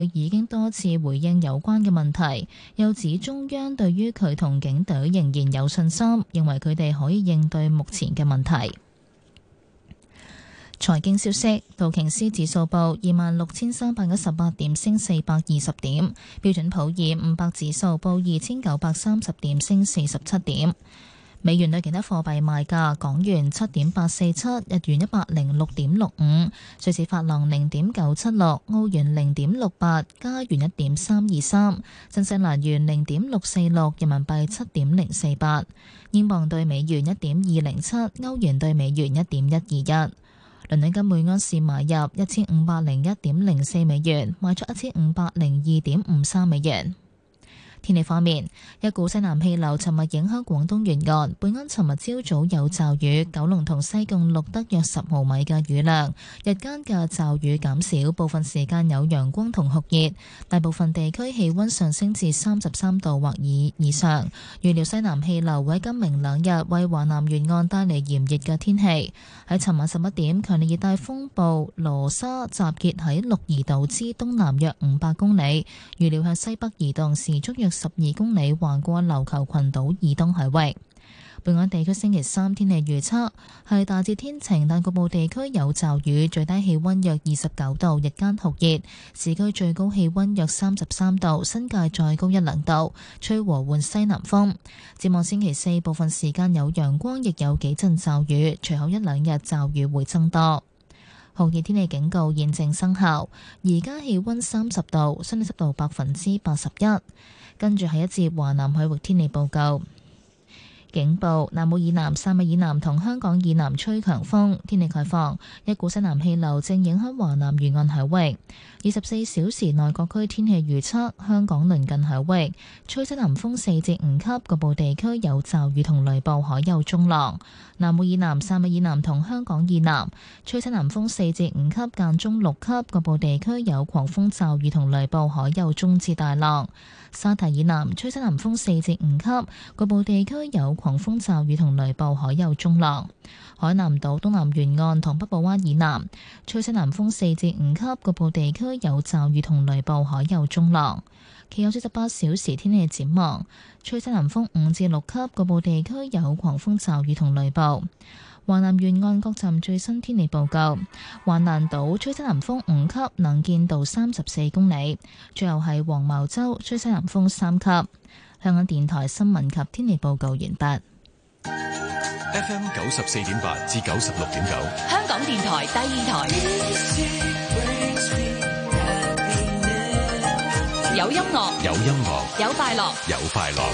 已經多次回應有關嘅問題，又指中央對於佢同警隊仍然有信心，認為佢哋可以應對目前嘅問題。財經消息，道瓊斯指數報26,318點，升420點；標準普爾500指數報2,930點，升47點。美元對其他貨幣賣價：港元7.847，日元106.65，瑞士法郎0.976，澳元0.68，加元1.323，新西蘭元0.646，人民幣7.048，英鎊對美元1.207，歐元對美元1.121。倫敦金每安士買入1501.04美元，賣出1502.53美元。天氣方面，一股西南氣流尋日影響廣東沿岸，本港尋日朝早有驟雨，九龍同西貢錄得約10毫米嘅雨量，日間嘅驟雨減少，部分時間有陽光同酷熱，大部分地區氣溫上升至33度或以上。預料西南氣流會喺今明兩日為華南沿岸帶嚟炎熱嘅天氣。喺尋晚11點，強烈熱帶風暴羅莎集結喺鹿兒島之東南約500公里，預料向西北移動，時速約12公里，橫過琉球群島以東海域。本港地區星期三天氣預測係大致天晴，但局部地區有驟雨，最低氣溫約29度，日間酷熱，市區最高氣溫約33度，新界再高1-2度，吹和緩西南風。展望星期四部分時間有陽光，亦有幾陣驟雨，隨後1-2日驟雨會增多。酷熱天氣警告現正生效，而家氣溫30度，相對濕度81%。跟住係一節華南海域天氣報告。警報：南澳以南、汕尾以南同香港以南吹強風。天氣概況：一股西南氣流正影響華南沿岸海域。24小時內各區天氣預測：香港鄰近海域吹西南風4至5級，局部地區有驟雨同雷暴，海有中浪。南澳以南、汕尾以南同香港以南吹西南風4至5級，間中6級，局部地區有狂風驟雨同雷暴，海有中至大浪。沙堤以南吹西南風4至5級，局部地區有狂風驟雨同雷暴，海有中浪。海南島東南沿岸同北部灣以南吹西南風4至5級，局部地區有驟雨同雷暴，海有中浪。其後48小時天氣展望，吹西南風5至6級，局部地區有狂風驟雨同雷暴。華南沿岸各站最新天氣報告：橫瀾島吹西南風5級，能見度34公里。最後係黃茅洲吹西南風3級。香港電台新聞及天氣報告完畢。 FM 94.8至96.9， 香港電台第二台。有音樂， 有音樂， 有快樂， 有快樂。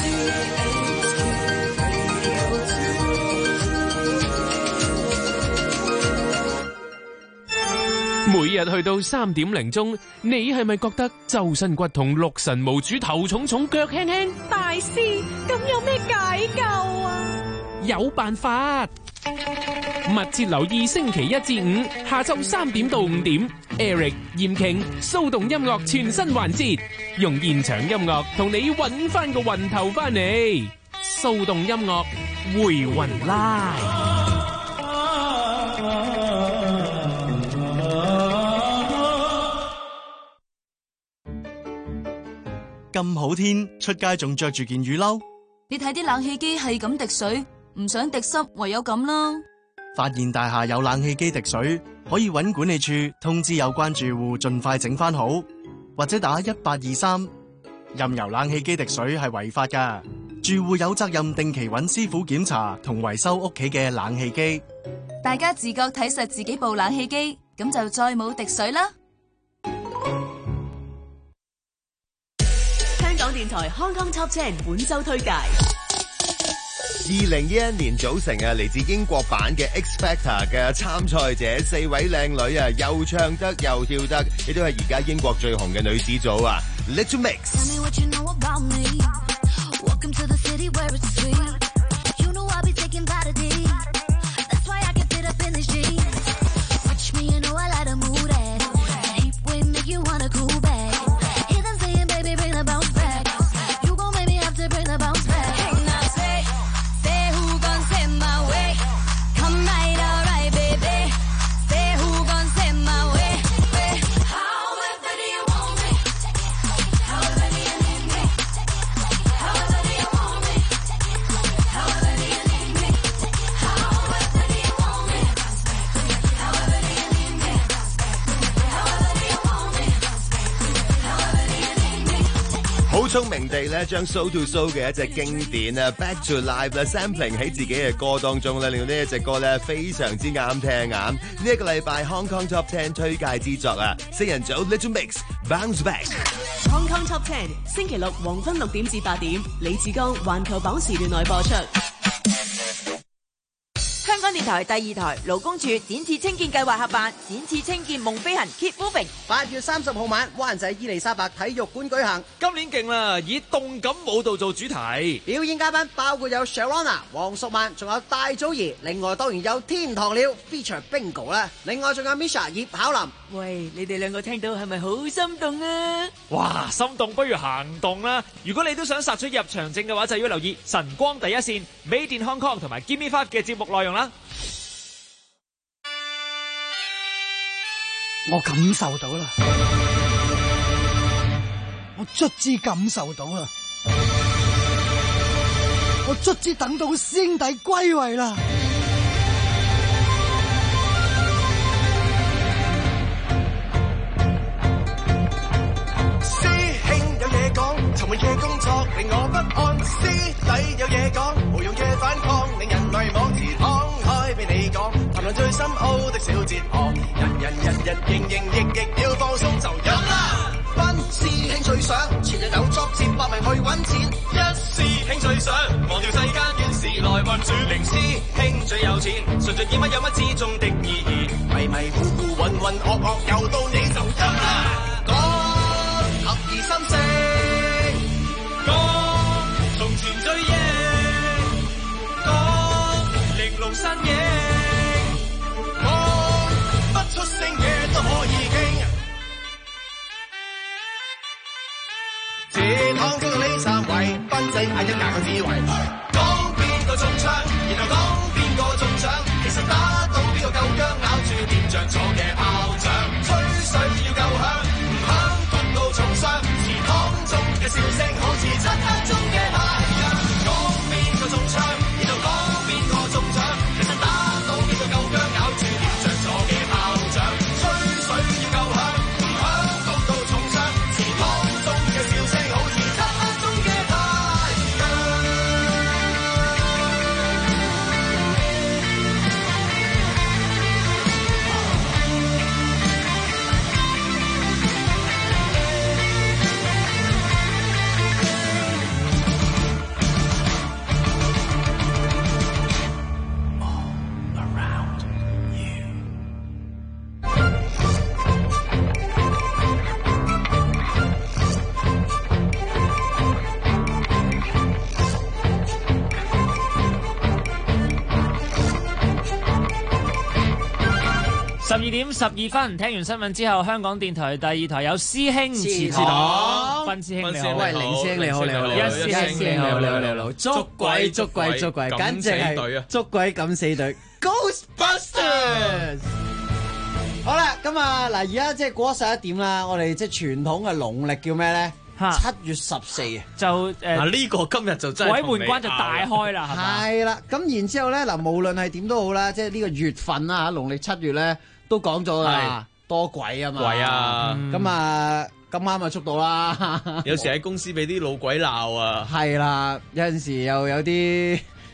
每日去到3點零鐘，你係咪覺得周身骨痛、六神無主、頭重重、腳輕輕？ 大師，咁有咩解救啊？ 有辦法，密切留意星期1至5下晝3點到5點 ，Eric、嚴瓊、騷動音樂全新環節，用現場音樂同你搵翻個魂頭翻嚟，騷動音樂回魂拉。 咁好天，出街仲着住件雨褸？ 你睇啲冷氣機係咁滴水，唔想滴濕，唯有咁啦。 發現大廈有冷氣機滴水，可以搵管理處通知有關住戶盡快整翻好，或者打1823。任由冷氣機滴水係違法噶，住戶有責任定期搵師傅檢查同維修屋企嘅冷氣機。 大家自覺睇實自己部冷氣機，咁就再冇滴水啦。 香港電台 Hong Kong Top 10本周推介。 2011年組成嚟自英國版嘅 X Factor 嘅參賽者4位靚女又唱得又跳得，亦都係而家英國最紅嘅女子組啊 Little Mix。 聰明地咧將 Soul to Soul 嘅一隻經典啊 Back to Life 啦 sampling 喺自己嘅歌當中咧，令到呢一隻歌咧非常之啱聽啊！呢一個禮拜 Hong Kong Top 10推介之作啊，四人組 Little Mix Bounce Back。Hong Kong Top 10星期六黃昏6點至8點，李志剛環球榜時段內播出。 香港電台第二台勞工處展翅青見計劃合辦展翅青見夢飛行 Keep Moving， 8月30號晚灣仔伊利沙伯體育館舉行。 今年勁啦，以動感舞蹈做主題， 表演嘉賓包括有 Sharona、黃淑曼，仲有戴祖兒，另外當然有天堂鳥 feature Bingo 啦，另外仲有 Misha 葉巧琳。 喂，你哋兩個聽到係咪好心動啊？ 哇，心動不如行動啦！如果你都想殺出入場證嘅話，就要留意晨光第一線、Made in Hong Kong 同埋 Gimme 5嘅節目內容啦。 我感受到啦，我卒之感受到啦，我卒之等到師兄弟歸位啦。 師兄有嘢講，沉悶嘅工作令我不安，師弟有嘢講，無用嘅反抗令人迷惘，自敞開俾你講，談論最深奧的小哲學，人營役要放鬆就飲啦。班師兄最想前日有作接百名去揾錢，一師兄最想忘掉世間怨事來運轉，零師兄最有錢，純粹見乜有乜之中的意義，迷迷糊糊渾渾噩噩又到你就飲啦。講合二心聲，講從前追憶，講玲瓏身影，講不出聲嘅都可以傾。這趟中呢三位，賓仔嗌一架個智慧，講邊個中槍，然後講邊個中獎，其實打到邊個夠薑，咬住掂着咗嘅炮仗，吹水要夠響，唔響焗到重傷，祠堂中嘅笑聲好似漆黑中嘅太陽，講邊個中槍，然後講邊個中獎，其實打到邊個夠薑，咬住掂着咗嘅炮仗，吹水要夠響，唔響焗到重傷，祠堂中嘅笑聲好似漆黑中嘅太陽。 12點12分，聽完新聞之後，香港電台第二台有師兄祠堂，斌師兄你好， 喂，凌師兄你好，一師兄你好，捉鬼，簡直係捉鬼敢死隊 ，Ghostbusters。好啦，咁啊嗱，而家即係過咗11點啦，我哋即係傳統嘅農曆叫咩咧？7月14啊， 就嗱呢個今日就真係鬼門關就大開啦，係嘛？ 係啦，咁然之後咧嗱，無論係點都好啦，即係呢個月份啊，農曆7月咧都講咗啦，多鬼啊嘛， 鬼啊， 咁啊咁啱啊捉到啦， 有時喺公司俾啲老鬼鬧啊， 係啦，有陣時又有啲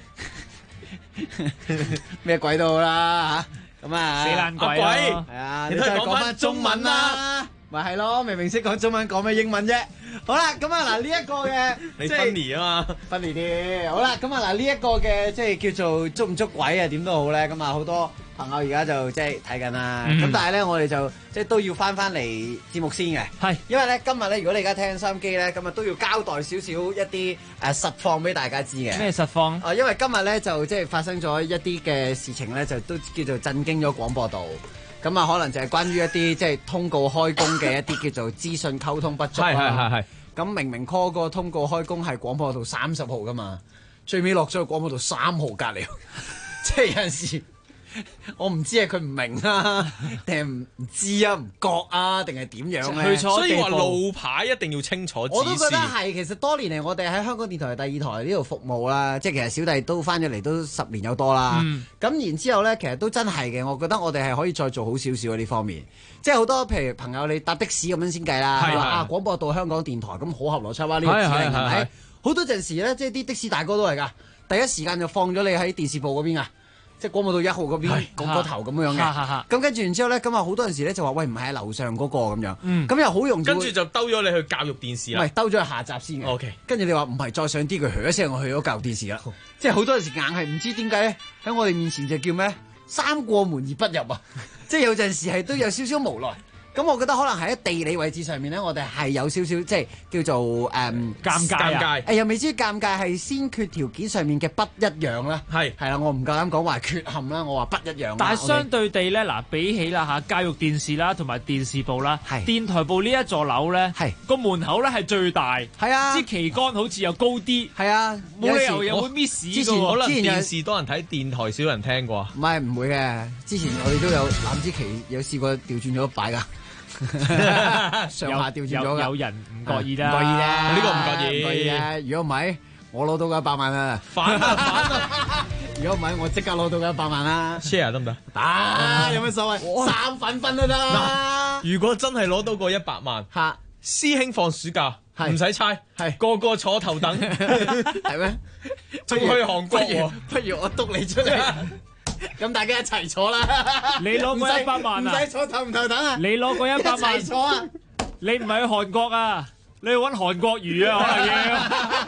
咩鬼都好啦嚇，咁啊死爛鬼， 係啊，你都係講翻中文啦。咪係咯，明明識講中文，講咩英文啫？好啦，咁啊嗱，呢一個嘅你 funny 啊嘛 ，funny 啲。好啦，咁啊嗱，呢一個嘅即係叫做捉唔捉鬼啊？點都好咧，咁啊好多朋友而家就即係睇緊啦。咁但係咧，我哋就即係都要翻嚟節目先嘅。係，因為咧今日咧，如果你而家聽收音機咧，咁啊都要交代少少一啲實況俾大家知嘅。 咩實況？ 因為今日咧就即係發生咗一啲嘅事情咧，就都叫做震驚咗廣播道。咁啊，可能就係關於一啲即係通告開工嘅一啲叫做資訊溝通不足啦。係。咁明明 call 個通告開工係廣播道30號噶嘛，最尾落咗去廣播道3號隔離，即係有陣時我唔知係佢唔明啊，定係唔知啊、唔覺啊，定係點樣咧？ 所以話路牌一定要清楚指示。 我都覺得係，其實多年嚟我哋喺香港電台第二台呢度服務啦，即係其實小弟都翻咗嚟都10年有多啦。咁然之後咧，其實都真係嘅，我覺得我哋係可以再做好少少喺呢方面。即係好多譬如朋友你搭的士咁樣先計啦，話廣播到香港電台咁好合邏輯啊，呢個指令係咪？好多陣時咧，即係啲的士大哥都係㗎，第一時間就放咗你喺電視部嗰邊啊。即係廣播道1號嗰邊個頭咁樣嘅，咁跟住然之後咧，咁啊好多陣時咧就話喂唔係喺樓上嗰個咁樣，咁又好容易， 跟住就兜咗你去教育電視啦， 唔係兜咗去下集先嘅。OK，跟住你話唔係再上啲，佢噓一聲我去咗教育電視啦，即係好多陣時硬係唔知點解咧，喺我哋面前就叫咩3過門而不入啊，即係有陣時係都有少少無奈。咁我覺得可能喺地理位置上面咧，我哋係有少少即係叫做尷尬又未至於尷尬，係先決條件上面嘅不一樣啦。係啦，我唔夠膽講話缺陷啦，我話不一樣。 但係相對地咧，嗱比起啦嚇教育電視啦同埋電視部啦，電台部呢一座樓咧，個門口咧係最大，係啊，支旗杆好似又高啲，係啊，冇理由又會 miss 嘅喎。 之前可能電視多人睇，電台少人聽啩？ 唔係唔會嘅，之前我哋都有攬支旗，有試過調轉咗擺㗎。上下調轉咗㗎， 有人唔覺意啦， 唔覺意啫， 呢個唔覺意， 唔覺意啊！如果唔係，我攞到嘅100萬啊！ 反啊！ 如果唔係，我即刻攞到嘅100萬啦 ！share 得唔得？ 打有乜所謂？3份分都得。 嗱，如果真係攞到個100萬，師兄放暑假唔使猜，個個坐頭等， 係咩？ 仲去韓國喎？ 不如我督你出嚟。咁大家一齊坐啦！ 你攞個100萬啊？ 唔使坐頭唔頭等啊！ 你攞個100萬， 一齊坐啊！ 你唔係去韓國啊？你去揾韓國瑜啊？可能要。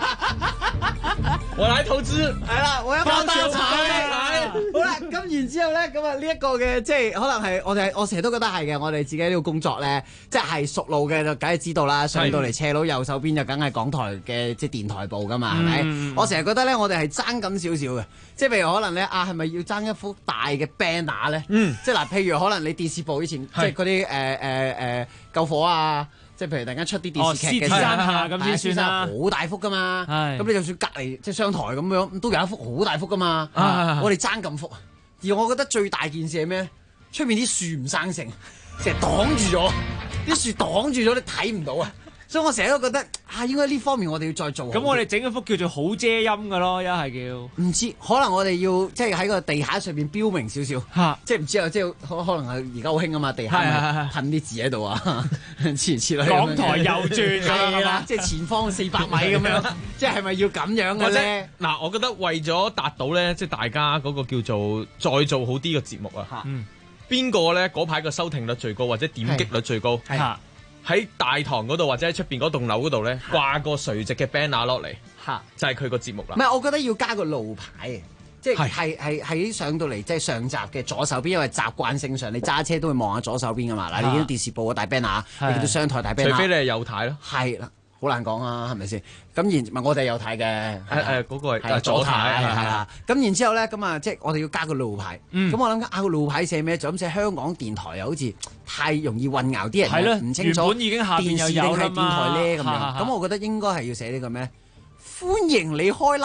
我來投資， 係啦，我一發大財。好啦，咁然之後咧，咁啊呢一個嘅即係可能係我成日都覺得係嘅，我哋自己呢個工作咧，即係熟路嘅就梗係知道啦。上到嚟斜路右手邊就梗係港台嘅即係電台部噶嘛，係咪？我成日覺得咧，我哋係爭緊少少嘅，即係譬如可能咧係咪要爭一幅大嘅 banner 咧？即係嗱，譬如可能你電視部以前即係嗰啲救火啊。即係譬如突然間出啲電視劇嘅時候， 咁先算啦， 好大幅噶嘛。咁你就算隔離即係商台咁樣，都有一幅好大幅噶嘛。我哋爭咁幅，而我覺得最大件事係咩？出面啲樹唔生成，成日擋住咗，啲樹擋住咗，你睇唔到啊！所以我成日都覺得應該呢方面我哋要再做。 咁我哋整一幅叫做好遮陰嘅咯，一係叫唔知，可能我哋要即係喺個地下上邊標明少少，即係唔知啊，即係可能係而家好興啊嘛，地下噴啲字喺度啊，黐類。 港台右轉係啦，即係前方400米咁樣，即係咪要咁樣嘅咧？ 嗱，我覺得為咗達到咧，即係大家嗰個叫做再做好啲嘅節目啊，邊個咧嗰排個收聽率最高或者點擊率最高？喺大堂嗰度或者喺出邊嗰棟樓嗰度咧，掛個垂直嘅 banner 落嚟，就係佢個節目啦。 唔係，我覺得要加個路牌，即係喺上到嚟即係上閘嘅左手邊，因為習慣性上你揸車都會望下左手邊噶嘛。嗱，你見到電視部嘅大 banner，你見到商台大 banner， 除非你係右睇咯。 係啦。好難講啊，係咪先？咁然我哋有睇嘅， 嗰個係左睇，係啦。咁然之後咧，咁啊，即係我哋要加個路牌。咁我諗個路牌寫咩？就咁寫香港電台，又好似太容易混淆啲人唔清楚。 原本已經下邊又有啦嘛。電視定係電台咧咁樣。咁我覺得應該係要寫呢個咩？歡迎你開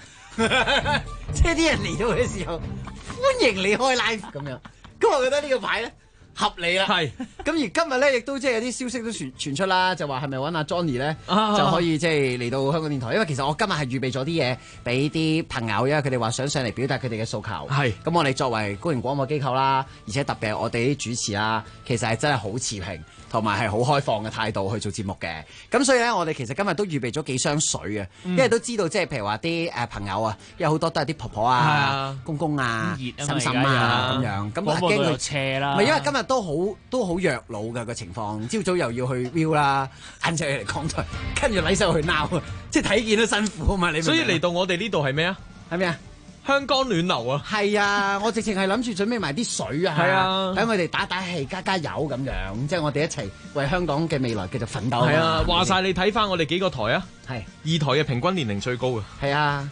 live， 即係啲人嚟到嘅時候，歡迎你開 live 咁樣。咁我覺得呢個牌咧合理啦，係咁而今日咧，亦都即係有啲消息都傳出啦，就話係咪揾阿 Johnny 咧就可以即係嚟到香港電台？因為其實我今日係預備咗啲嘢俾啲朋友，因為佢哋話想上嚟表達佢哋嘅訴求。係咁，我哋作為公營廣播機構啦，而且特別係我哋啲主持啦，其實係真係好持平，同埋係好開放嘅態度去做節目嘅。咁所以咧，我哋其實今日都預備咗幾箱水嘅，因為都知道即係譬如話啲朋友啊，因為好多都係啲婆婆啊、公公啊、嬸嬸啊咁樣，咁驚佢斜啦。唔係因為今日都好弱腦嘅個情況，朝早又要去 view 啦，晏晝嚟港台，跟住禮手去鬧，即係睇見都辛苦啊嘛！你所以嚟到我哋呢度係咩啊？ 係咩啊？ 香江暖流啊！ 係啊，我直情係諗住準備埋啲水啊，係啊，等我哋打氣、加油咁樣，即係我哋一齊為香港嘅未來繼續奮鬥。 係啊，話晒你睇翻我哋幾個台啊？係2台嘅平均年齡最高嘅。 係啊，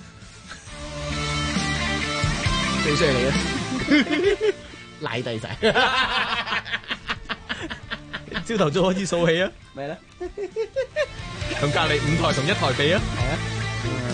最衰你啊！奶弟仔， 朝頭早開始數起啊！ 咩咧？ 同隔離5台同1台比啊！ 係啊。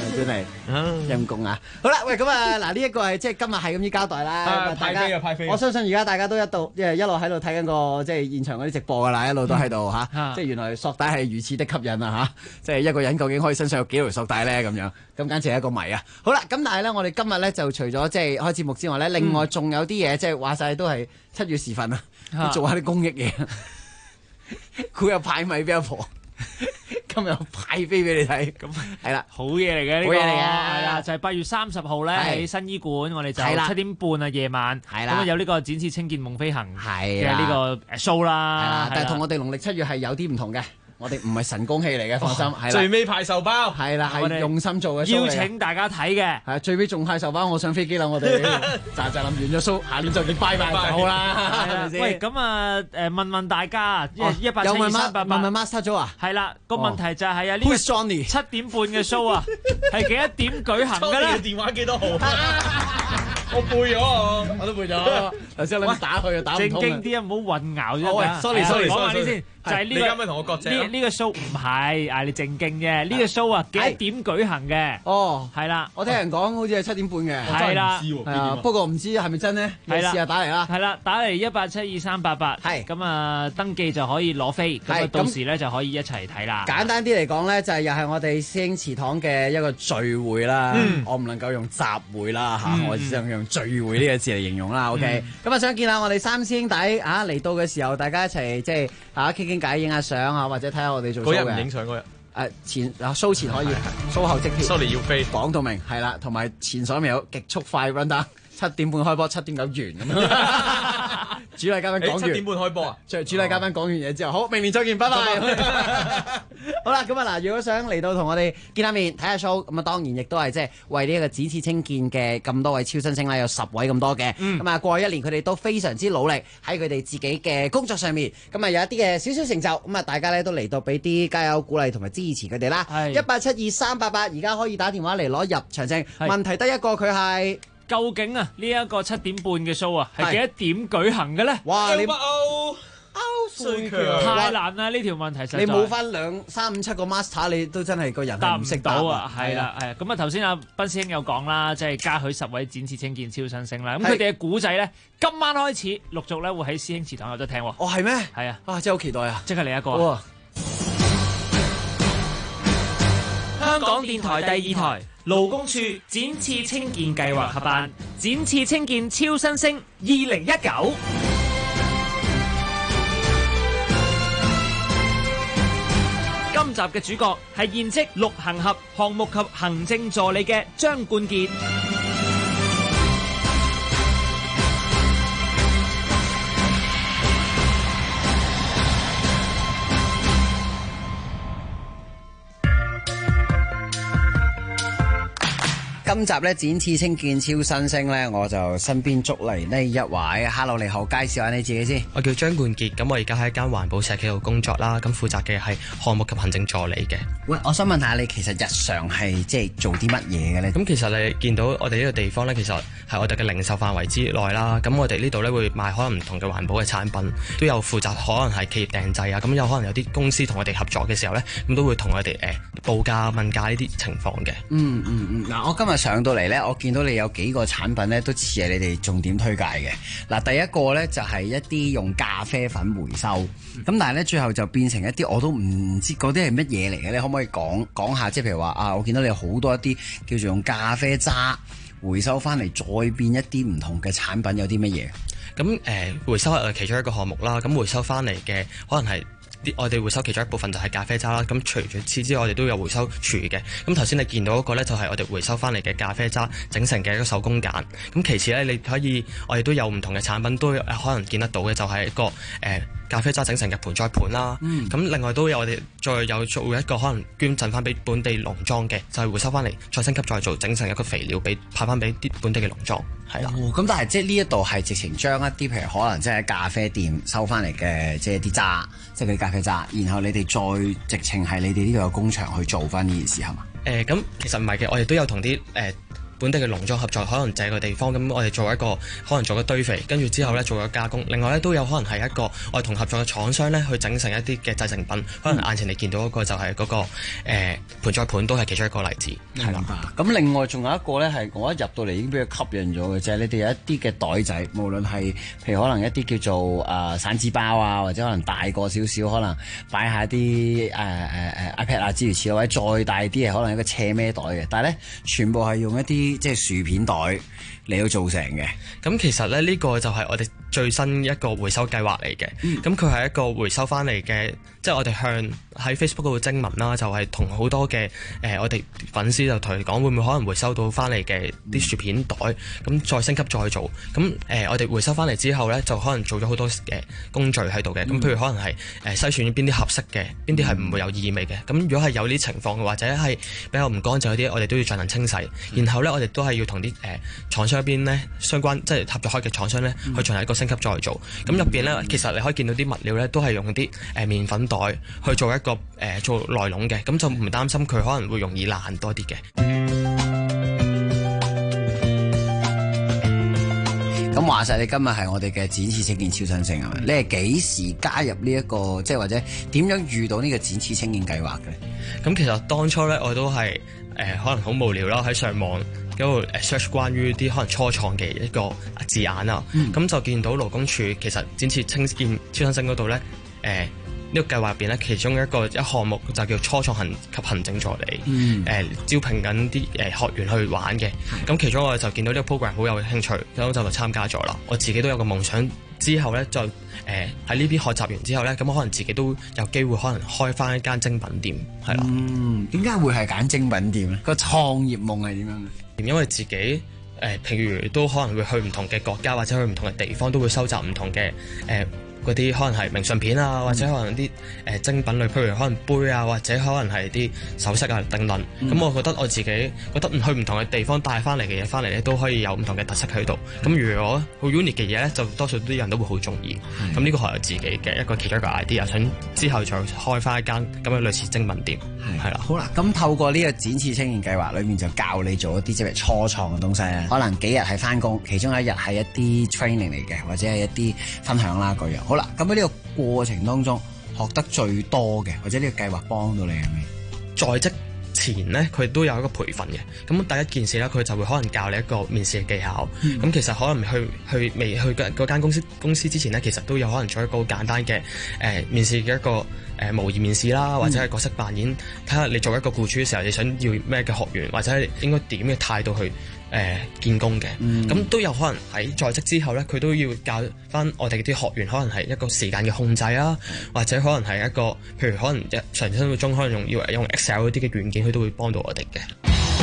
真係陰公啊！好啦，喂，咁啊嗱，呢一個係即係今日係咁要交代啦。 派飛啊，派飛！ 我相信而家大家都一路喺度睇緊個即係現場嗰啲直播㗎啦，一路都喺度嚇。即係原來索帶係如此的吸引啊嚇！即係一個人究竟可以身上有幾條索帶咧咁樣，咁簡直係一個謎啊！好啦，咁但係咧，我哋今日咧就除咗即係開節目之外咧，另外仲有啲嘢即係話晒都係7月時分啊，做下啲公益嘢。佢又派米俾阿婆。今日派飛俾你睇，咁係啦， 好嘢嚟嘅， 好嘢嚟嘅， 係啦，就係8月30號咧喺新醫館，我哋就7點半啊夜晚，咁啊有呢個展翅青見夢飛行嘅呢個 show 啦， 但係同我哋農曆7月係有啲唔同嘅。我哋唔係神功戲嚟嘅，放心。係最尾派壽包， 係啦，係用心做嘅。 邀請大家睇嘅， 係最尾仲派壽包，我上飛機啦，我哋就諗完咗 show，下年就你拜拜就好啦，係咪先？ 喂，咁啊問問大家，因為1872388 問 Master Jo 啊？ 係啦，個問題就係啊呢個7點半嘅 show 啊，係幾多點舉行嘅咧？ 電話幾多號？我背咗，我都背咗。頭先諗打佢，打唔通。 正經啲啊，唔好混淆啫。 喂，sorry， 講下啲先，就係呢個。 你啱啱同我割席。 呢個 show 唔係啊，你正經啫。呢個 show 啊，幾點舉行嘅？ 哦， 係啦。 我聽人講好似係7點半嘅。 係啦。 係啊，不過唔知係咪真呢？ 係啦。 試下打嚟啦。 係啦，打嚟1872388。係。咁啊，登記就可以攞飛。咁啊，到時咧就可以一齊睇啦。 簡單啲嚟講咧，就係又係我哋師兄祠堂嘅一個聚會啦。我唔能夠用集會啦嚇，我只想用聚會呢個字嚟形容啦。OK，咁啊想見下我哋3師兄弟啊嚟到嘅時候，大家一齊即係傾傾偈、影下相啊，或者睇下我哋做 show 嘅。 嗰日唔影相嗰日。 前show 前可以，show 後即貼。 Sorry 要飛。 講到明係啦，同埋前所未有極速快 run down， 7點半開波，7點9完咁樣。主禮嘉賓講完 7點半開波啊！ 主禮嘉賓講完嘢之後，好，明年再見，拜拜。好啦，咁啊嗱，如果想嚟到同我哋見下面睇下 show，咁啊當然亦都係即係為呢一個展翅青見嘅咁多位超新星啦，有10位咁多嘅。咁啊過去1年佢哋都非常之努力喺佢哋自己嘅工作上面，咁啊有一啲嘅少少成就，咁啊大家咧都嚟到俾啲加油鼓勵同埋支持佢哋啦。1872388，而家可以打電話嚟攞入場證。問題得一個，佢係。 究竟啊呢一個7點半嘅 show 啊係幾多點舉行嘅咧？ 哇！你最強太難啦！呢條問題實在你冇翻2、3、5、7個 master， 你都真係個人答唔唔識到啊！係啦，係咁啊！頭先阿斌師兄有講啦，即係嘉許10位展翅青見超新星啦。咁佢哋嘅古仔咧，今晚開始陸續咧會喺師兄祠堂有得聽喎。 哦，係咩？ 係啊！ 啊，真係好期待啊！ 即刻嚟一個。香港電台第2台勞工處展翅青見計劃合辦展翅青見超新星2019。今集嘅主角係現職陸行俠項目及行政助理嘅張冠傑。 今集咧展翅青見超新星咧，我就身邊捉嚟呢一位。Hello， 你好，介紹下你自己先。 我叫張冠傑，咁我而家喺一間環保社企度工作啦，咁負責嘅係項目及行政助理嘅。 喂，我想問下你，其實日常係即係做啲乜嘢嘅咧？ 咁其實你見到我哋呢個地方咧，其實係我哋嘅零售範圍之內啦。咁我哋呢度咧會賣可能唔同嘅環保嘅產品，都有負責可能係企業訂製啊。咁有可能有啲公司同我哋合作嘅時候咧，咁都會同我哋報價問價呢啲情況嘅。 嗱，我今日上到嚟咧，我見到你有幾個產品咧，都似係你哋重點推介嘅。嗱，第一個咧就係一啲用咖啡粉回收，咁但係咧最後就變成一啲我都唔知嗰啲係乜嘢嚟嘅。你可唔可以講下？即係譬如話啊，我見到你有好多一啲叫做用咖啡渣回收翻嚟，再變一啲唔同嘅產品，有啲乜嘢？ 咁回收係其中一個項目啦。咁回收翻嚟嘅可能係。我哋回收其中一部分就係咖啡渣啦，咁除咗此之外，我哋都有回收廚餘嘅。咁頭先你見到嗰個咧，就係我哋回收翻嚟嘅咖啡渣整成嘅一個手工梘。咁其次咧，你可以我哋都有唔同嘅產品，都可能見得到嘅，就係一個咖啡渣整成嘅盆栽盤啦。咁另外都有我哋再有做一個可能捐贈翻俾本地農莊嘅，就係回收翻嚟再升級再做，整成一個肥料俾派翻俾啲本地嘅農莊。係啦。 咁但係即係呢一度係直情將一啲譬如可能即係咖啡店收翻嚟嘅，即係啲渣，即係啲咖啡渣，然後你哋再直情係你哋呢度有工場去做翻呢件事係嘛？ 咁其實唔係嘅，我哋都有同啲本地嘅農莊合作，可能借個地方，咁我哋做一個可能做個堆肥，跟住之後咧做咗加工。另外咧都有可能係一個我哋同合作嘅廠商咧去整成一啲嘅製成品，可能眼前你見到嗰個就係嗰個盆栽盤都係其中一個例子。 係啦，咁另外仲有一個咧係我一入到嚟已經俾佢吸引咗嘅，就係你哋有一啲嘅袋仔，無論係譬如可能一啲叫做散紙包啊，或者可能大個少少，可能擺下啲iPad 啊之類似類，或者再大啲係可能一個斜孭袋嘅，但係咧全部係用一啲即係薯片袋嚟到做成嘅。 咁其實咧呢個就係我哋最新一個回收計劃嚟嘅。咁佢係一個回收翻嚟嘅，即係我哋向喺 Facebook 嗰度徵文啦，就係同好多嘅我哋粉絲就同佢講會唔會可能回收到翻嚟嘅啲薯片袋，咁再升級再做。咁我哋回收翻嚟之後咧，就可能做咗好多工序喺度嘅。咁譬如可能係篩選邊啲合適嘅，邊啲係唔會有異味嘅。咁如果係有呢情況嘅，或者係比較唔乾淨嗰啲，我哋都要進行清洗。然後咧，我哋都係要同啲廠商邊咧相關即係合作開嘅廠商咧去進行一個升級再做。咁入邊咧，其實你可以見到啲物料咧都係用啲麵粉袋去做一個做內籠嘅，咁就唔擔心佢可能會容易爛多啲嘅。 咁話晒，你今日係我哋嘅展翅青見超新星係咪？你係幾時加入呢一個即係或者點樣遇到呢個展翅青見計劃嘅？ 咁其實當初咧我都係可能好無聊啦，喺上網嗰度 search 關於啲可能初創嘅一個字眼啊，咁就見到勞工處其實展翅青見超新星嗰度咧呢個計劃入邊咧，其中一項目就叫初創及行政助理，招聘緊啲學員去玩嘅。咁其中我就見到呢個 program 好有興趣，咁就參加咗啦。我自己都有個夢想，之後咧就喺呢邊學習完之後咧，咁可能自己都有機會可能開翻一間精品店，係啦。 點解會係揀精品店咧？個創業夢係點樣嘅？ 因為自己譬如都可能會去唔同嘅國家或者去唔同嘅地方，都會收集唔同嘅嗰啲可能係明信片啊，或者可能啲精品類，譬如可能杯啊，或者可能係啲首飾啊等等。咁我覺得我自己覺得去唔同嘅地方帶翻嚟嘅嘢翻嚟咧，都可以有唔同嘅特色喺度。咁如果好 unique 嘅嘢咧，就多數啲人都會好中意。咁呢個係我自己嘅一個其中一個 idea，想之後再開翻一間咁嘅類似精品店。係啦。 好啦，咁透過呢個展翅青見計劃裏面就教你做一啲即係初創嘅東西啊。可能幾日係翻工，其中一日係一啲 training 嚟嘅，或者係一啲分享啦嗰樣。好啦，咁喺呢個過程當中學得最多嘅，或者呢個計劃幫到你係咩？ 在職前呢，佢都有一個培訓嘅。咁第一件事咧，佢就會可能教你一個面試嘅技巧。咁其實可能未去嗰間公司之前呢，其實都有可能做一個好簡單嘅面試嘅一個模擬面試啦，或者係角色扮演，睇下你做一個僱主嘅時候，你想要咩嘅學員，或者係應該點嘅態度去見工嘅。咁都有可能喺在職之後咧，佢都要教翻我哋啲學員，可能係一個時間嘅控制啊，或者可能係一個譬如可能日常生活中可能用 Excel 嗰啲嘅軟件，佢都會幫到我哋嘅。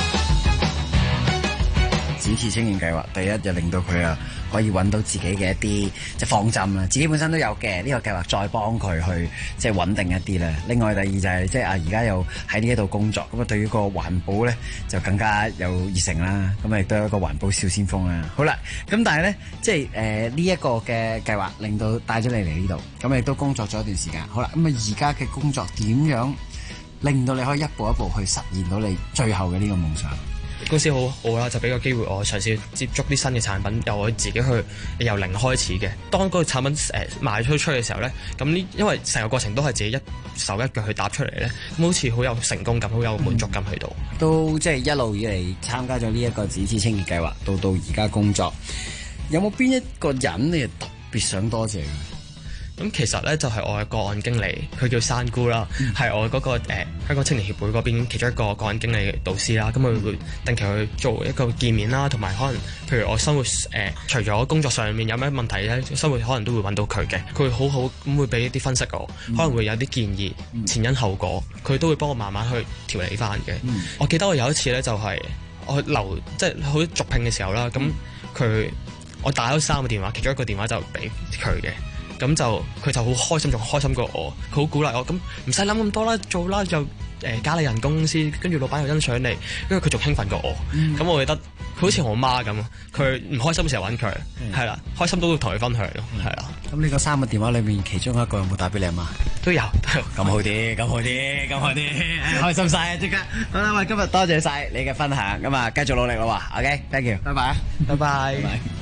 展翅青見計劃第一就令到佢可以揾到自己嘅一啲即係方針啦，自己本身都有嘅呢個計劃，再幫佢去即係穩定一啲啦。另外第二就係即係而家又喺呢一度工作，咁對於個環保咧就更加有熱誠啦。咁亦都有一個環保小先鋒啦。好啦，咁但係咧即係呢一個嘅計劃令到帶咗你嚟呢度，咁亦都工作咗一段時間。好啦，咁而家嘅工作點樣令到你可以一步一步去實現到你最後嘅呢個夢想？ 公司好好啦，就俾個機會我嘗試接觸啲新嘅產品，由我自己去由零開始嘅。當嗰個產品賣出去嘅時候咧，咁因為成個過程都係自己一手一腳去搭出嚟咧，咁好似好有成功感，好有滿足感喺度。 都即係一路以嚟參加咗呢一個展翅青見計劃，到而家工作，有冇邊一個人你係特別想多謝嘅？ 咁其實咧就係我嘅個案經理，佢叫山姑啦，係我嗰個香港青年協會嗰邊其中一個個案經理導師啦。咁佢會定期去做一個見面啦，同埋可能譬如我生活除咗工作上面有咩問題咧，生活可能都會揾到佢嘅。佢會好好咁會俾一啲分析我，可能會有啲建議前因後果，佢都會幫我慢慢去調理翻嘅。我記得我有一次咧就係我即係好續聘嘅時候啦，咁我打咗3個電話，其中一個電話就俾佢嘅。咁就佢就好開心，仲開心過我，佢好鼓勵我。咁唔使諗咁多啦，做啦就加你人工公司，跟住老闆又欣賞你，因為佢仲興奮過我。咁我覺得佢好似我媽咁，佢唔開心嘅時候揾佢，係啦，開心都會同佢分享咯，係啦。 咁呢個3個電話裏面，其中一個有冇打俾你阿媽？ 都有。 咁好啲，咁好啲，咁好啲，開心晒啊！即刻好啦，喂，今日多謝晒你嘅分享，咁啊，繼續努力咯喎 ，OK，thank you，拜拜， 拜拜。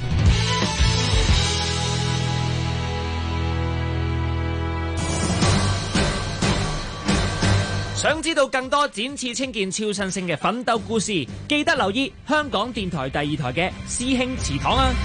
想知道更多展翅青見超新星嘅奮鬥故事，記得留意香港電台第2台嘅師兄祠堂啊！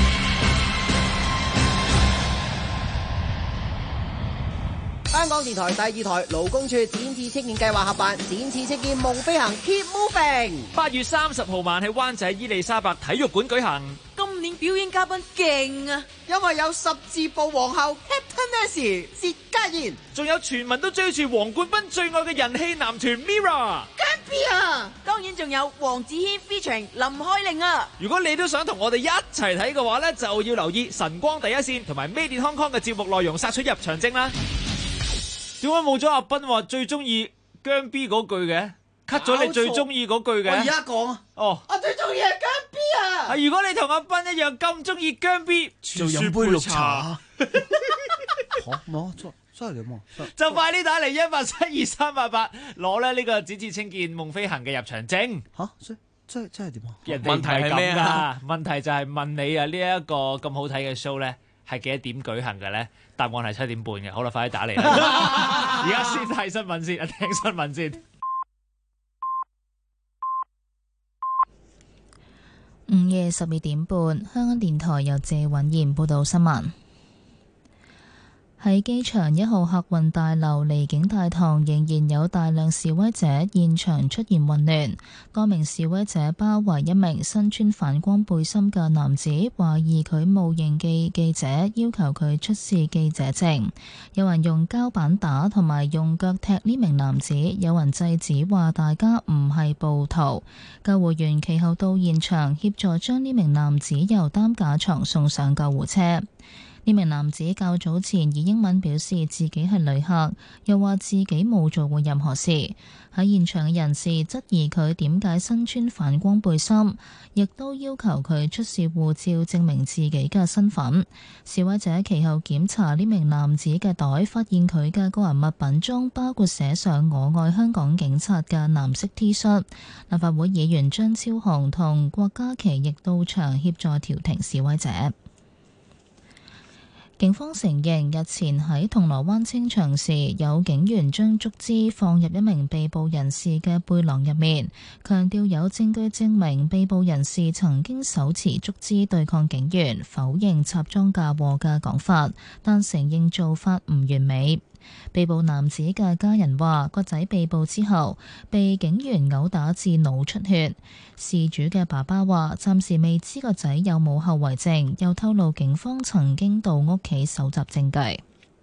香港電台第2台勞工處展翅青見計劃合辦展翅青見夢飛行 Keep Moving， 8月30號晚喺灣仔伊利沙伯體育館舉行。 今年表演嘉賓勁啊，因為有十字步皇后 Captain S 薛家燕， 仲有全民都追住黃冠斌最愛嘅人氣男團 Mirror， 當然仲有黃子軒 featuring 林開玲啊！ 如果你都想同我哋一齊睇嘅話呢，就要留意晨光第一線同埋 Made in Hong Kong嘅節目內容，殺出入場證啦。點解冇咗阿斌話最中意姜 B 嗰句嘅？cut 咗你最中意嗰句嘅。 我而家講啊。 哦， 我最中意係姜 B 啊！ 如果你同阿斌一樣咁中意姜 B， 就飲杯綠茶。冇錯，真係點啊？ 就快啲打嚟1872388攞咧呢個展翅青見夢飛行嘅入場證。 真係點啊？ 問題係咩啊？問題就係問你啊，呢一個咁好睇嘅 show 咧，係幾多點舉行嘅咧？答案係7點半嘅。好啦，快啲打嚟啦！而家先睇新聞先，聽新聞先。 午夜12點半，香港電台由謝允賢報道新聞。喺機場1號客運大樓離境大堂仍然有大量示威者，現場出現混亂。多名示威者包圍一名身穿反光背心嘅男子，懷疑佢冒認記者，要求佢出示記者證。有人用膠板打同埋用腳踢呢名男子，有人制止話大家唔係暴徒。救護員其後到現場協助將呢名男子由擔架床送上救護車。呢名男子較早前以英文表示自己係旅客，又話自己冇做過任何事。喺現場嘅人士質疑佢點解身穿反光背心，亦都要求佢出示護照證明自己嘅身份。示威者其後檢查呢名男子嘅袋，發現佢嘅個人物品中包括寫上我愛香港警察嘅藍色 T 恤。立法會議員張超雄同郭家麒亦到場協助調停示威者。警方承認日前喺銅鑼灣清場時，有警員將竹枝放入一名被捕人士嘅背囊入面，強調有證據證明被捕人士曾經手持竹枝對抗警員，否認插贓嫁禍嘅講法，但承認做法唔完美。被捕男子嘅家人話，個仔被捕之後被警員毆打至腦出血。事主嘅爸爸話，暫時未知個仔有冇後遺症，又透露警方曾經到屋企搜集證據。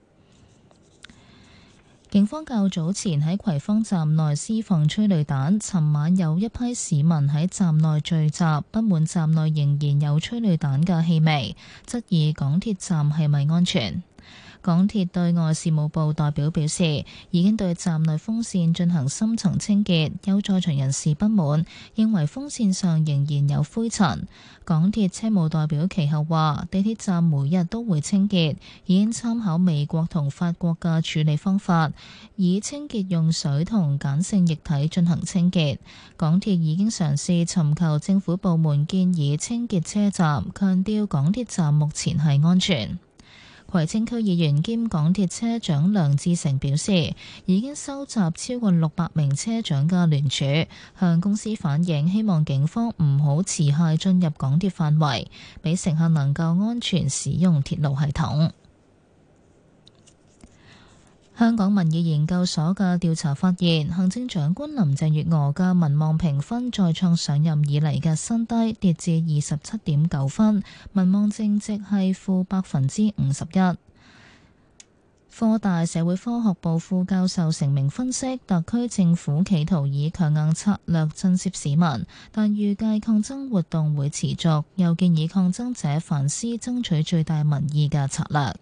警方較早前喺葵芳站內施放催淚彈，尋晚有一批市民喺站內聚集，不滿站內仍然有催淚彈嘅氣味，質疑港鐵站係咪安全。港鐵對外事務部代表表示，已經對站內風扇進行深層清潔，有在場人士不滿，認為風扇上仍然有灰塵。港鐵車務代表其後話，地鐵站每日都會清潔，已經參考美國同法國嘅處理方法，以清潔用水同鹼性液體進行清潔。港鐵已經嘗試尋求政府部門建議清潔車站，強調港鐵站目前係安全。葵青區議員兼港鐵車長梁志成表示，已經收集超過600名車長嘅聯署，向公司反映，希望警方唔好持械進入港鐵範圍，俾乘客能夠安全使用鐵路系統。香港民意研究所嘅調查發現，行政長官林鄭月娥嘅民望評分再創上任以嚟嘅新低，跌至27.9分，民望正值係負51%。科大社會科學部副教授成明分析，特區政府企圖以強硬策略震懾市民，但預計抗爭活動會持續，又建議抗爭者反思爭取最大民意嘅策略。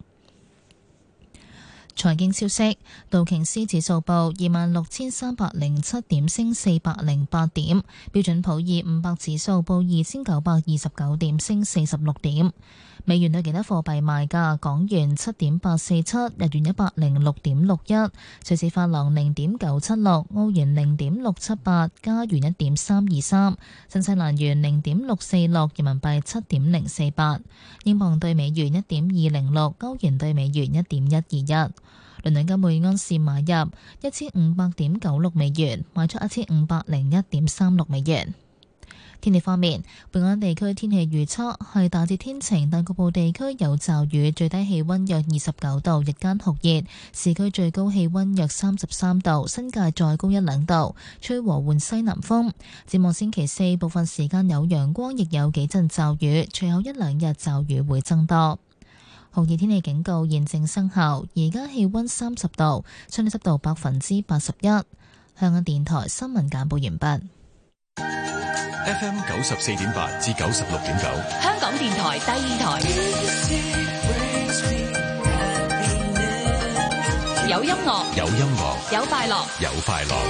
財經消息，道瓊斯指數報26,307點，升408點；標準普爾500指數報2,929點，升46點。 美元對其他貨幣賣價：港元7.847，日元106.61，瑞士法郎0.976，澳元0.678，加元1.323，新西蘭元0.646，人民幣7.048，英鎊對美元1.206，歐元對美元1.121。倫敦金每盎司買入1500.96美元，賣出1501.36美元。天氣方面，本港地區天氣預測係大致天晴，但局部地區有驟雨，最低氣溫約29度，日間酷熱，市區最高氣溫約33度，新界再高1-2度，吹和緩西南風。展望星期四，部分時間有陽光，亦有幾陣驟雨，隨後1-2日驟雨會增多。酷熱天氣警告現正生效，而家氣溫30度，相對濕度81%。香港電台新聞簡報完畢。 FM 94.8至96.9， 香港電台第二台，有音樂， 有音樂， 有快樂， 有快樂。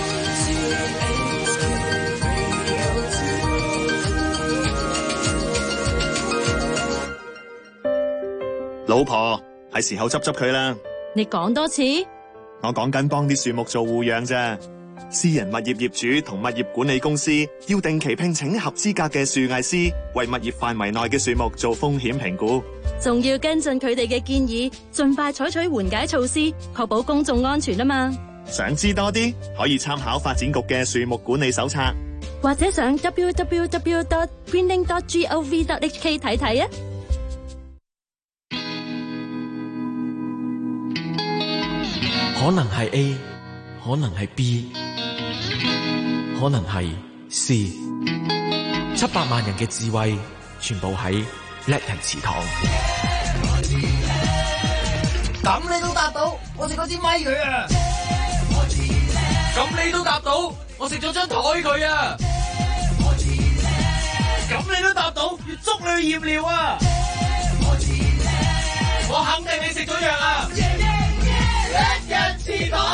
老婆，係時候執佢啦。 你講多次。 我講緊幫啲樹木做護養啫。私人物業業主同物業管理公司要定期聘請合資格嘅樹藝師，為物業範圍內嘅樹木做風險評估， 仲要跟進佢哋嘅建議，盡快採取緩解措施，確保公眾安全啊嘛。 想知多啲，可以參考發展局嘅樹木管理手冊， 或者上 www.greening.gov.hk 睇睇啊。 可能係 A， 可能係 B， 可能係 C。700萬人嘅智慧，全部喺叻人祠堂。 咁你都答到，我食咗支咪佢啊！ 咁你都答到，我食咗張台佢啊！ 咁你都答到，要捉你去驗尿啊！我肯定你食咗藥啊！叻人祠堂，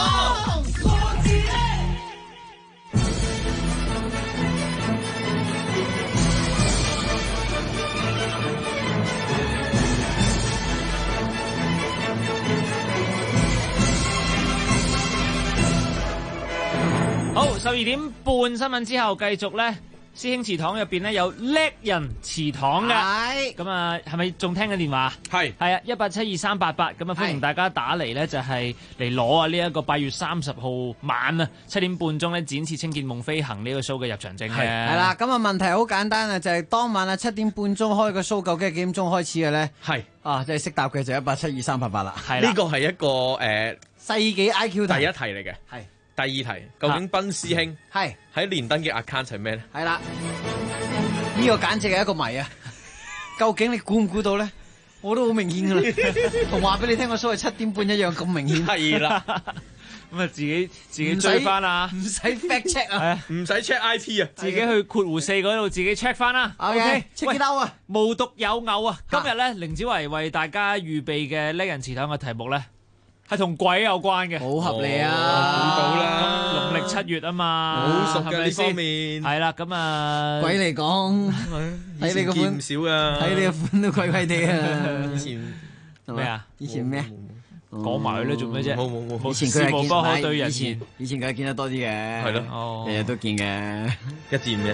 好，12點半新聞之後繼續咧。師兄祠堂入邊咧有叻人祠堂嘅，咁啊係咪仲聽緊電話？係啊，1872388，咁啊歡迎大家打嚟咧，就係嚟攞啊呢一個8月30號晚啊7點半鐘咧展翅青見夢飛行呢個 show 嘅入場證嘅。 係啦，咁啊問題好簡單啊，就係當晚啊7點半鐘開個 show，究竟係幾點鐘開始嘅咧？係啊，即係識答嘅就1872388啦。係呢個係一個世紀 IQ 題第一題嚟嘅。係。第二題，究竟賓師兄係喺連登嘅 account 係咩咧？ 係啦，呢個簡直係一個謎啊！究竟你估唔估到咧？我都好明顯噶啦，同話俾你聽個 show 係7點半一樣咁明顯。係啦， 咁啊自己追翻啦， 唔使 fact check 啊， 唔使 check IP 啊， 自己去括弧4嗰度自己 check 翻啦。 OK，check it out 啊！ 無獨有偶啊，今日咧凌子維為大家預備嘅叻人祠堂嘅題目咧。係同鬼有關嘅， 好合理啊！ 估到啦， 農曆7月啊嘛， 好熟嘅呢方面。 係啦，咁啊， 鬼嚟講，睇你個款唔少噶， 睇你個款都鬼鬼哋啊！ 以前咩啊？ 以前咩？ 講埋佢啦，做咩啫？ 冇。 以前佢係事無不可對人言， 以前佢係見得多啲嘅， 係咯， 日日都見嘅， 一戰嘅。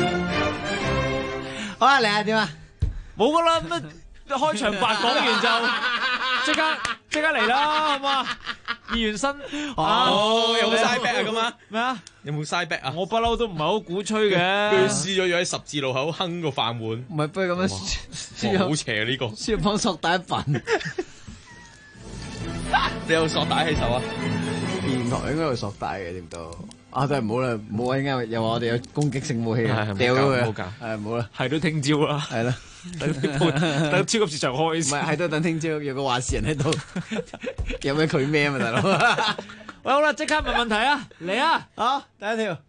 好啦，嚟啊，點啊？ 冇噶啦，咁啊，開場白講完就即刻嚟啦，好嘛？驗完身有冇 side back 啊？咁啊？ 咩啊？ 有冇 side back 啊？ 我不嬲都唔係好鼓吹嘅。 佢試咗喺十字路口哼個飯碗， 唔係不如咁樣好邪呢個。 輸幫索帶一份， 你有索帶喺手啊？ 電台應該有索帶嘅，點都啊，真係唔好啦，唔好啊！應該又話我哋有攻擊性武器啊，掉咗佢， 唔好啦， 係都聽朝啦，係啦。等超級市場開， 唔係都等聽朝有個話事人喺度，有咩佢咩啊嘛，大佬？ 喂，好啦，即刻問問題啊，嚟啊！ 好，第一條，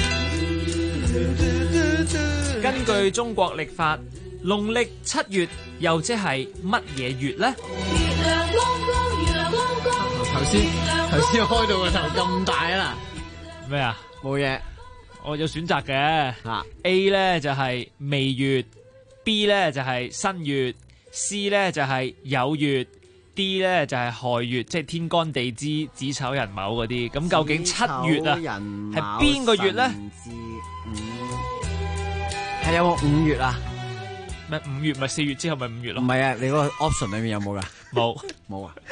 根據中國曆法，農曆7月又即係乜嘢月咧？ 頭先開到個頭咁大啊！ 咩啊？ 冇嘢， 我有選擇嘅。A 咧就係未月。B 咧就係新月 C 咧就係有月 ，D 咧就係亥月，即係天干地支子丑寅卯嗰啲。咁究竟7月啊係邊個月咧？ 係有冇5月啊？ 咩5月咪4月之後咪5月咯？ 唔係啊，你嗰個 option 裏面有冇噶？冇啊。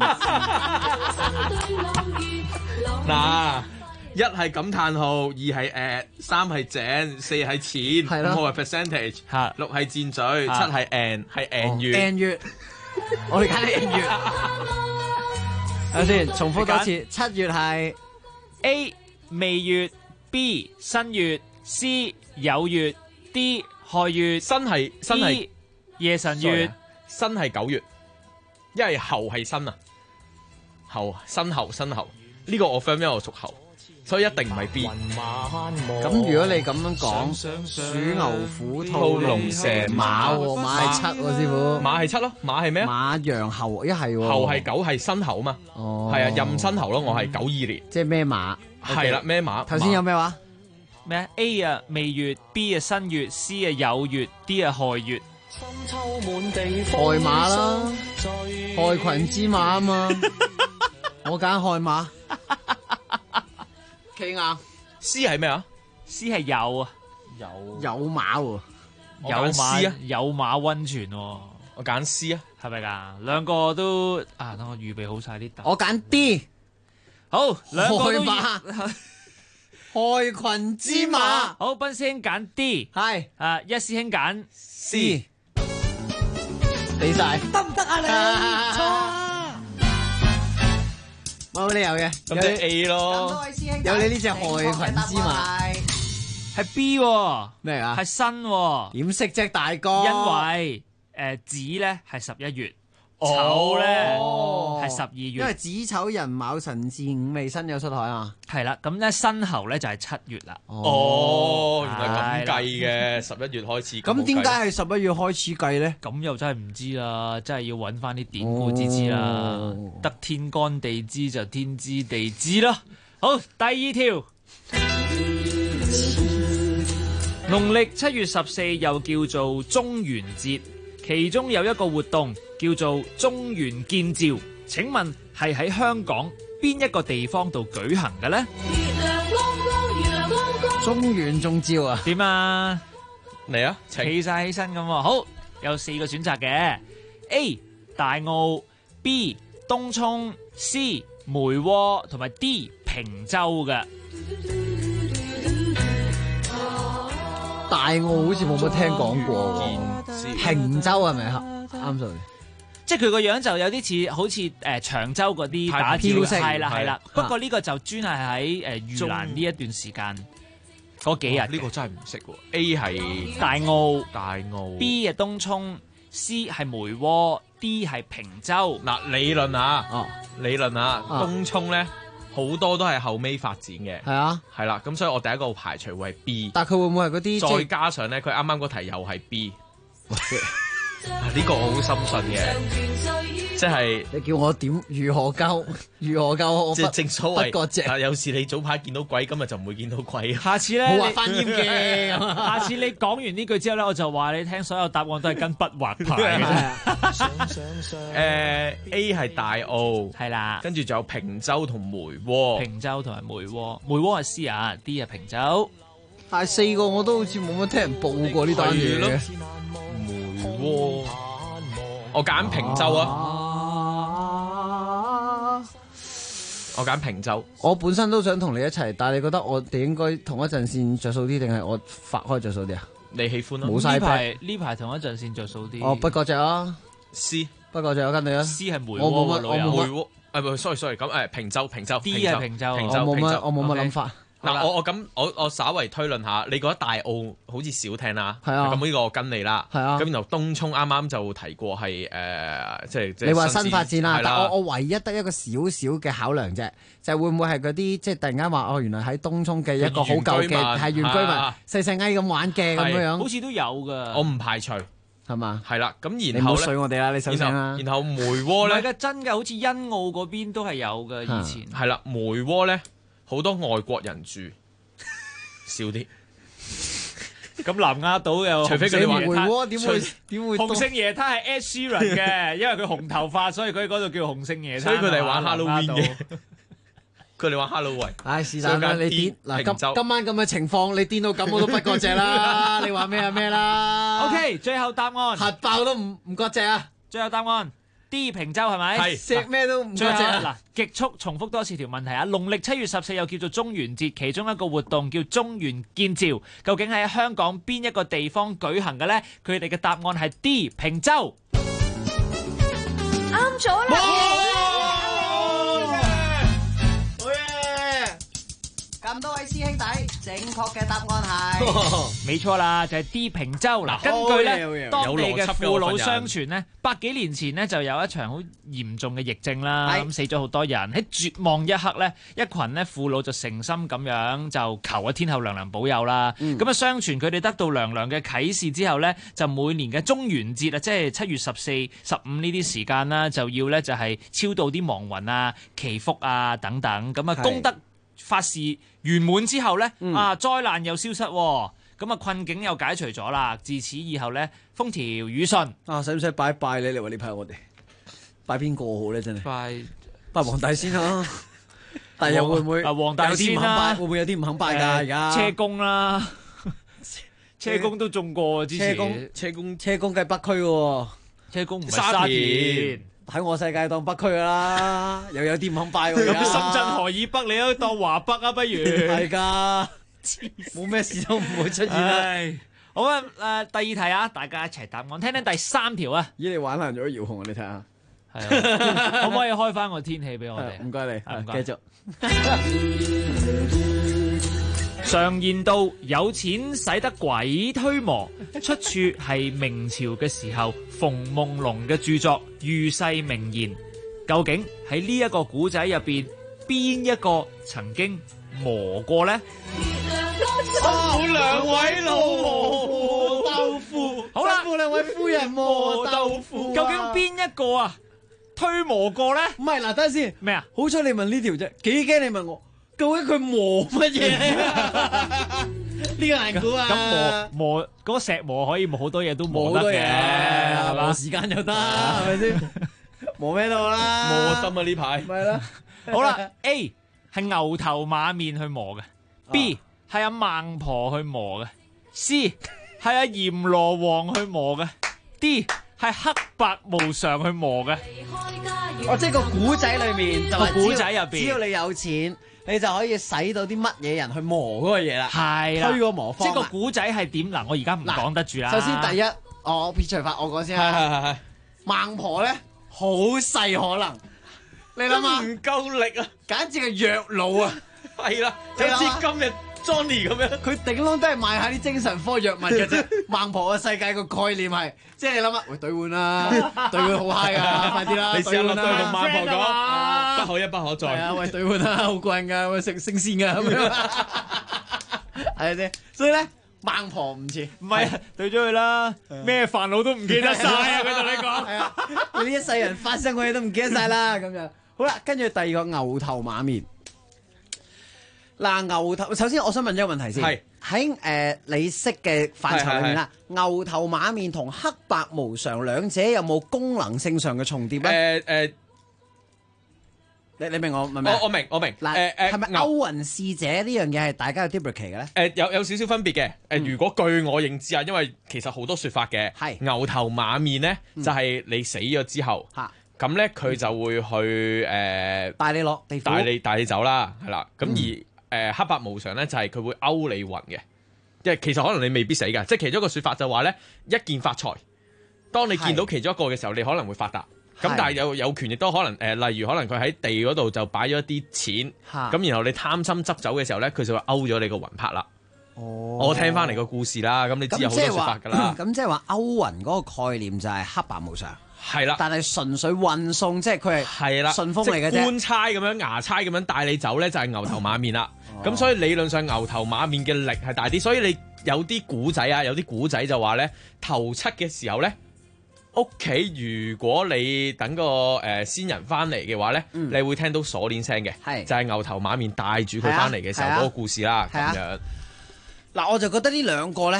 嗱，一係感嘆號，二係3係井，四係錢，5係 percentage， 6係箭嘴，7係 and 係 and 月。 and 月，我哋揀 and 月。睇下先，重複多次。7月係 A 未月 ，B 新月 ，C 有月 ，D 亥月， 新係夜神月， 新係9月，因為猴係新啊，新猴呢個我 friend 因為我屬猴，所以一定唔係 B。 咁如果你咁樣講，鼠牛虎兔龍蛇馬喎，馬係7喎，師傅。 馬係7咯，馬係咩啊？ 馬羊猴一係喎。 猴係9係新猴啊嘛。哦。係啊，壬申猴咯，我係92年。 即係咩馬？ 係啦，咩馬？ 頭先有咩話？ 咩啊 ？A 啊未月 ，B 啊新月，C 啊有月，D 啊亥月。 亥馬啦，害群之馬啊嘛。我揀亥馬。企硬 C 係咩啊 ？C 係有啊， 有馬喎， 有馬啊，有馬溫泉喎。 我揀 C 啊， 係咪㗎？兩個都啊，等我預備好晒啲答案。 我揀 D。 好，兩個都害群之馬。 好，斌師兄揀 D， 係一師兄揀 C， 俾晒得唔得啊你？錯。 冇理由嘅， 咁即係 A 咯。 咁多位師兄， 有你呢隻害群之馬， 係 B 喎。 咩啊？ 係新喎。 點識啫，大哥？ 因為子咧係11月，丑咧係12月。 因為子丑寅卯辰巳午未申酉戌亥啊。 係啦，咁咧申猴咧就係7月啦。 哦，原來咁計嘅，11月開始。 咁點解係11月開始計咧？ 咁又真係唔知啦，真係要揾翻啲典故至知啦。得天干地支就天知地知啦。好，第2條，農曆7月14又叫做中元節，其中有一個活動叫做中元見照。請問係喺香港邊一個地方度舉行嘅呢？ 中元中照啊？ 點啊？ 嚟啊！ 企晒起身咁喎。好，有4個選擇嘅 ：A 大澳、B 東涌、C 梅窩同埋 D 坪洲嘅。 大澳好似冇乜聽講過，坪洲係咪啊？啱數。 即係佢個樣就有啲似，好似長洲嗰啲打醮，係啦係啦。不過呢個就專係喺盂蘭呢一段時間嗰幾日。 呢個真係唔識喎。A 係大澳 ，B 係東涌，C 係梅窩，D 係坪洲。 嗱，理論啊，東涌咧好多都係後尾發展嘅。 係啊， 係啦，咁所以我第一個排除會係 B。 但係佢會唔會係嗰啲？ 再加上咧，佢啱啱嗰題又係 B。呢個我好深信嘅，即係你叫我點如何救？ 即係正所謂不過隻有時你早排見到鬼，今日就唔會見到鬼。 下次咧， 冇畫翻煙嘅。 下次你講完呢句之後咧，我就話你聽，所有答案都係跟筆畫牌嘅。 A 係大澳， 係啦， 跟住仲有坪洲同梅窩。 坪洲同埋梅窩係 C 啊 ，D 係坪洲。 但係4個我都好似冇乜聽人報過呢單嘢嘅。 我揀坪洲啊！我揀坪洲。 我本身都想同你一齊，但係你覺得我哋應該同一陣線着數啲，定係我發開着數啲啊？ 你喜歡咯。 冇晒呢排同一陣線着數啲。 哦，不過隻啊 C， 不過隻我跟你啊。 C 係梅窩。 我冇乜， 梅窩。唔係 sorry，咁坪洲。 D 係坪洲。 我冇乜諗法。 嗱，我稍微推論下，你覺得大澳好似少聽啦， 係啊， 咁呢個我跟你啦， 係啊， 咁然後東涌啱啱就提過係即係你話新發展啦，但我唯一得一個少少嘅考量啫，就係會唔會係嗰啲即係突然間話原來喺東涌嘅一個好舊嘅係原居民細細蟻咁玩嘅咁樣， 好似都有噶， 我唔排除係嘛， 係啦，咁然後咧， 你唔好水我哋啦，你首先啦， 然後梅窩咧， 唔係㗎，真嘅，好似欣澳嗰邊都係有嘅，以前係啦，梅窩咧好多外國人住。少啲， 咁南丫島又除非佢哋話回鍋點會洪聖爺他係 Ed Sheeran 嘅，因為佢紅頭髮，所以佢喺嗰度叫洪聖爺。 所以佢哋玩 Halloween 嘅，佢哋玩 Halloween。 唉，是但啦，你癲嗱今晚咁嘅情況，你癲到咁我都不割席啦！你話咩啊咩啦 ？OK， 最後答案核爆都唔割席啊！ 最後答案 D 平洲係咪？ 係食咩都唔割席嗱，極速重複多次條問題啊！農曆7月14又叫做中元節，其中一個活動叫中元建醮，究竟喺香港邊一個地方舉行嘅咧？佢哋嘅答案係 D 平洲。 啱咗啦！ 咁多位師兄弟，正確嘅答案係， 冇錯啦，就係 D 平洲嗱。根據咧當地嘅父老相傳咧，100幾年前咧就有一場好嚴重嘅疫症啦，咁死咗好多人。喺絕望一刻咧，一群咧父老就誠心咁樣就求啊天后娘娘保佑啦。咁啊，相傳佢哋得到娘娘嘅啟示之後咧，就每年嘅中元節啊，即係7月14、15呢啲時間啦，就要咧就係超度啲亡魂啊、祈福啊等等。咁啊，功德法事圓滿之後咧，災難又消失，咁啊困境又解除咗啦。自此以後咧，風調雨順。 啊，使唔使拜拜你話呢排我哋拜邊個好咧？真係拜黃大仙啦。但又會唔會黃大仙啦？ 會唔會有啲唔肯拜㗎？而家車公啦，車公都中過之前。 車公計北區喎， 車公唔係沙田。 喺我世界當北區啦，又有啲唔肯拜喎。 咁深圳河以北你都當華北啊，不如係㗎，冇咩事都唔會出現啦。 好啊，第二題啊，大家一齊答案，聽聽第3條啊。 咦，你玩爛咗遙控啊？你睇下， 係可唔可以開翻個天氣俾我哋？ 唔該你， 唔該。 繼續。 常言道，有錢使得鬼推磨，出處係明朝嘅時候馮夢龍嘅著作《喻世名言》。究竟喺呢一個古仔入邊，邊一個曾經磨過呢？ 兩位老磨豆腐， 好啦， 辛苦兩位夫人磨豆腐。 究竟邊一個啊推磨過呢？ 唔係嗱，等陣先咩啊？ 好彩你問呢條啫，幾驚你問我。究竟佢磨乜嘢？呢個難估啊！ 咁磨嗰個石磨可以磨好多嘢都磨得嘅，係嘛？ 磨時間又得，係咪先？磨咩都好啦。 磨心啊呢排。 咪啦。 好啦 ，A 係牛頭馬面去磨嘅 ，B 係阿孟婆去磨嘅 ，C 係阿閻羅王去磨嘅 ，D 係黑白無常去磨嘅。 即係個古仔裏面，就個古仔入邊， 只要你有錢。你就可以使到啲乜嘢人去磨嗰個嘢啦， 係啦， 推個磨坊。 即係個古仔係點嗱？我而家唔講得住啦。 首先第一，我撇除法，我講先啦。係。孟婆咧好細可能，你諗下唔夠力啊， 簡直係弱腦啊。 係啦，就似今日 Johnny 咁樣， 佢頂籠都係賣下啲精神科藥物嘅啫。孟婆嘅世界個概念係，即係你諗下，喂兌換啦，兌換好 high 噶，快啲啦！ 你試下落對同孟婆講，不可一不可再。 係啊，喂兌換啦，好過癮㗎，喂食升仙㗎咁樣，係咪先？所以咧，孟婆唔似， 唔係對咗佢啦，咩煩惱都唔記得晒啊！佢同你講， 係啊，你一世人發生嘅嘢都唔記得晒啦，咁樣。好啦，跟住第二個牛頭馬面。嗱，牛頭首先我想問一個問題先，係喺你識嘅範疇裏面啦，牛頭馬面同黑白無常兩者有冇功能性上嘅重疊咧？你明我明唔明？ 我明。 嗱，係咪勾魂使者呢樣嘢係大家有 duplicate 嘅咧？ 有少少分別嘅。如果據我認知啊，因為其實好多説法嘅。係牛頭馬面咧，就係你死咗之後，咁咧佢就會去帶你落地府， 帶你走啦，係啦。咁而黑白無常咧，就係佢會勾你魂嘅。即係其實可能你未必死㗎，即係其中一個説法就話咧，一見發財。當你見到其中一個嘅時候，你可能會發達。咁但係有權亦都可能例如可能佢喺地嗰度就擺咗一啲錢，咁然後你貪心執走嘅時候咧，佢就會勾咗你個魂魄啦。我聽翻嚟個故事啦，咁你知有好多説法㗎啦。 咁即係話勾魂嗰個概念就係黑白無常， 係啦。 但係純粹運送，即係佢係順風嚟嘅啫。 即係官差咁樣、牙差咁樣帶你走咧，就係牛頭馬面啦。咁所以理論上牛頭馬面嘅力係大啲，所以你有啲古仔啊，有啲古仔就話咧，頭七嘅時候咧。屋企如果你等個先人翻嚟嘅話咧，你會聽到鎖鏈聲嘅，就係牛頭馬面帶住佢翻嚟嘅時候嗰個故事啦。咁樣嗱，我就覺得呢兩個咧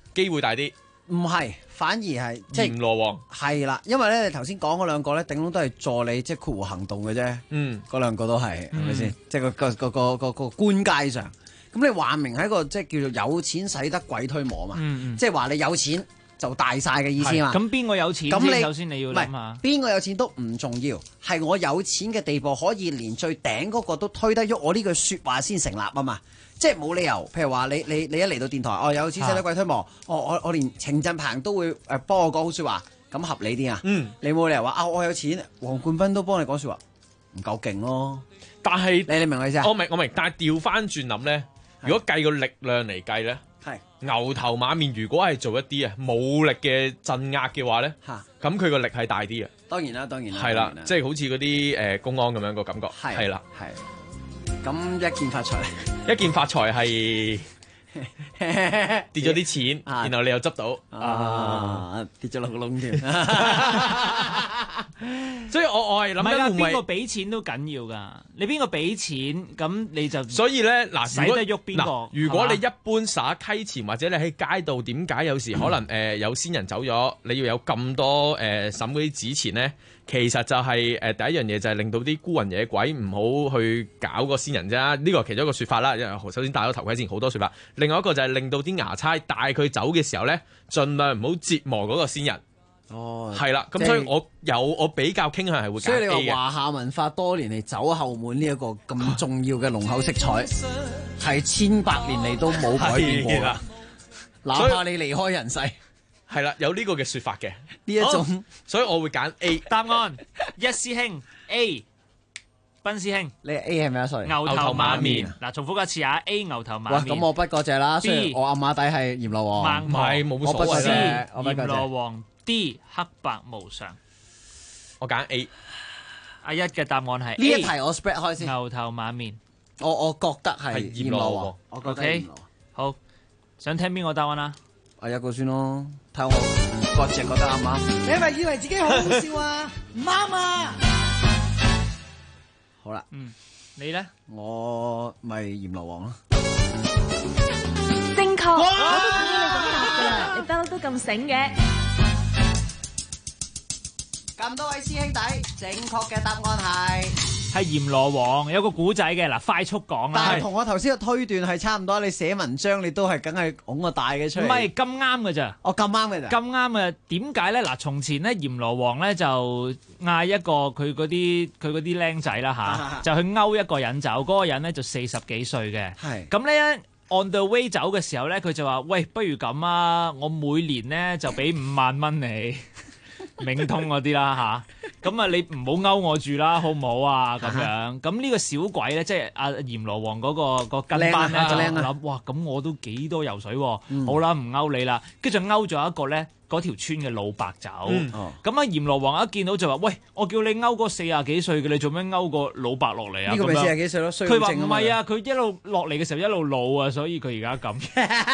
機會大啲。 唔係，反而係即係閻羅王係啦，因為咧你頭先講嗰兩個咧，頂多都係助你即係括弧行動嘅啫。嗰兩個都係咪先？即係個官階上，咁你話明係一個即係叫做有錢使得鬼推磨嘛。即係話你有錢就大晒嘅意思嘛。 咁邊個有錢？咁你首先你要諗下， 邊個有錢都唔重要，係我有錢嘅地步可以連最頂嗰個都推得喐我呢句説話先成立啊嘛。即係冇理由，譬如話你一嚟到電台，有錢使得鬼推磨，我連程振鵬都會幫我講好説話，咁合理啲啊？你冇理由話我有錢，黃冠斌都幫你講説話，唔夠勁咯。 但係你明我意思啊？ 我明，但係調翻轉諗咧，如果計個力量嚟計咧，牛頭馬面如果係做一啲武力嘅鎮壓嘅話咧，咁佢個力係大啲嘅。 當然啦， 係啦，即係好似嗰啲公安咁樣個感覺，係啦， 係。咁一件發財， 一件發財係跌咗啲錢，然後你又執到， 跌咗落個窿添。 所以我係諗緊邊個俾錢都緊要㗎。你邊個俾錢，咁你就所以咧嗱， 使得喐邊個？ 如果你一般灑溪錢或者你喺街度，點解有時可能有先人走咗，你要有咁多審嗰啲紙錢咧？其實就係第一樣嘢就係令到啲孤魂野鬼唔好去搞個先人啫，呢個係其中一個説法啦。首先戴咗頭盔先，好多説法。另外一個就係令到啲衙差帶佢走嘅時候咧，盡量唔好折磨嗰個先人。係啦，咁所以我比較傾向係會揀 A 嘅。 所以你話華夏文化多年嚟走後門呢一個咁重要嘅濃厚色彩，係千百年嚟都冇改變過啦。哪怕你離開人世。 係啦，有呢個嘅説法嘅呢一種， 所以我會揀 A 答案。一師兄 A， 斌師兄， 你 A 係咪啊 ？sorry， 牛頭馬面。嗱，重複一次啊 ，A 牛頭馬面。 咁我不過謝啦。雖然我阿馬底係閻羅王， 唔係冇所謂嘅。閻羅王 D 黑白無常。 我揀 A。 阿一嘅答案係 A。 呢一題我 spread 開先。 牛頭馬面。 我覺得係閻羅王。我覺得係閻羅王。 好，想聽邊個答案啊？ 一個先咯，睇我各自覺得啱唔啱？ 你係咪以為自己好好笑啊？唔啱啊！ 好啦， 你咧？ 我咪閻羅王咯。 正確，我都估你咁答㗎，你不嬲都咁醒嘅。 咁多位師兄弟，正確嘅答案係閻羅王。有個古仔嘅，嗱，快速講啦。 但係同我頭先嘅推斷係差唔多，你寫文章你都係梗係拱個大嘅出嚟。 唔係咁啱嘅咋？ 咁啱嘅咋？ 咁啱嘅，點解咧？嗱，從前咧閻羅王咧就嗌一個佢嗰啲僆仔啦就去勾一個人走，嗰個人咧就40幾歲嘅。係咁咧。On the way 走嘅時候咧，佢就話：喂，不如咁啊，我每年咧就俾5萬蚊你，冥通嗰啲啦嚇。咁啊，你唔好勾我住啦，好唔好啊？咁樣。咁呢個小鬼咧，即係阿閻羅王嗰個跟班咧，就諗：哇，咁我都幾多油水喎。好啦，唔勾你啦。跟住就勾咗一個咧。嗰條村嘅老伯走，咁啊閻羅王一見到就話：喂，我叫你勾個40幾歲嘅，你做咩勾個老伯落嚟啊？ 呢個咪40幾歲咯， 佢話唔係啊，佢一路落嚟嘅時候一路老啊，所以佢而家咁。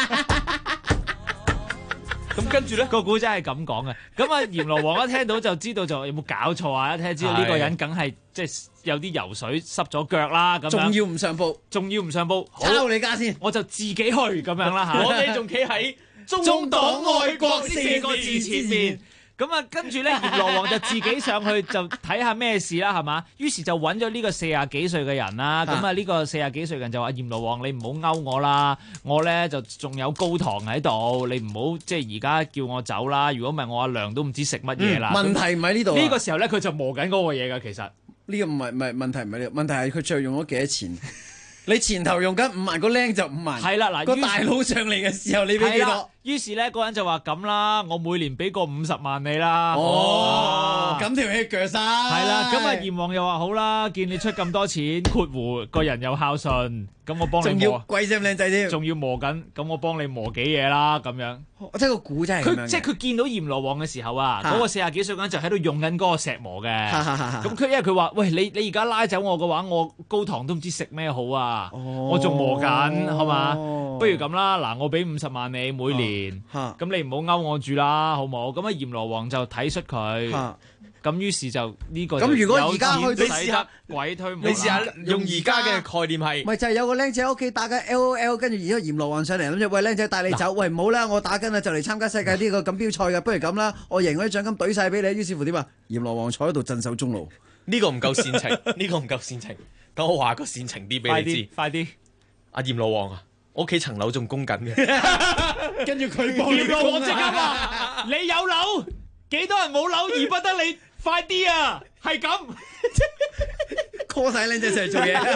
咁跟住咧個古仔係咁講嘅，咁啊閻羅王一聽到就知道就有冇搞錯啊？一聽知道呢個人梗係即係有啲油水濕咗腳啦，咁樣仲要唔上報， 抄你家先， 我就自己去咁樣啦嚇。 我哋仲企喺中黨愛國4個字前面，咁啊跟住咧閻羅王就自己上去就睇下咩事啦，係嘛？於是就揾咗呢個40幾歲嘅人啦，咁啊呢個40幾歲嘅人就話：閻羅王，你唔好勾我啦，我咧就仲有高堂喺度，你唔好即係而家叫我走啦。如果唔係我阿娘都唔知食乜嘢啦。 問題唔喺呢度。 呢個時候咧佢就磨緊嗰個嘢㗎，其實呢個唔係問題，唔係呢個問題係佢最後用咗幾多錢？你前頭用緊5萬，個僆就5萬。係啦，嗱，個大佬上嚟嘅時候，你俾幾多？ 於是咧，嗰人就話咁啦，我每年俾個50萬你啦。 咁條氣鋸晒。 係啦，咁啊閻王又話好啦，見你出咁多錢，括弧個人又孝順，咁我幫你磨。 仲要貴聲靚仔添。 仲要磨緊，咁我幫你磨幾嘢啦，咁樣。 即係個古仔係咁樣嘅。 即係佢見到閻羅王嘅時候啊，嗰個40幾歲嗰人就喺度用緊嗰個石磨嘅。咁佢因為佢話：喂，你而家拉走我嘅話，我高堂都唔知食咩好啊。我仲磨緊，好嘛？不如咁啦，嗱，我俾50萬你每年。咁你唔好勾我住啦，好冇？咁啊閻羅王就體恤佢，咁咁於是就呢個咁如果而家去到你試下鬼推磨， 你試下用而家嘅概念係， 咪就係有個僆仔喺屋企打緊 LOL， 跟住而家閻羅王上嚟諗住喂僆仔帶你走，喂唔好啦，我打緊啊，就嚟參加世界呢個錦標賽嘅，不如咁啦，我贏嗰啲獎金懟晒俾你，於是乎點啊？閻羅王坐喺度鎮守中路， 呢個唔夠煽情，呢個唔夠煽情，等我話個煽情啲俾你知， 快啲！ 阿閻羅王啊，我屋企層樓仲供緊嘅， 跟住佢幫閻羅王即刻話：你有樓，幾多人冇樓而不得你？快啲啊！係咁 call 晒僆仔上嚟做嘢。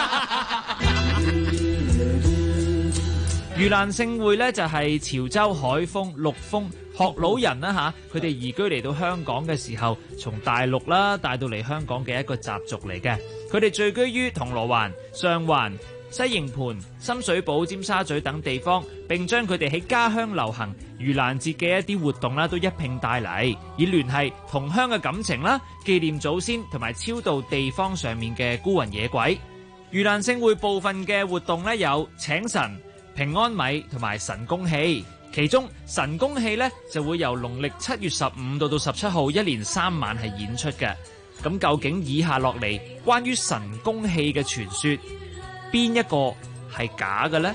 盂蘭勝會咧就係潮州海豐、陸豐學老人啦嚇，佢哋移居嚟到香港嘅時候，從大陸啦帶到嚟香港嘅一個習俗嚟嘅。佢哋聚居於銅鑼灣、上環、西營盤、深水埗、尖沙咀等地方，並將佢哋喺家鄉流行盂蘭節嘅一啲活動啦，都一併帶嚟，以聯繫同鄉嘅感情啦，紀念祖先同埋超度地方上面嘅孤魂野鬼。盂蘭勝會部分嘅活動咧有請神、平安米同埋神功戲，其中神功戲咧就會由農曆7月15到17號一連3晚係演出嘅。咁究竟以下落嚟關於神功戲嘅傳說，邊一個係假嘅呢？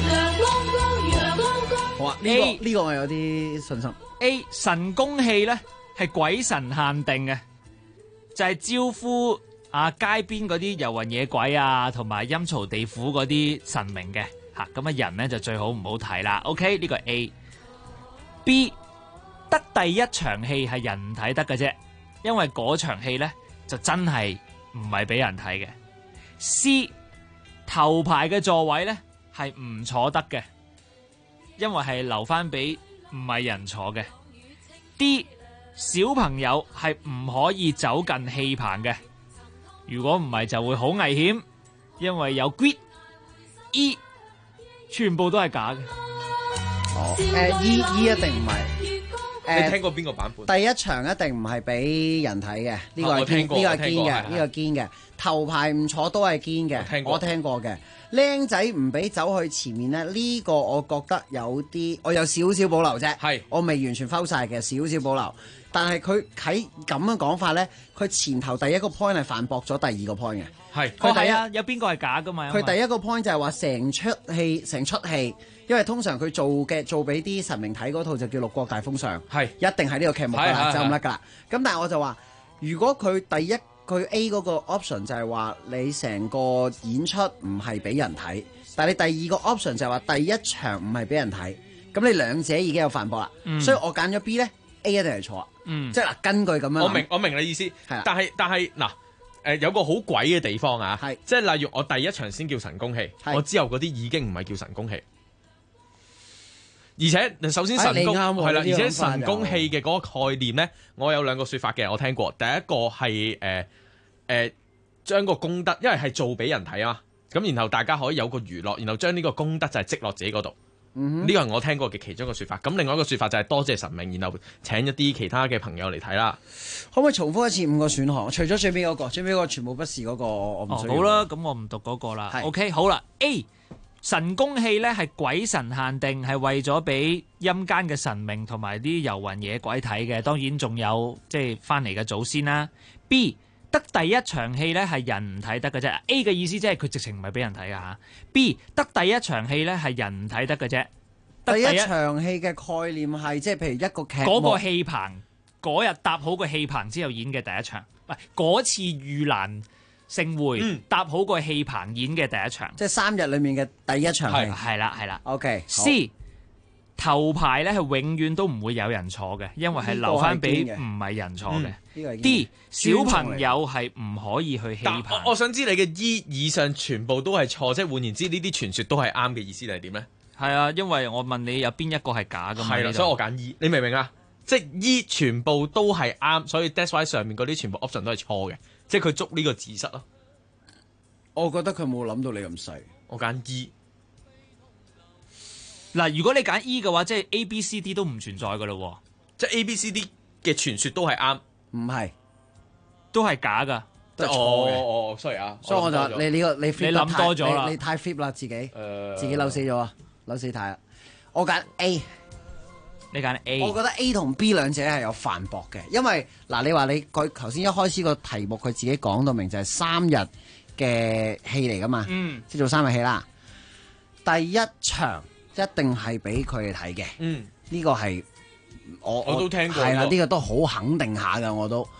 好啊，呢個我有啲信心。 A 神功戲咧係鬼神限定嘅，就係招呼街邊嗰啲遊魂野鬼啊，同埋陰曹地府嗰啲神明嘅嚇。咁人咧就最好唔好睇啦。OK， 呢個 A。B 得第一場戲係人唔睇得嘅啫，因為嗰場戲咧就真係唔係俾人睇嘅。C 頭排嘅座位咧係唔坐得嘅，因為係留翻俾唔係人坐嘅。D 小朋友係唔可以走近戲棚嘅，如果唔係就會好危險，因為有 greed。E 全部都係假嘅。 E 一定唔係。 你聽過邊個版本？ 第一場一定唔係俾人睇嘅，呢個係堅，呢個係堅嘅，呢個堅嘅。頭排唔坐都係堅嘅，我聽過嘅。僆仔唔俾走去前面咧，呢個我覺得有啲，我有少少保留啫。係，我未完全摟晒嘅，少少保留。但係佢喺咁樣講法咧，佢前頭第一個 point 係反駁咗第二個 point 嘅。係， 佢第一有邊個係假噶嘛？ 佢第一個 point 就係話成出戲，因為通常佢做俾啲神明睇嗰套就叫《六國大封相》，係一定係呢個劇目㗎啦，就唔得㗎啦。咁但係我就話，如果佢佢 A 嗰個 option 就係話你成個演出唔係俾人睇，但係你第二個 option 就係話第一場唔係俾人睇，咁你兩者已經有反駁啦。所以我揀咗 B 咧 ，A 一定係錯。即係嗱，根據咁樣， 我明你意思。係，但係嗱，有個好鬼嘅地方啊，係即係例如我第一場先叫神功戲，我之後嗰啲已經唔係叫神功戲。而且首先神功係啦，而且神功戲嘅嗰個概念咧，我有兩個說法嘅，我聽過。第一個係將個功德，因為係做俾人睇啊，咁然後大家可以有個娛樂，然後將呢個功德就係積落自己嗰度。呢個係我聽過嘅其中一個說法。咁另外一個說法就係多謝神明，然後請一啲其他嘅朋友嚟睇啦。 可唔可以重複一次5個選項？除咗最尾嗰個，最尾嗰個全部不是嗰個，我唔需要。 好啦，咁我唔讀嗰個啦。OK， 好啦 ，A。神功戲咧係鬼神限定，係為咗俾陰間嘅神明同埋啲遊魂野鬼睇嘅，當然仲有即係翻嚟嘅祖先啦。B 得第一場戲咧係人唔睇得嘅啫。A 嘅意思即係佢直情唔係俾人睇㗎嚇。B 得第一場戲咧係人唔睇得嘅啫。 第一場戲嘅概念係即係譬如一個劇目嗰個戲棚嗰日搭好個戲棚之後演嘅第一場，唔係嗰次盂蘭盛會搭好個戲棚演嘅第一場， 即係3日裏面嘅第一場戲。 係啦。 OK。 C 頭排咧係永遠都唔會有人坐嘅，因為係留翻俾唔係人坐嘅。D 小朋友係唔可以去戲棚。 我想知你嘅以上全部都係錯，即係換言之，呢啲傳說都係啱嘅意思定係點咧？ 係啊，因為我問你有邊一個係假㗎嘛？ 係啦，所以我揀 E， 你明唔明啊？即係 E 全部都係啱，所以 that's why 上面嗰啲全部 option 都係錯嘅。即係佢捉呢個字蝨咯， 我覺得佢冇諗到你咁細。 我揀 E。 嗱，如果你揀 E 嘅話，即係 A、B、C、D 都唔存在噶咯。 即係 A、B、C、D 嘅傳說都係啱， 唔係， 都係假噶， 都係錯嘅。 sorry 啊， 所以我就話你諗多咗啦， 你太 flip 啦，自己扭死咗啊，扭死太啦。我揀 A。 你揀 A， 我覺得 A 同 B 兩者係有反駁嘅，因為嗱你話佢頭先一開始個題目佢自己講到明就係3日嘅戲嚟噶嘛，即係做3日戲啦。第一場一定係俾佢哋睇嘅，呢個係我都聽過， 係啦，呢個都好肯定下噶，我都。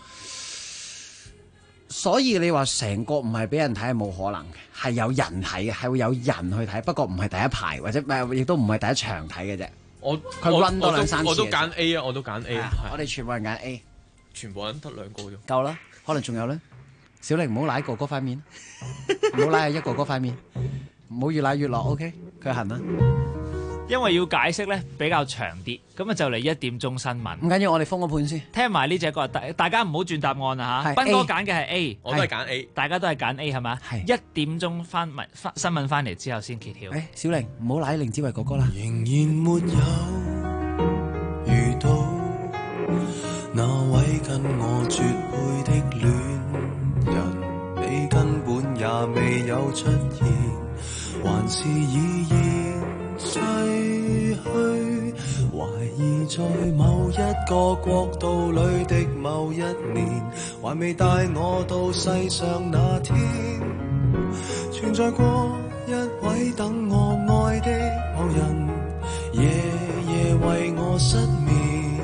所以你話成個唔係俾人睇係冇可能嘅，係有人睇嘅，係會有人去睇，不過唔係第一排或者亦都唔係第一場睇嘅啫。佢 run 多2-3次。 我都揀 A 啊，我都揀 A。 我哋全部人揀 A， 全部人得2個啫。 夠啦，可能仲有咧。小玲唔好舐哥哥塊面，唔好舐一哥哥塊面，唔好越舐越落。OK， 佢痕啦。 因為要解釋咧比較長啲，咁啊就嚟1點鐘新聞。 唔緊要，我哋封個盤先。 聽埋呢隻歌，大家唔好轉答案啊嚇。斌哥揀嘅係 A， 我都係揀 A， 大家都係揀 A 係嘛？1點鐘翻新聞翻嚟之後先揭曉。 小玲唔好舐凌子維哥哥啦。 仍然沒有遇到那位跟我絕配的戀人，你根本也未有出現，還是已逝去，懷疑在某一個國度裏的某一年，還未帶我到世上那天，存在過一位等我愛的某人，夜夜為我失眠，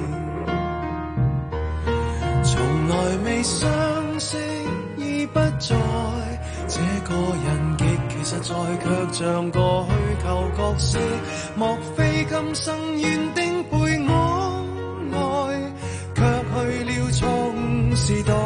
從來未相識已不在，這個人極其實在，卻像過去舊角色，莫非今生願定陪我愛，卻去了錯誤時代。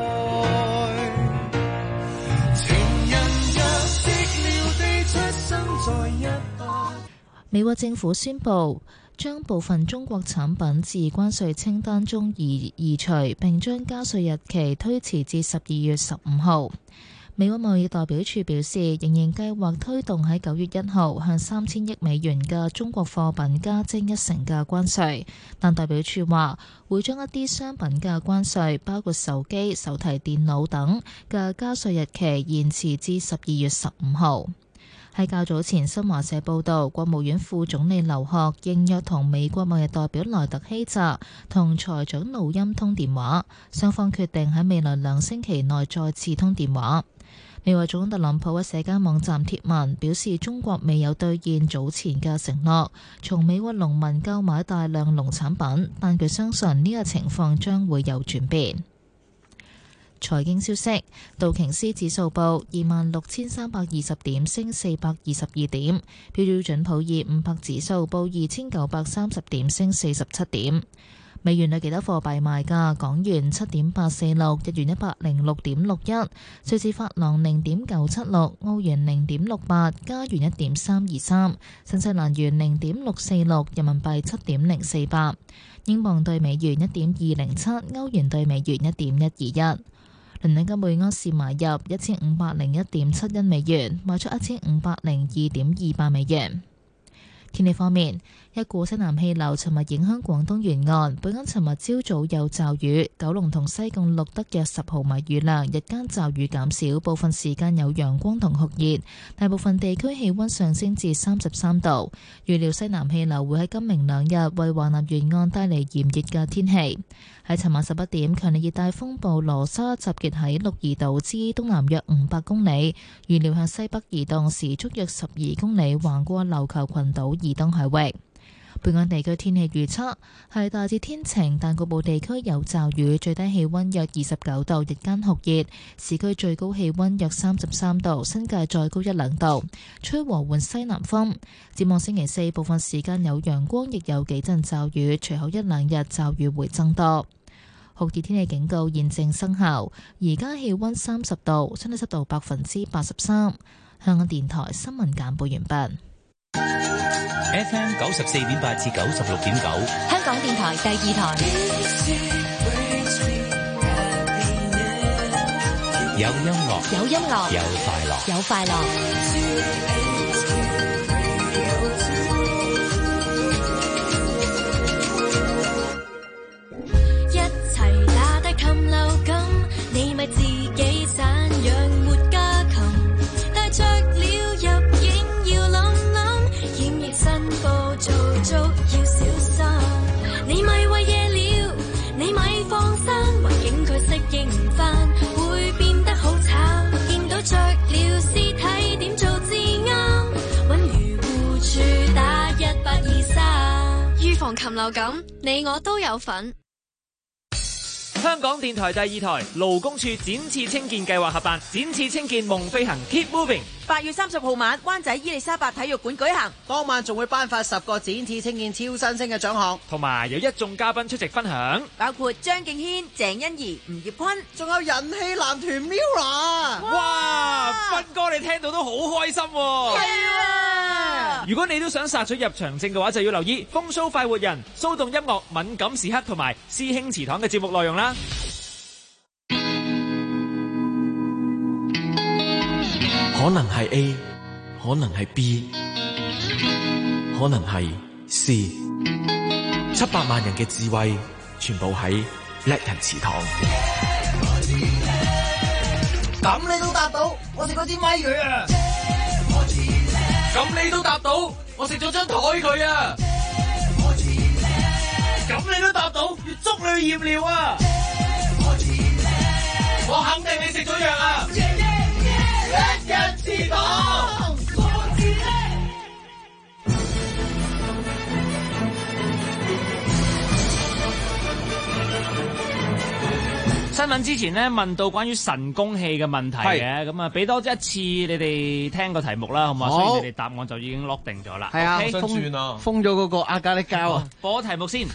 情人若識了地出生在一代。 美國政府宣布將部分中國產品自關稅清單中移除，並將加稅日期推遲至12月15號。美國貿易代表處表示，仍然計劃推動喺9月1號向3000億美元嘅中國貨品加徵1%嘅關稅，但代表處話會將一啲商品嘅關稅，包括手機、手提電腦等嘅加稅日期延遲至12月15號。喺較早前，新華社報道，國務院副總理劉鶴應約同美國貿易代表萊特希澤同財長盧欽通電話，雙方決定喺未來2星期內再次通電話。美國總統特朗普喺社交網站貼文表示，中國未有兌現早前嘅承諾，從美國農民購買大量農產品，但佢相信呢個情況將會有轉變。財經消息，道瓊斯指數報26,320點，升422點；標準普爾500指數報2,930點，升47點。美元對其他貨幣賣價：港元7.846，日元106.61，瑞士法郎0.976，澳元0.68，加元1.323，新西蘭元0.646，人民幣7.048，英鎊對美元1.207，歐元對美元1.121。倫敦金每盎司買入1501.71美元，賣出1502.28美元。天氣方面，一股西南氣流尋日影響廣東沿岸，本港尋日朝早有驟雨，九龍同西貢錄得約10毫米雨量，日間驟雨減少，部分時間有陽光同酷熱，大部分地區氣溫上升至33度。預料西南氣流會喺今明2日為華南沿岸帶嚟炎熱嘅天氣。喺尋晚11點，強烈熱帶風暴羅莎集結喺鹿兒島之東南約500公里，預料向西北移動，時速約12公里，橫過琉球群島以東海域。本港地區天氣預測係大致天晴，但局部地區有驟雨，最低氣溫約29度，日間酷熱，市區最高氣溫約33度，新界再高1-2度，吹和緩西南風。展望星期4，部分時間有陽光，亦有幾陣驟雨，隨後1-2日驟雨會增多。酷熱天氣警告現正生效，而家氣溫30度，相對濕度83%。香港電台新聞簡報完畢。 FM 94.8至96.9， 香港電台第2台。 有音樂， 有音樂， 有快樂， 有快樂。 一齊打低禽流感，你咪自己散養活家禽，帶着了入境要諗諗，檢疫申報做足要小心。 防禽流感，你我都有份。 香港電台第二台勞工處展翅青見計劃合辦展翅青見夢飛行 Keep Moving。 8月30號晚，灣仔伊利沙伯體育館舉行。 當晚仲會頒發10個展翅青見超新星嘅獎項， 同埋有一眾嘉賓出席分享， 包括張敬軒、鄭欣宜、吳業坤， 仲有人氣男團 Mirror。 哇！斌哥你聽到都好開心喎。 係啊！ 如果你都想殺出入場證嘅話，就要留意風騷快活人、騷動音樂、敏感時刻同埋師兄祠堂嘅節目內容啦。 可能係 A， 可能係 B， 可能係 C。700萬人嘅智慧，全部喺叻人祠堂。 咁你都答到，我食嗰支咪佢啊！ 咁你都答到，我食咗張台佢啊！咁你都答到，要捉你去驗尿啊！我肯定你食咗藥啊！叻人祠堂，我知叻。 新聞之前呢，問到關於神功戲嘅問題嘅，咁啊俾多一次你哋聽個題目啦，好唔好？所以你哋答案就已經 lock 定咗啦。 係啊，封咗嗰個阿加力膠啊！ 播題目先。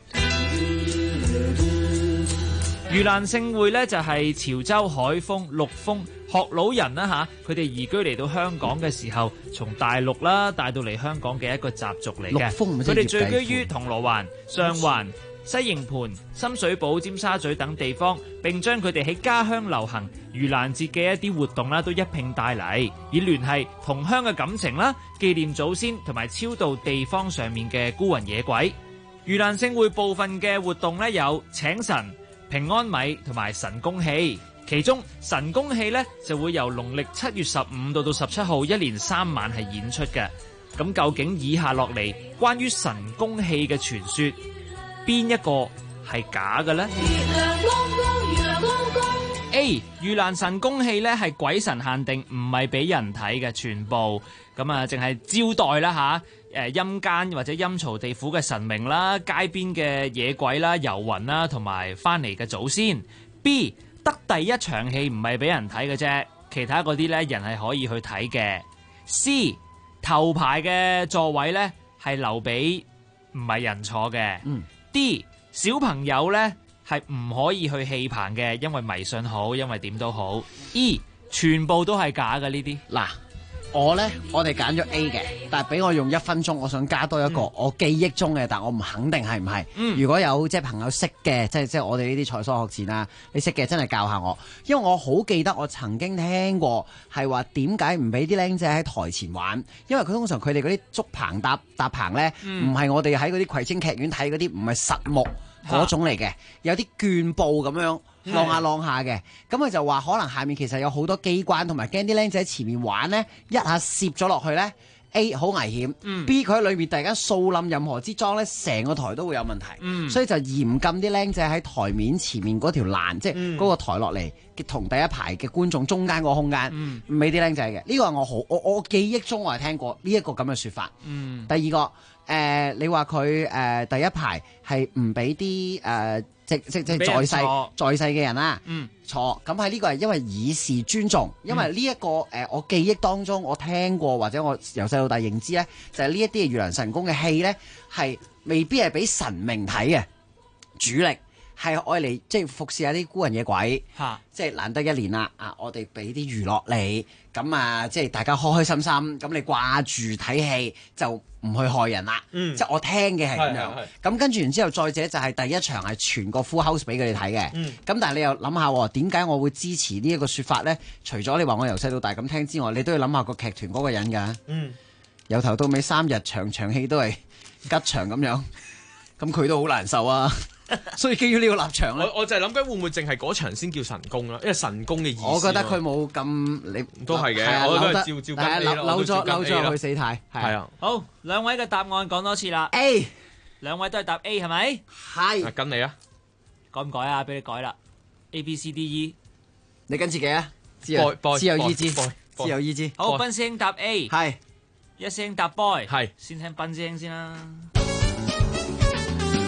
盂蘭勝會呢，就係潮州海豐、陸豐學老人啦嚇，佢哋移居嚟到香港嘅時候，從大陸啦帶到嚟香港嘅一個習俗嚟嘅。佢哋聚居於銅鑼灣、上環、西營盤、深水埗、尖沙咀等地方，並將佢哋喺家鄉流行盂蘭節嘅一啲活動啦，都一併帶嚟，以聯繫同鄉嘅感情啦，紀念祖先同埋超度地方上面嘅孤魂野鬼。盂蘭勝會部分嘅活動呢，有請神、平安米同埋神功戲，其中神功戲呢就會由農曆7月15到17號一連3晚係演出嘅。咁究竟以下落嚟關於神功戲嘅傳說，邊一個係假嘅呢？A 盂蘭神功戲呢係鬼神限定，唔係俾人睇嘅，全部咁啊，淨係招待啦嚇。陰間或者陰曹地府嘅神明啦，街邊嘅野鬼啦、遊魂啦，同埋翻嚟嘅祖先。B 得第一場戲唔係俾人睇嘅啫，其他嗰啲呢人係可以去睇嘅。C 頭排嘅座位呢係留俾唔係人坐嘅。D 小朋友呢係唔可以去戲棚嘅，因為迷信好，因為點都好。E 全部都係假嘅呢啲。 嗱。我哋揀咗 A 嘅，但係俾我用1分鐘，我想加多一個我記憶中嘅，但我唔肯定係唔係。如果有即係朋友識嘅，即係我哋呢啲才疏學淺啊，你識嘅真係教下我，因為我好記得我曾經聽過係話點解唔俾啲僆仔喺台前玩，因為佢通常佢哋嗰啲竹棚搭棚咧，唔係我哋喺嗰啲葵青劇院睇嗰啲，唔係實木嗰種嚟嘅，有啲絹布咁樣。晾下晾下嘅，咁佢就話可能下面其實有好多機關，同埋驚啲僆仔喺前面玩呢，一下攝咗落去呢 A 好危險、B 佢喺裏面突然間掃冧任何支裝呢，成個台都會有問題，所以就嚴禁啲僆仔喺台面前面嗰條欄，即係嗰個台落嚟同第一排嘅觀眾中間嗰個空間，唔俾啲僆仔嘅。呢個係我記憶中我係聽過呢一個咁嘅説法。第二個你話佢第一排係唔俾啲即在世嘅人啦，坐咁喺呢個係因為以示尊重，因為呢一個我記憶當中我聽過或者我由細到大認知咧，就係呢一啲嘅盂蘭神功嘅戲咧，係未必係俾神明睇嘅，主力係愛嚟即係服侍下啲孤魂野鬼，即係難得一年啦，我哋俾啲娛樂你，咁啊即係大家開開心心，咁你掛住睇戲就唔去害人啦，即係我聽嘅係咁樣。咁跟住然之後，再者就係第一場係全個 full house 俾佢哋睇嘅。咁但係你又諗下，點解我會支持呢一個説法呢？除咗你話我由細到大咁聽之外，你都要諗下個劇團嗰個人㗎。由頭到尾3日場戲都係吉場咁樣，咁佢都好難受啊。所以基於呢個立場咧， 我就係諗緊會唔會淨係嗰場先叫神功啦？因為神功嘅意思， 我覺得佢冇咁你都係嘅，我都係照跟 A 啦， 扭咗佢死態。係啊， 好，兩位嘅答案講多次啦。 A， 兩位都係答 A 係咪？ 係。 跟你啊， 改唔改啊？俾你改啦。A B C D E， 你跟自己啊？自由意志，自由意志。 好，斌師兄答 A， 係。 一師兄答 boy， 係。 先聽斌師兄先啦。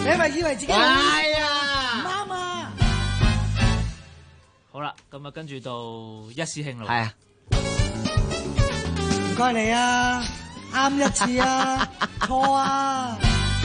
你係咪以為自己好？ 哎呀， 唔啱啊！ 好啦，咁啊，跟住到一師兄啦。 係啊， 唔該你啊，啱一次啊，錯啊！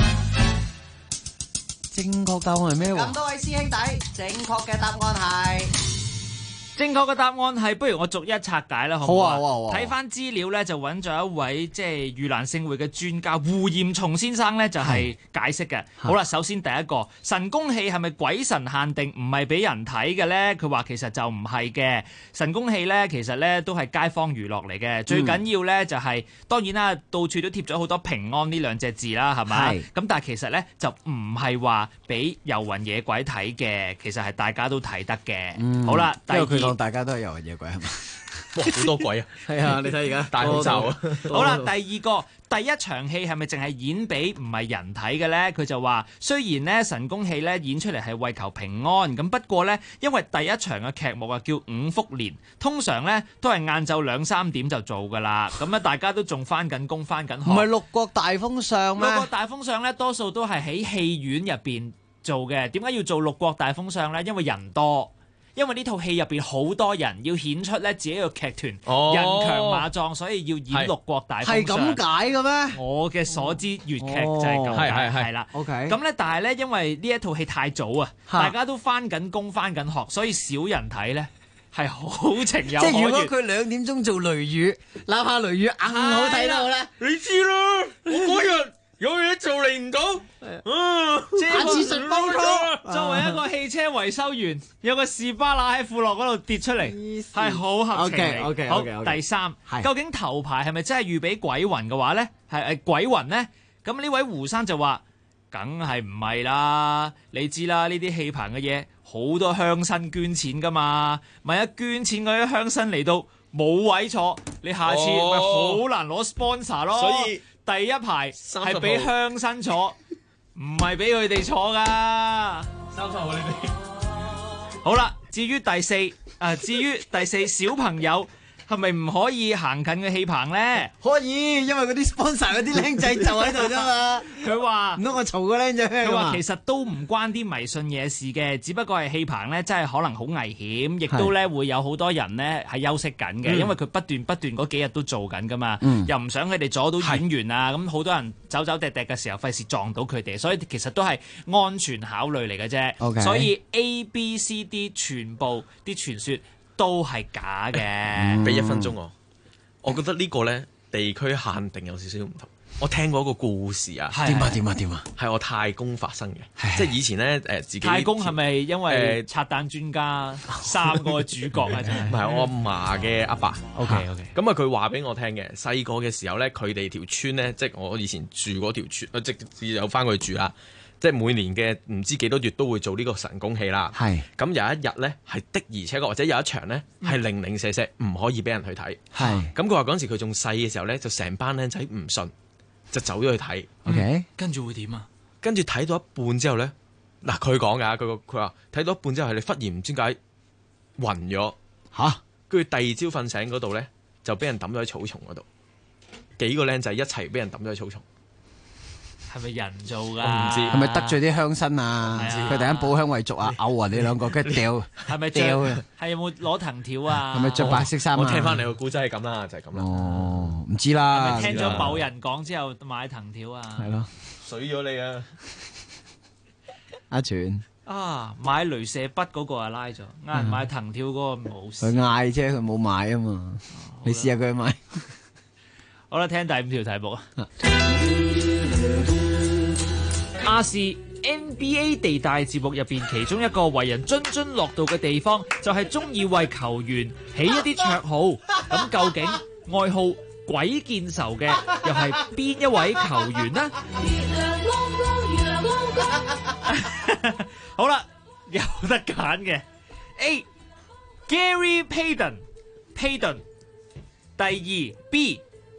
正確答案係咩喎？ 咁多位師兄弟，正確嘅答案係。 正確嘅答案係，不如我逐一拆解啦，好唔好啊？睇翻資料咧，就揾咗一位即係盂蘭勝會嘅專家胡炎松先生咧，就係解釋嘅。好啦，首先第一個神功戲係咪鬼神限定，唔係俾人睇嘅咧？佢話其實就唔係嘅，神功戲咧其實咧都係街坊娛樂嚟嘅。最緊要咧就係當然啦，到處都貼咗好多平安呢兩隻字啦，係咪？咁但係其實咧就唔係話俾遊魂野鬼睇嘅，其實係大家都睇得嘅。好啦，第二。 大家都係遊魂野鬼係嘛？ 哇，好多鬼啊！ 係啊，你睇而家戴口罩啊！ 好啦，第二個第一場戲係咪淨係演俾唔係人睇嘅咧？佢就話雖然咧神功戲咧演出嚟係為求平安，咁不過咧因為第一場嘅劇目啊叫五福連，通常咧都係晏晝2-3點就做噶啦，咁啊大家都仲翻緊工翻緊學。 唔係六國大封相咩？ 六國大封相咧多數都係喺戲院入邊做嘅。點解要做六國大封相咧？因為人多。因為呢套戲入邊好多人要顯出咧自己個劇團人強馬壯，所以要演六國大封相。係咁解嘅咩？ 我嘅所知粵劇就係咁解，係啦。 OK。 咁咧，但係咧，因為呢一套戲太早啊，大家都翻緊工翻緊學，所以少人睇咧，係好情有可原。 即係如果佢2點鐘做雷雨，哪怕雷雨硬好睇都好咧。 你知啦，我嗰日有嘢做嚟唔到。 下次順風拖。作為一個汽車維修員，有個士巴拿喺褲落嗰度跌出嚟，係好合情理。 OK。 好，第三，究竟頭牌係咪真係預俾鬼魂嘅話咧？係鬼魂咧？咁呢位胡生就話：梗係唔係啦！你知啦，呢啲戲棚嘅嘢好多鄉紳捐錢噶嘛，萬一捐錢嗰啲鄉紳嚟到冇位坐，你下次咪好難攞 sponsor 咯。 所以第一排係俾鄉紳坐。唔係俾佢哋坐噶，30號你哋。好啦，至於第四小朋友係咪唔可以行近嘅戲棚咧？ 可以，因為嗰啲 sponsor 嗰啲僆仔就喺度啫嘛。 佢話唔通我嘈個僆仔咩？ 佢話其實都唔關啲迷信嘢事嘅，只不過係戲棚咧真係可能好危險，亦都咧會有好多人咧係休息緊嘅，因為佢不斷嗰幾日都做緊噶嘛，又唔想佢哋阻到演員啊，咁好多人走趯嘅時候費事撞到佢哋，所以其實都係安全考慮嚟嘅啫。 Okay. 所以 A、B、C、D 全部啲傳說都係假嘅。 俾1分鐘我覺得呢個咧地區限定有少少唔同。我聽過一個故事啊， 點啊？ 係我太公發生嘅，即係以前咧自己太公係咪因為拆彈專家3個主角啊？ 唔係我阿嫲嘅阿爸。 OK。 咁啊，佢話俾我聽嘅，細個嘅時候咧，佢哋條村咧，即係我以前住嗰條村，即係有翻過去住啦。即係每年嘅唔知幾多月都會做呢個神功戲啦。咁有一日咧係的而且確，或者有一場咧係零零舍舍唔可以俾人去睇。咁佢話嗰陣時佢仲細嘅時候咧，就成班僆仔唔信，就走咗去睇。 OK， 跟住會點啊？ 跟住睇到一半之後咧，嗱佢講㗎，佢話睇到一半之後係你忽然唔知點解暈咗跟住第二朝瞓醒嗰度咧就俾人抌咗喺草叢嗰度，幾個僆仔一齊俾人抌咗喺草叢。 係咪人做㗎？ 我唔知係咪得罪啲鄉紳啊？佢突然間寶香為族啊，嘔暈你兩個，跟住掉。 係咪掉？ 係有冇攞藤條啊？ 係咪着白色衫啊？ 我聽翻你個故仔係咁啦，就係咁啦。 哦，唔知啦。 係咪聽咗某人講之後買藤條啊？ 係咯， 水咗你啊！ 阿全買雷射筆嗰個啊拉咗，買藤條嗰個冇事。 佢嗌啫，佢冇買啊嘛。你試下佢買。 好啦，聽第5條題目啊。亞視 NBA 地帶節目入邊，其中一個為人津津樂道嘅地方，就係中意為球員起一啲綽號。咁究竟愛好鬼見愁嘅又係邊一位球員呢？月亮光光。好啦，有得揀嘅 A Gary Payton。第二 B。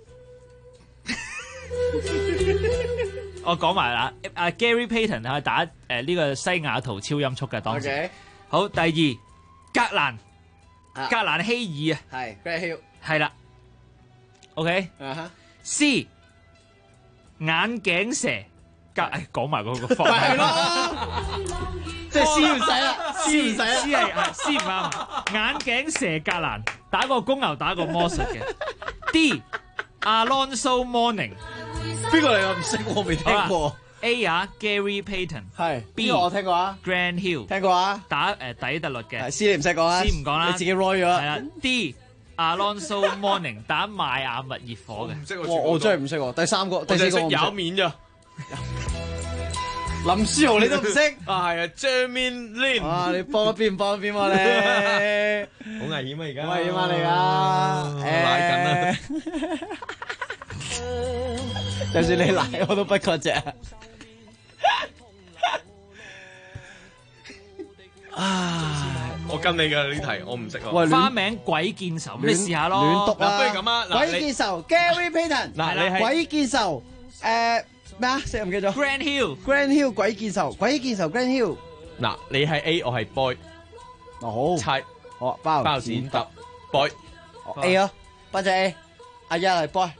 我講埋啦，Gary Payton 係打呢個西雅圖超音速嘅當時。Okay. 好，第二格蘭希爾啊， 係 Grant Hill， 係啦。OK，C 眼鏡蛇講埋嗰個方咪係咯，即係 C 唔使啦，C 唔使啦 C 係 C 唔啱。眼鏡蛇格蘭打過公牛打過魔術嘅。D Alonso Mourning 邊個嚟啊？唔識我未聽過。 A 啊 Gary Payton 係 B 我聽過啊 Grant Hill 聽過啊打底特律嘅。 C 你唔使講啦 C 唔講啦， 你自己 roll 咗。 係啦 D Alonso Mourning 打邁阿密熱火嘅。 唔識我真係唔識喎。第三個第四個我唔識。 有面咋？ 林書豪你都唔識啊？係啊 Jermaine Lin 啊！你幫一邊幫一邊喎你， 好危險啊！而家好危險啊你而家， 賴緊啦。 就算你賴我都不割席。 我跟你㗎呢題，我唔識喂， 花名鬼見愁，你試下咯。 亂讀啊！ 不如咁啊， 鬼見愁 Gary Payton 嗱，你係鬼見愁咩啊？死唔記咗 Grant Hill 鬼見愁 Grant Hill。 嗱，你係 A，我係 boy。 好， 猜好包剪揼 boy A 咯，班仔 A，阿一係 boy。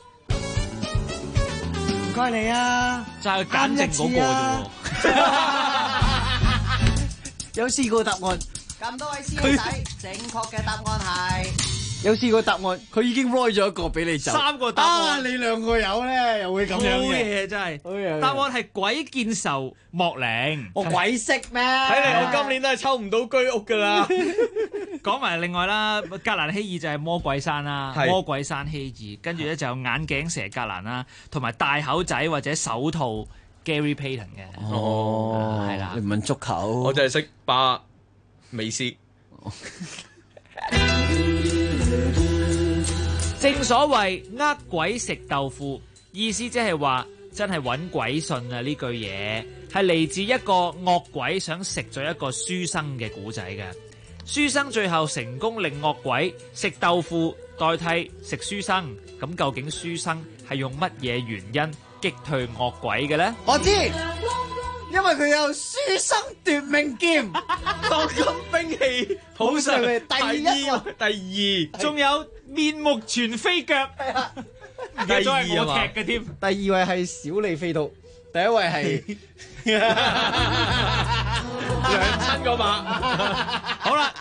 唔該你啊， 就係簡正嗰個啫喎。 有試過答案， 咁多位師兄仔，正確嘅答案係有試過答案，佢已經 roll 咗一個俾你走。 3個答案， 你兩個有咧，又會咁樣嘅。 好嘢真係。答案係鬼見愁莫寧。 我鬼識咩？ 睇嚟我今年都係抽唔到居屋㗎啦。 講埋另外啦，格蘭希爾就係魔鬼山啦，魔鬼山希爾，跟住咧就有眼鏡蛇格蘭啦，同埋戴口仔或者手套 Gary Payton 嘅。 哦， 係啦。 你唔問足球， 我就係識巴美斯。 正所謂呃鬼食豆腐，意思即係話真係揾鬼信啊！呢句嘢係嚟自一個惡鬼想食咗一個書生嘅古仔嘅。書生最後成功令惡鬼食豆腐代替食書生，咁究竟書生係用乜嘢原因擊退惡鬼嘅呢？ 我知，因為佢有書生奪命劍， 當今兵器好上第二， 仲有面目全非腳， 第二係我踢嘅添。 第二位係小李飛刀，第一位係兩親個馬。 好啦，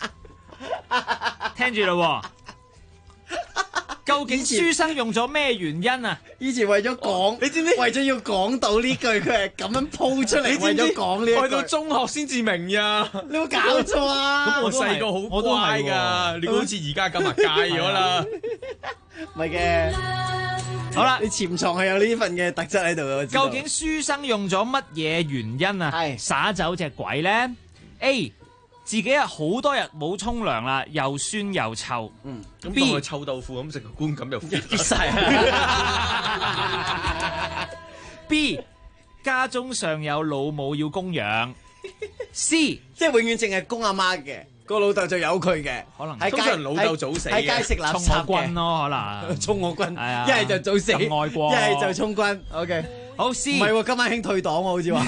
聽住咯。究竟書生用咗咩原因啊？ 以前為咗講，你知唔知？為咗要講到呢句，佢係咁樣鋪出嚟，為咗講呢一句。 去到中學先至明呀！ 你有冇搞錯啊？ 咁我細個好乖㗎，你好似而家咁啊戒咗啦。 唔係嘅，好啦，你潛藏係有呢份嘅特質喺度嘅。 究竟書生用咗乜嘢原因啊？係耍走隻鬼咧 ？A 自己啊好多日冇沖涼啦，又酸又臭。 咁當佢臭豆腐咁食，個觀感又 fit 晒。 B 家中尚有老母要供養。C 即係永遠淨係供阿媽嘅，個老豆就有佢嘅。可能通常老豆早死嘅， 喺街食垃圾嘅。 充我軍咯，可能充我軍。 係啊， 一係就早死， 愛國， 一係就充軍。OK。 好 C 唔係喎，今晚興退黨喎，好似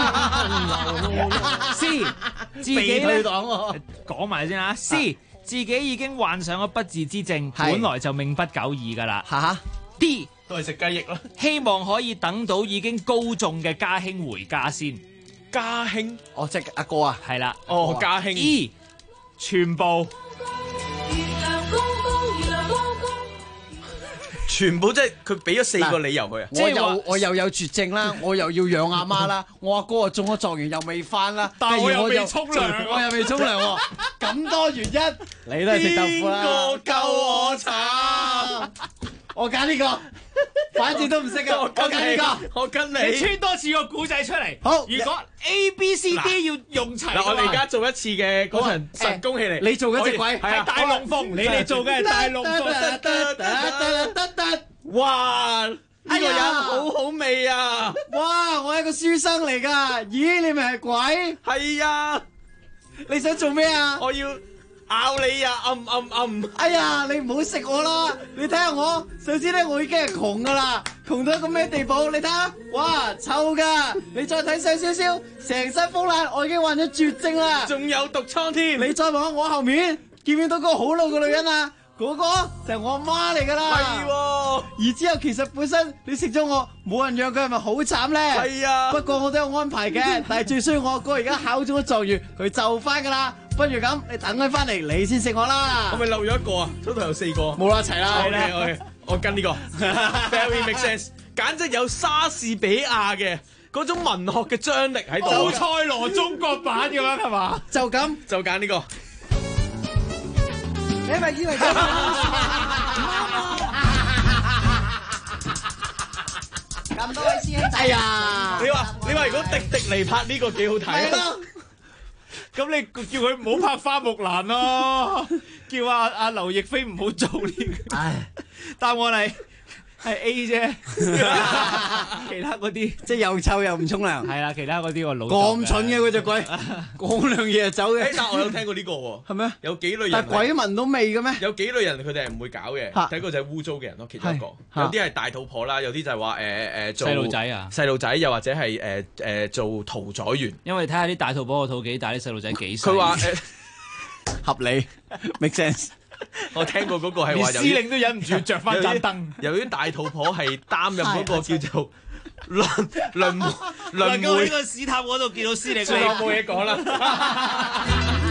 話。 C 自己咧退黨喎， 講埋先啦。C 自己已經患上咗不治之症，本來就命不久矣噶啦。D 都係食雞翼咯， 希望可以等到已經高中嘅家兄回家先。 家兄， 哦，即係阿哥啊， 係啦。 哦，家兄。 E 全部。 全部即係佢俾咗4個理由佢啊！ 我又有絕症啦，我又要養阿媽啦，我阿哥啊中咗狀元又未翻啦， 但係我又未沖涼， 我又未沖涼喎，咁多原因，你都係食豆腐啦。 邊個救我慘？ 我揀呢個，反正都唔識㗎，我揀呢個， 我跟你。 你穿多次個古仔出嚟。 好， 如果 A、B、C、D 要用齊， 嗱，我哋而家做一次嘅嗰場神功戲嚟。 你做嗰隻鬼係大龍鳳，你哋做嘅係大龍鳳。 哇！呢個人好好味啊！ 哇！我係個書生嚟㗎，咦？你咪係鬼？ 係啊！ 你想做咩啊？ 我要咬你啊！ 哎呀！你唔好食我啦！你睇下我，首先咧我已經係窮㗎啦，窮到一個咩地步？你睇下，哇！臭㗎！你再睇上少少，成身風癩，我已經患咗絕症啦！ 仲有毒瘡添！ 你再望下我後面，見唔見到個好老嘅女人啊？嗰嗰個就係我阿媽嚟㗎啦。 係喎。 而之後其實本身你食咗我，冇人養佢係咪好慘咧？ 係啊。 不過我都有安排嘅，但係最衰我阿哥而家考中咗狀元，佢就翻㗎啦。不如咁，你等佢翻嚟，你先食我啦。 我咪漏咗一個啊，total有4個。 冇啦，一齊啦。 OK，我跟呢個 very make sense， 簡直有莎士比亞嘅嗰種文學嘅張力喺度。 就塞羅中國版咁樣係嘛？ 就咁就揀呢個。 你咪以為咁多位師兄仔啊！ 你話如果迪士尼拍呢個幾好睇啊？ 咁你叫佢唔好拍花木蘭咯，叫阿劉亦菲唔好做呢個。答案係 A 啫，其他嗰啲即係又臭又唔沖涼。 係啦，其他嗰啲我老咁蠢嘅嗰隻鬼，講兩嘢就走嘅。 但係我有聽過呢個喎， 係咩？ 有幾類人， 但係鬼聞到味嘅咩？ 有幾類人佢哋係唔會搞嘅。第一個就係污糟嘅人咯，其中一個。有啲係大肚婆啦，有啲就係話做細路仔啊， 細路仔又或者係做屠宰員。 因為睇下啲大肚婆個肚幾大，啲細路仔幾細。 佢話合理 make sense。 我聽過嗰個係話， 司令都忍唔住着翻盞燈。 由於大肚婆係擔任嗰個叫做輪迴。喺個屎塔嗰度見到司令， 所以我冇嘢講啦。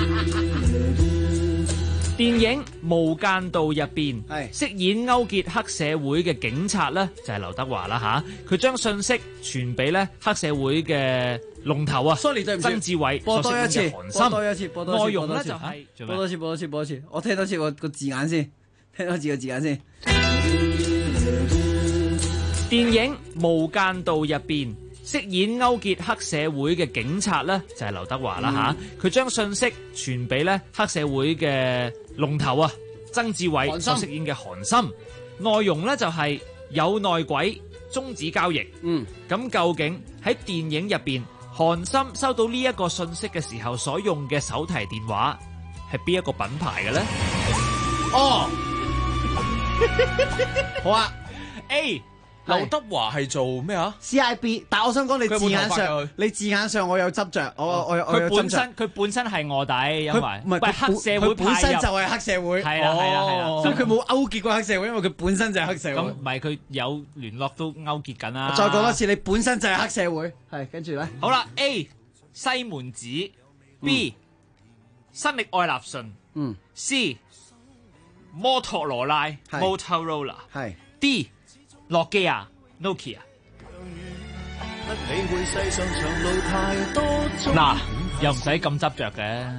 電影《無間道》入邊，飾演勾結黑社會嘅警察咧，就係劉德華啦嚇。佢將信息傳俾咧黑社會嘅龍頭啊 ，sorry 對唔住， 曾志偉播多一次， 播多一次， 內容咧就係播多次，我聽多次個字眼先，聽多次個字眼先。 電影《無間道》入邊，飾演勾結黑社會嘅警察咧，就係劉德華啦嚇。佢將信息傳俾咧黑社會嘅龍頭啊，曾志偉所飾演嘅韓森。內容咧就係有內鬼，終止交易。咁究竟喺電影入邊，韓森收到呢一個信息嘅時候所用嘅手提電話係邊一個品牌嘅咧？ 哦，好啊 ，A。 劉德華係做咩啊 ？CIB， 但係我想講你字眼上我有執着，我有執着。 佢本身係臥底，因為唔係黑社會， 佢本身就係黑社會。 係啦， 所以佢冇勾結過黑社會，因為佢本身就係黑社會。 咁唔係佢有聯絡都勾結緊啦。 再講多次，你本身就係黑社會。係跟住咧， 好啦 ，A 西門子，B 新力愛立信，C 摩托羅拉 Motorola， 係 D。諾基亞 Nokia。嗱，又唔使咁執着嘅。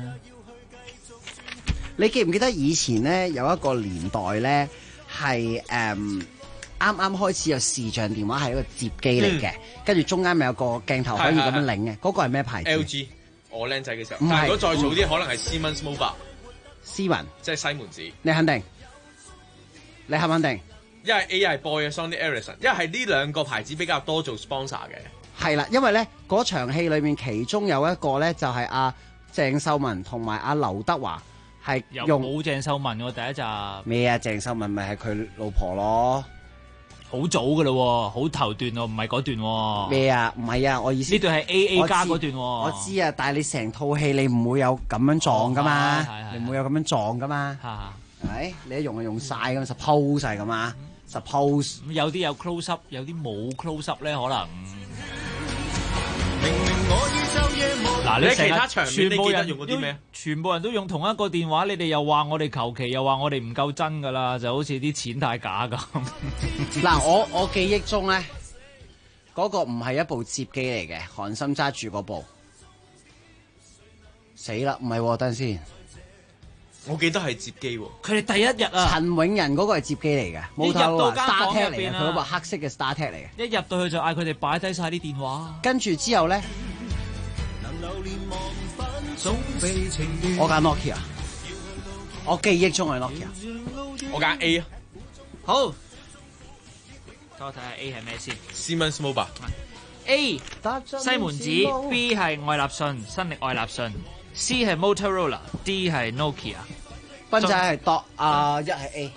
你記唔記得以前咧有一個年代咧係啱啱開始有視像電話係一個接機嚟嘅，跟住中間咪有個鏡頭可以咁樣擰嘅，嗰個係咩牌子 ？LG， 我僆仔嘅時候。 唔係， 但係如果再早啲，可能係 Siemens Mobile。 斯文， 即係西門子。 你肯定？你肯唔肯定？ 一係 A 係 Boy 嘅 Sony Ericsson， 一係呢兩個牌子比較多做 sponsor 嘅。 係啦，因為咧嗰場戲裏面其中有一個咧就係阿鄭秀文同埋阿劉德華係用冇鄭秀文喎第一集咩啊？鄭秀文咪係佢老婆咯， 好早噶咯，好頭段喎，唔係嗰段喎。 咩啊？唔係啊，我意思呢段係 AA 加嗰段喎。 我知啊，但係你成套戲你唔會有咁樣撞噶嘛，你唔會有咁樣撞噶嘛，係你一用就用晒咁 suppose 係咁啊。Suppose 有啲有 close up， 有啲冇 close up 咧，可能。嗱，你其他場面你記得用嗰啲咩？ 全部人都用同一個電話，你哋又話我哋求其，又話我哋唔夠真噶啦，就好似啲錢太假咁。 嗱，我記憶中咧，嗰個唔係一部接機嚟嘅，韓森揸住嗰部。死啦，唔係，等陣先。 我記得係接機喎， 佢哋第一日啊， 陳永仁嗰個係接機嚟嘅，冇睇到 StarTech 嚟嘅，佢嗰部黑色嘅 StarTech 嚟嘅。 一入到去就嗌佢哋擺低晒啲電話， 跟住之後咧，我揀 Nokia， 我記憶中係 Nokia， 我揀 A 啊。 好，等我睇下 A 係咩先。 Siemens Mobile A 西門子 ，B 係愛立信，新力愛立信。C 係 Motorola，D 係 Nokia， 斌仔係度一係 A，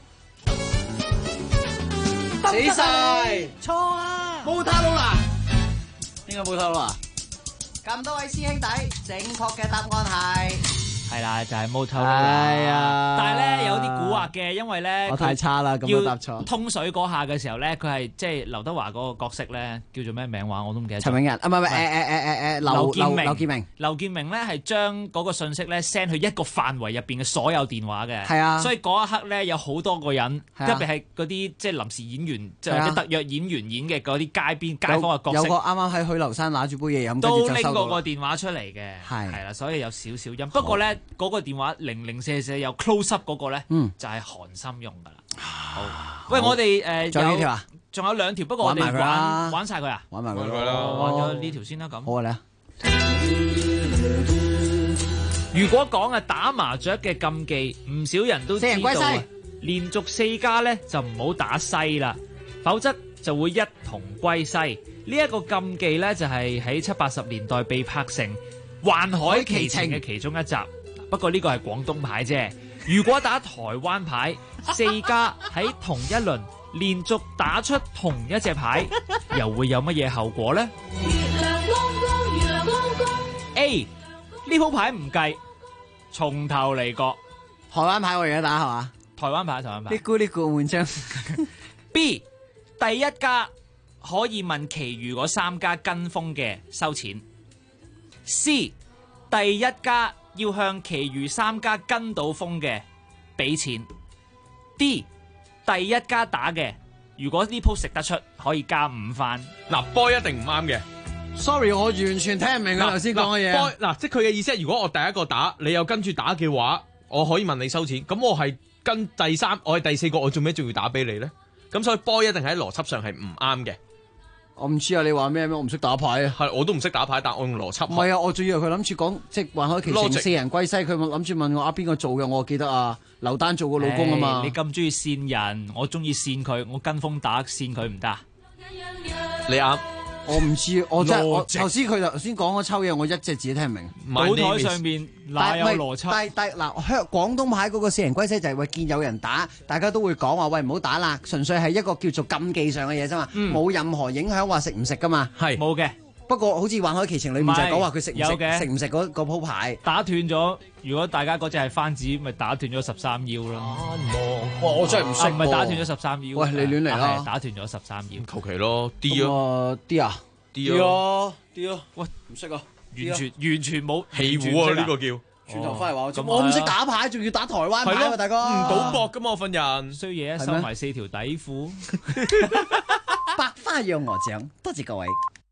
死晒， 錯啊 ，Motorola， 應該 Motorola。咁多位師兄弟，正確嘅答案係係啦，就係 Motorola。 係啊， 但係咧有啲蠱惑嘅，因為咧我太差啦，咁都答錯。 通水嗰下嘅時候咧，佢係即係劉德華嗰個角色咧，叫做咩名話我都唔記得。 陳永仁啊，唔係劉建明咧係將嗰個信息咧 send 去一個範圍入邊嘅所有電話嘅。 係啊， 所以嗰一刻咧有好多個人，特別係嗰啲即係臨時演員，即係特約演員演嘅嗰啲街坊嘅角色。 有個啱啱喺許留山拿住杯嘢飲， 都拎過個電話出嚟嘅，係啦，所以有少少音。不過咧，嗰個電話004有 close up 嗰個咧，就係韓森用噶啦。好，喂，我哋仲有幾條啊？ 仲有2條，不過我哋玩晒佢啊！ 玩埋佢啦， 玩咗呢條先啦，咁。 好啊，你啊！ 如果講啊打麻雀嘅禁忌，唔少人都知道。四人歸西，連續4家咧就唔好打西啦，否則就會一同歸西。呢一個禁忌咧就係喺70、80年代被拍成《環海奇情》嘅其中一集。不過呢個係廣東牌啫。如果打台灣牌，4家喺同一輪連續打出同一隻牌，又會有乜嘢後果呢？月亮光光，月亮光光。A 呢鋪牌唔計，從頭嚟過。 台灣牌我而家打係嘛？ 台灣牌。 呢個換張。 B 第一家可以問其餘嗰3家跟風嘅收錢。C 第一家要向其餘3家跟到風嘅俾錢。D 第一家打嘅，如果呢鋪食得出，可以加5番。 嗱，boy 一定唔啱嘅。 Sorry， 我完全聽唔明佢頭先講嘅嘢。 嗱，即係佢嘅意思係，如果我第一個打，你又跟住打嘅話，我可以問你收錢。咁我係跟第3，我係第4個，我做咩仲要打俾你咧？咁所以 boy 一定喺邏輯上係唔啱嘅。 我唔知啊，你話咩？我唔識打牌啊。 係，我都唔識打牌，但我用邏輯。 唔係啊，我仲以為佢諗住講即係環海奇情4人歸西，佢諗住問我邊個做嘅，我記得啊，劉丹做個老公啊嘛。 你咁中意線人，我中意線佢，我跟風打線佢唔得。 你啱。 我唔知，我真係我頭先佢頭先講嗰抽嘢，我一隻字都聽唔明。 賭台上面哪有邏輯？ 但嗱，廣東牌嗰個4人歸西就係話見有人打，大家都會講話喂唔好打啦，純粹係一個叫做禁忌上嘅嘢啫嘛，冇任何影響話食唔食噶嘛。 係冇嘅。 不過好似環海奇情裏面就係講話佢食唔食嗰鋪牌打斷咗。如果大家嗰隻係番子，咪打斷咗13腰咯。 我真係唔識。 唔係打斷咗13腰。 喂，你亂嚟啦！ 打斷咗13腰。 求其咯 ，D 咯 ，D 啊 ，D 咯。 喂，唔識啊！ 完全冇氣壺啊！呢個叫轉頭翻嚟話我唔識打牌，仲要打台灣牌啊！大哥， 唔賭博噶嘛，我份人衰嘢，收埋4條底褲。 百花讓我獎，多謝各位。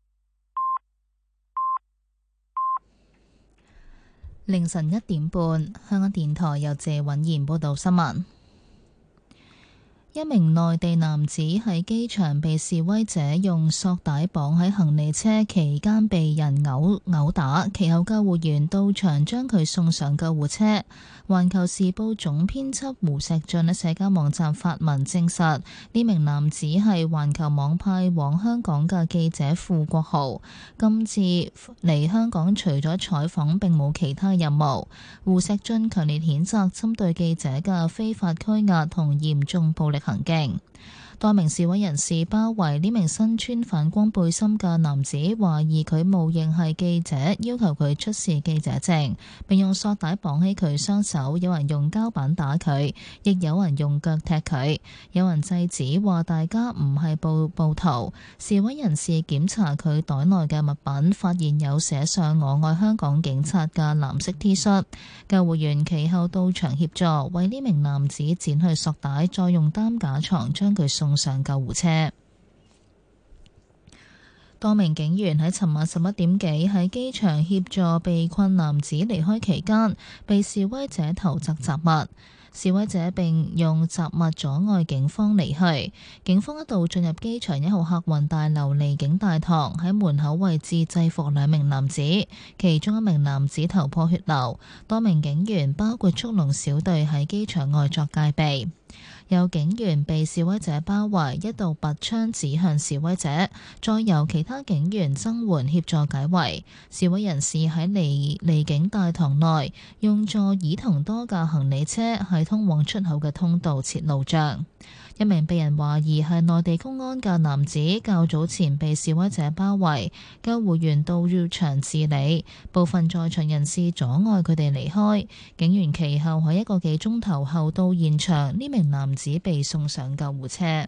凌晨1點半，香港電台由謝允賢報道新聞。一名內地男子喺機場被示威者用索帶綁喺行李車期間被人毆打，其後救護員到場將佢送上救護車。環球時報總編輯胡錫進喺社交網站發文證實，呢名男子係環球網派往香港嘅記者傅國豪，今次嚟香港除咗採訪並冇其他任務。胡錫進強烈譴責針對記者嘅非法拘押同嚴重暴力行徑。多名示威人士包圍呢名身穿反光背心嘅男子，懷疑佢冒認係記者，要求佢出示記者證，並用索帶綁起佢雙手。有人用膠板打佢，亦有人用腳踢佢。有人制止話大家唔係暴徒。示威人士檢查佢袋內嘅物品，發現有寫上我愛香港警察嘅藍色 T 恤。救護員其後到場協助，為呢名男子剪去索帶，再用擔架床將佢送上救護車。多名警員喺尋晚11點幾喺機場協助被困男子離開期間，被示威者投擲雜物。示威者並用雜物阻礙警方離去。警方一度進入機場1號客運大樓離境大堂，喺門口位置制服2名男子，其中1名男子頭破血流。多名警員包括速龍小隊喺機場外作戒備。有警員被示威者包圍，一度拔槍指向示威者，再由其他警員增援協助解圍。示威人士喺離境大堂內用座椅同多架行李車喺通往出口嘅通道設路障。 一名被人懷疑係內地公安嘅男子較早前被示威者包圍，救護員到場治理，部分在場人士阻礙佢哋離開。警員其後喺1個幾鐘頭後到現場，呢名男子被送上救護車。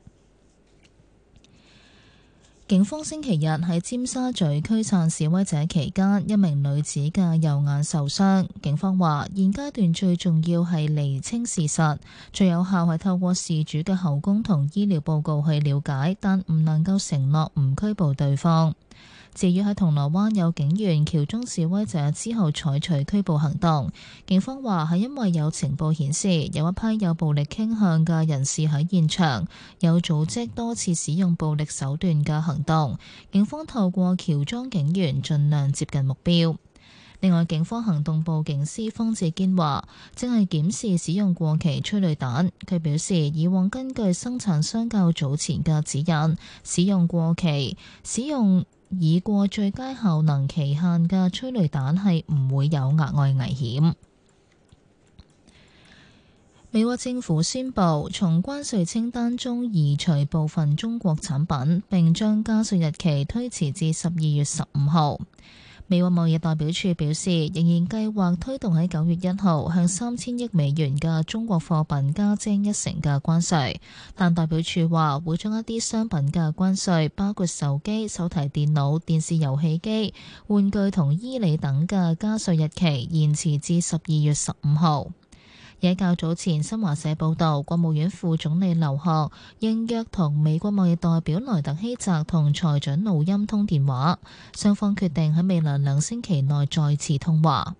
警方星期日喺尖沙咀驅散示威者期間，一名女子嘅右眼受傷。警方話，現階段最重要係釐清事實，最有效係透過事主嘅口供同醫療報告去了解，但唔能夠承諾唔拘捕對方。至於喺銅鑼灣有警員喬裝示威者之後採取拘捕行動，警方話係因為有情報顯示有一批有暴力傾向嘅人士喺現場，有組織多次使用暴力手段嘅行動，警方透過喬裝警員盡量接近目標。另外，警方行動部警司方志堅話，正係檢視使用過期催淚彈。佢表示，以往根據生產商較早前嘅指引，使用已過最佳效能期限嘅催淚彈係唔會有額外危險。美國政府宣布從關稅清單中移除部分中國產品，並將加稅日期推遲至12月15號。美國貿易代表處表示，仍然計劃推動喺9月1號向3000億美元嘅中國貨品加徵1%嘅關稅，但代表處話會將一啲商品嘅關稅，包括手機、手提電腦、電視遊戲機、玩具同衣履等嘅加稅日期延遲至12月15號。而較早前，新華社報道，國務院副總理劉鶴應約同美國貿易代表萊特希澤同財長盧欽通電話，雙方決定喺未來2星期內再次通話。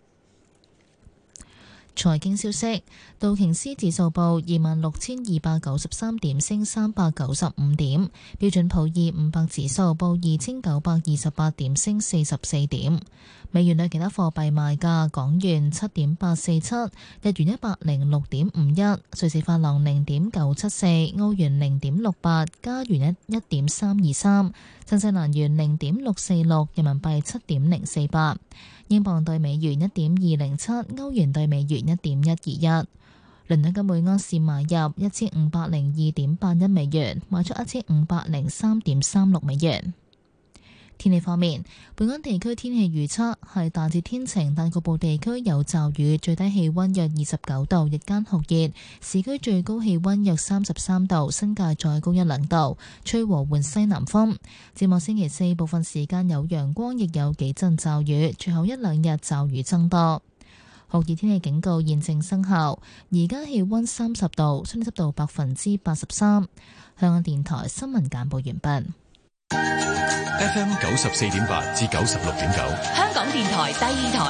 財經消息，道瓊斯指數報26,293點，升395點；標準普爾500指數報2,928點，升44點。美元對其他貨幣賣價：港元7.847，日元106.51，瑞士法郎0.974，澳元0.68，加元1.323，新西蘭元0.646，人民幣7.048。英鎊對美元1.207，歐元對美元1.121。倫敦金每盎司買入1502.81美元，賣出1503.36美元。天氣方面，本港地區天氣預測係大致天晴，但局部地區有驟雨，最低氣溫約29度，日間酷熱，市區最高氣溫約33度，新界再高1-2度，吹和緩西南風。展望星期4部分時間有陽光，亦有幾陣驟雨，最後1-2日驟雨增多。酷熱天氣警告現正生效，而家氣溫30度，相對濕度83%。香港電台新聞簡報完畢。 FM 94.8至96.9， 香港電台第2台，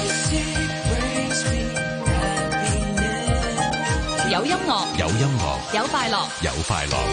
有音樂， 有音樂， 有快樂， 有快樂。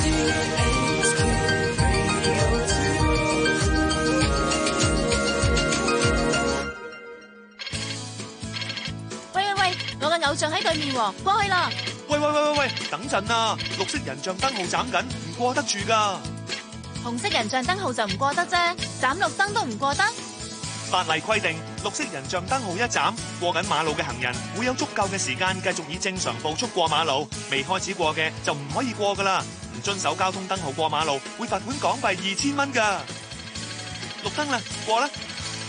喂，我嘅偶像喺對面喎，過去啦！ 喂，等陣啊！綠色人像燈號斬緊，唔過得住㗎。 紅色人像燈號就唔過得啫，斬綠燈都唔過得。 法例規定，綠色人像燈號一斬，過緊馬路嘅行人會有足夠嘅時間繼續以正常步速過馬路，未開始過嘅就唔可以過㗎啦。唔遵守交通燈號過馬路，會罰款港幣2000蚊㗎。綠燈啦，過啦。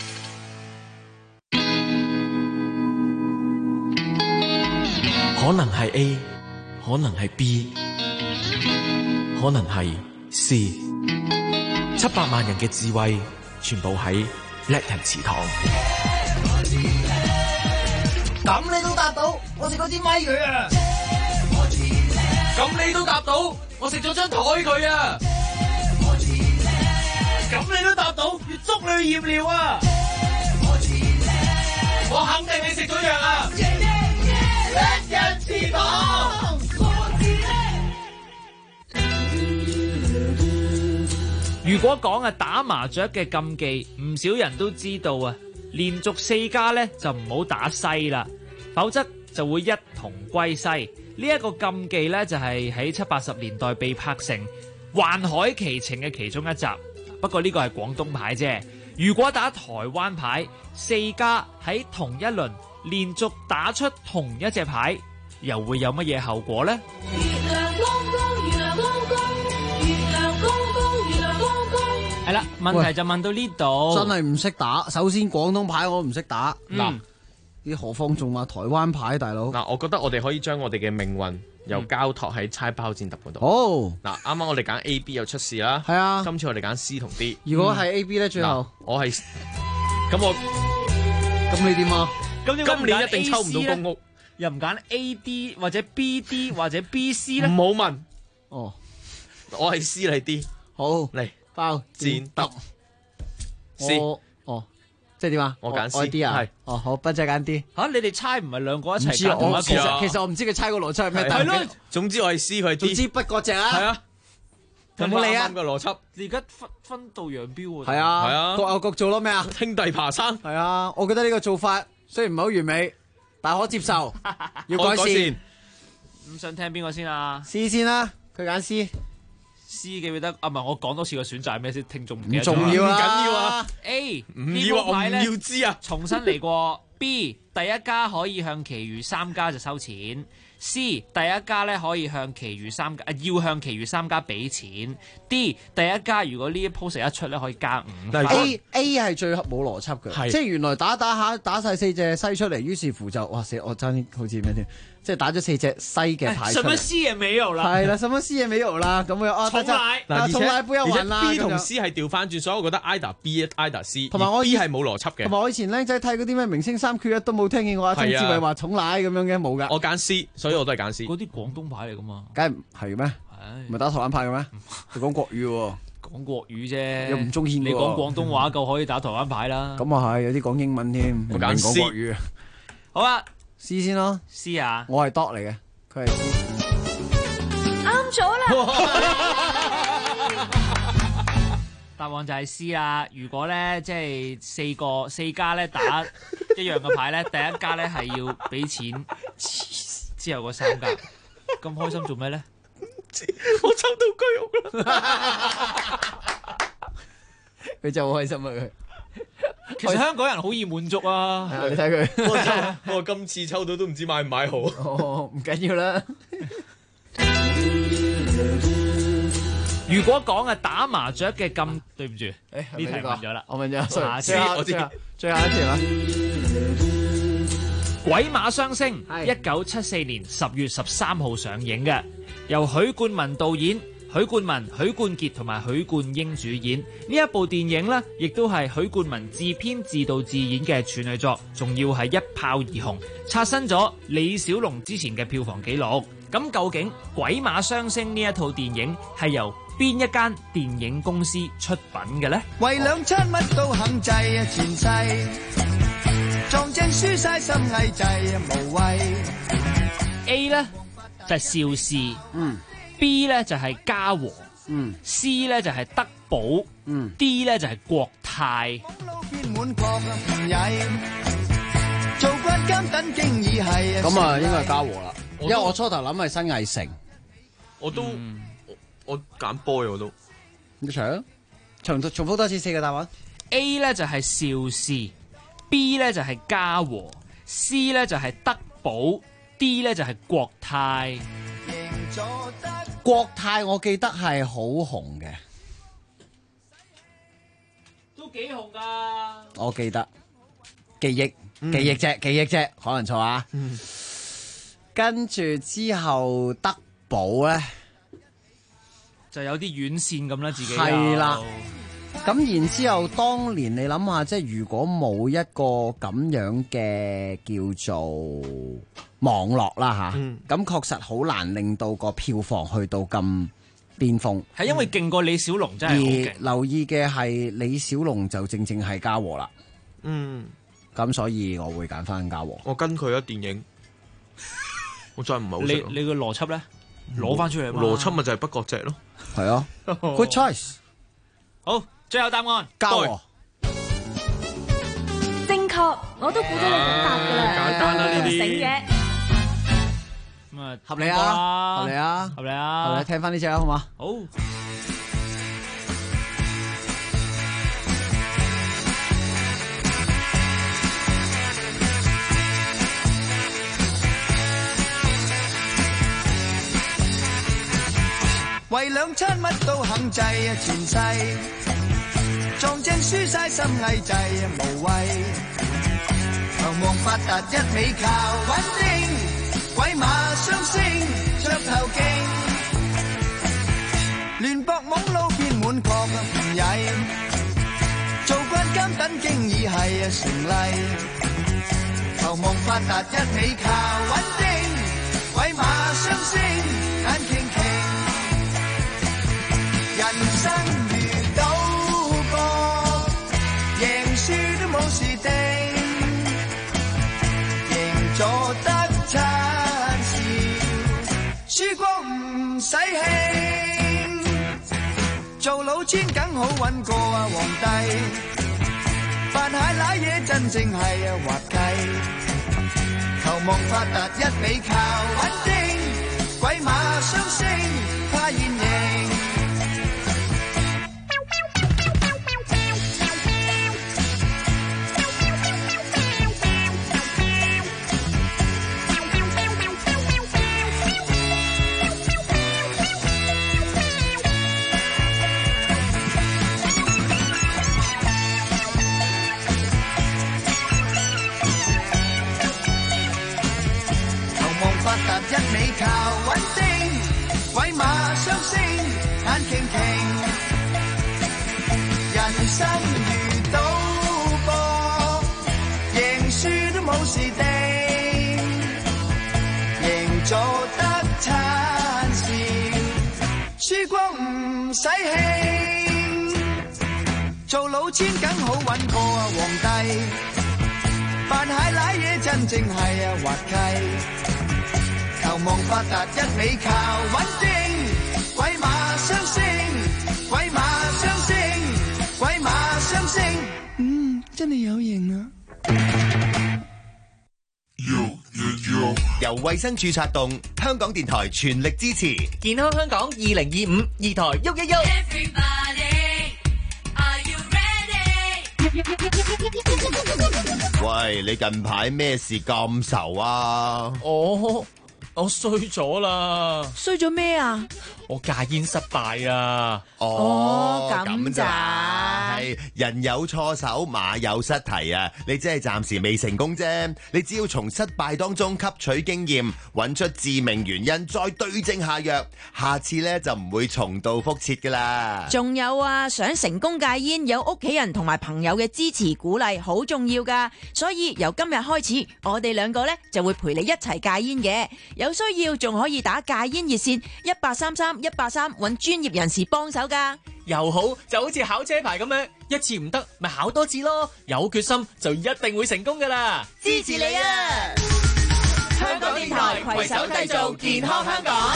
可能係 A， 可能係 B， 可能係 C。700萬人嘅智慧，全部喺叻人祠堂。 咁你都答到，我食嗰支咪佢啊！ 咁你都答到，我食咗張台佢啊！咁你都答到，越捉你去驗尿啊！我肯定你食咗藥啊！叻人祠堂。 如果講打麻雀嘅禁忌，唔少人都知道啊。連續4家呢就唔好打西啦，否則就會一同歸西。呢一個禁忌呢，就係喺70-80年代被拍成《幻海奇情》嘅其中一集。不過呢個係廣東牌啫。如果打台灣牌，4家喺同一輪連續打出同一隻牌，又會有乜嘢後果呢？月亮光光問題就問到呢度， 真係唔識打。首先廣東牌我都唔識打，嗱，啲何況仲話台灣牌，大佬。 嗱，我覺得我哋可以將我哋嘅命運又交託喺猜包戰揼嗰度。 好， 嗱，啱啱我哋揀 A、B 又出事啦。 係啊， 今次我哋揀 C 同 D。 如果係 A、B 咧，最後我係咁你點啊？ 咁今年一定抽唔到公屋， 又唔揀 A、D 或者 B、D 或者 B、C 咧？ 唔好問。 哦， 我係 C 嚟 D。 好， 嚟包戰揼 C。 哦，即係點啊？ 我揀 C D 啊？ 係。 哦，好，不仔揀 D。 嚇，你哋猜唔係兩個一齊唔知啊？ 揀同一個？ 其實我唔知佢猜個邏輯係咩。 係咯。 總之我係 C，佢係 D。 總之不過隻啊。 係啊。 有冇理啊？ 個邏輯。 你而家分道揚鑣喎。 係啊。各有各做咯咩啊？ 兄弟爬山。 係啊，我覺得呢個做法雖然唔係好完美，但可接受，要改善。 咁想聽邊個先啊 ？C 先啦，佢揀 C。 C 記唔記得？啊，唔係，我講多次個選擇係咩先？聽眾唔記得。唔重要啊， 唔緊要啊。 A 唔要啊，我唔要知啊。 重新嚟過。B 第一家可以向其餘三家就收錢。C 第一家咧可以向其餘三家要向其餘三家俾錢。D 第一家如果呢一鋪食一出咧可以加5。 A 係最冇邏輯嘅，即係原來打下打晒4隻西出嚟，於是乎就哇死我爭啲好似咩添，即係打咗4隻西嘅牌出嚟。 什麼 C 也沒有啦， 係啦，什麼 C 也沒有啦，咁樣重來嗱，重來不要玩啦。 B 同 C 係調翻轉，所以我覺得 either B、either C， 同埋我 B 係冇邏輯嘅。 同埋我以前僆仔睇嗰啲咩明星3缺1都冇聽見過阿曾志偉話重來咁樣嘅，冇噶。 我揀 C，所以我都係揀 C。 嗰啲廣東牌嚟噶嘛？ 梗係係咩？唔係打台灣牌嘅咩？佢講國語喎。 講國語啫， 又唔中意。 你講廣東話夠可以打台灣牌啦。 咁啊係，有啲講英文添， 我揀 C。 講國語。 好啊 ，C 先咯。 C 啊， 我係 dot 嚟嘅，佢係 C。 啱咗啦。 答案就係 C 啦。如果咧即係四家咧打一樣嘅牌咧，第一家咧係要俾錢，之後嗰三家咁開心做咩咧？ 我抽到居屋啦！ 佢就好開心啊！佢其實香港人好易滿足啊！ 你睇佢， 我今次抽到都唔知買唔買好。 哦，唔緊要啦。 如果講啊打麻雀嘅咁，對唔住，呢題問咗啦， 我問咗， 下次我知。 最後一條啦。 鬼馬雙星，1974年10月13號上映嘅，由許冠文導演，許冠文、許冠傑同埋許冠英主演。呢一部電影呢，亦都係許冠文自編自導自演嘅處女作，仲要係一炮而紅，刷新咗李小龍之前嘅票房紀錄。咁究竟《鬼馬雙星》呢一套電影係由邊一間電影公司出品嘅呢？ 為兩餐乜都肯制啊，前世撞正輸晒心翳滯啊，無謂。 A 呢就係邵氏，B 呢就係嘉禾，C 呢就係德寶，D 呢就係國泰。 做慣監等經已係咁啊，應該係嘉禾啦，因為我初頭諗係新藝城， 我都我揀 boy 我都。 你重複多次4個答案。 A 呢就係邵氏，B 呢就係嘉禾，C 呢就係德寶，D 呢就係國泰。 國泰我記得係好紅嘅， 都幾紅噶。 我記得記憶啫，可能錯啊。跟住之後德寶咧就有啲遠線咁啦，自己係啦。咁然之後，當年你諗下，即係如果冇一個咁樣嘅叫做網絡啦吓，咁確實好難令到個票房去到咁巔峰。 係因為勁過李小龍，真係好勁。 留意嘅係李小龍就正係嘉禾啦。咁所以我會揀翻嘉禾。 我跟佢啊，電影我真係唔係好識。 你個邏輯咧，攞翻出嚟嘛？ 邏輯咪就係不割席咯。 係啊，Good choice。 好，最後答案嘉禾。 正確，我都估到你咁答噶啦。 簡單啦呢啲。 醒嘅。 咁啊， 合理啊，合理啊， 合理啊， 合理，聽翻呢隻啊，好嘛？ 好。 為兩餐乜都肯制啊，前世撞正輸晒心翳滯無謂，求望發達一味靠穩定，鬼馬雙星着頭勁，亂搏懵路邊滿確唔曳，做慣監等經已係成例，求望發達一味靠穩定，鬼馬雙星眼傾傾，人生如賭博，贏輸都冇事定，贏咗得餐笑，輸光唔使興，做老千梗好搵過皇帝，扮蟹瀨嘢真正係滑稽，求望發達一味靠穩定，鬼馬雙星怕現形，發達一味靠穩定，鬼馬雙星眼傾傾，人生如賭博，贏輸都冇事定，贏咗得餐笑，輸光唔使興，做老千梗好搵過皇帝，扮蟹瀨嘢真正係滑稽，求望發達一味靠穩定，鬼馬雙星，鬼馬雙星，鬼馬雙星，真係有型啊！ 由衛生署策動，香港電台全力支持健康香港2025，二台喐一喐。 喂，你近排咩事咁愁啊？ 我衰咗啦！ 衰咗咩啊？ 我戒煙失敗啊！ 咁咋？ 係人有錯手，馬有失蹄啊！你只係暫時未成功啫，你只要從失敗當中吸取經驗，揾出致命原因，再對症下藥，下次呢就唔會重蹈覆轍噶啦。 仲有啊，想成功戒煙，有屋企人同埋朋友嘅支持鼓勵，好重要噶。所以由今日開始，我哋兩個呢就會陪你一齊戒煙嘅。有需要仲可以打戒煙熱線1833-183，揾專業人士幫手噶。 又好就好似考車牌咁樣，一次唔得咪考多次咯。有決心就一定會成功噶啦！ 支持你啊！ 香港電台攜手締造健康香港。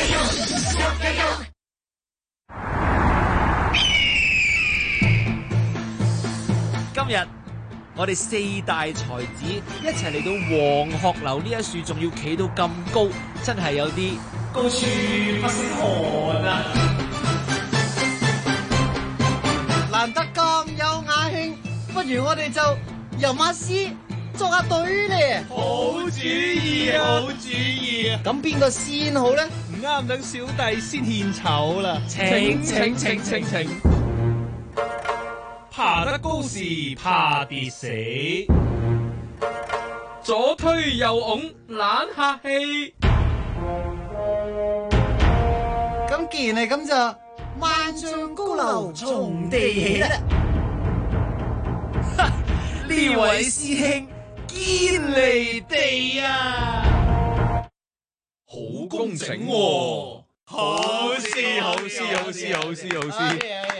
今日我哋四大才子一齊嚟到黃鶴樓呢一樹，仲要企到咁高，真係有啲高處不勝寒啊！ 難得咁有雅興，不如我哋就吟下詩，作下對咧。 好主意啊！好主意啊！ 咁邊個先好咧？ 唔啱，等小弟先獻醜啦。 請。 爬得高時怕跌死，左推右擁懶客氣。 咁既然係咁就萬丈高樓從地起啦！ 呢位師兄堅離地啊，好工整喎！好詩。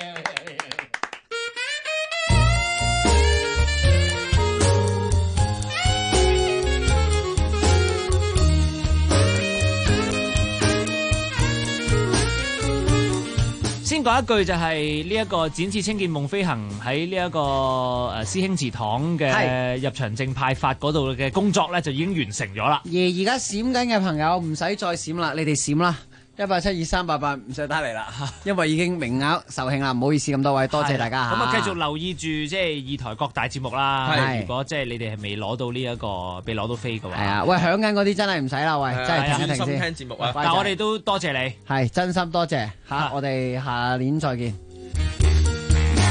先講一句就係呢一個展翅青劍夢飛行喺呢一個師兄祠堂嘅入場證派發嗰度嘅工作咧，就已經完成咗啦。 而家閃緊嘅朋友唔使再閃啦，你哋閃啦！1872388唔使打嚟啦，因為已經名額售罄啦，唔好意思咁多位，多謝大家嚇。 咁啊，繼續留意住即係二台各大節目啦。如果即係你哋係未攞到呢一個未攞到飛嘅話， 係啊，喂，響緊嗰啲真係唔使啦，喂，真係停一停先。 專心聽節目啊！ 但我哋都多謝你， 係真心多謝嚇，我哋下年再見。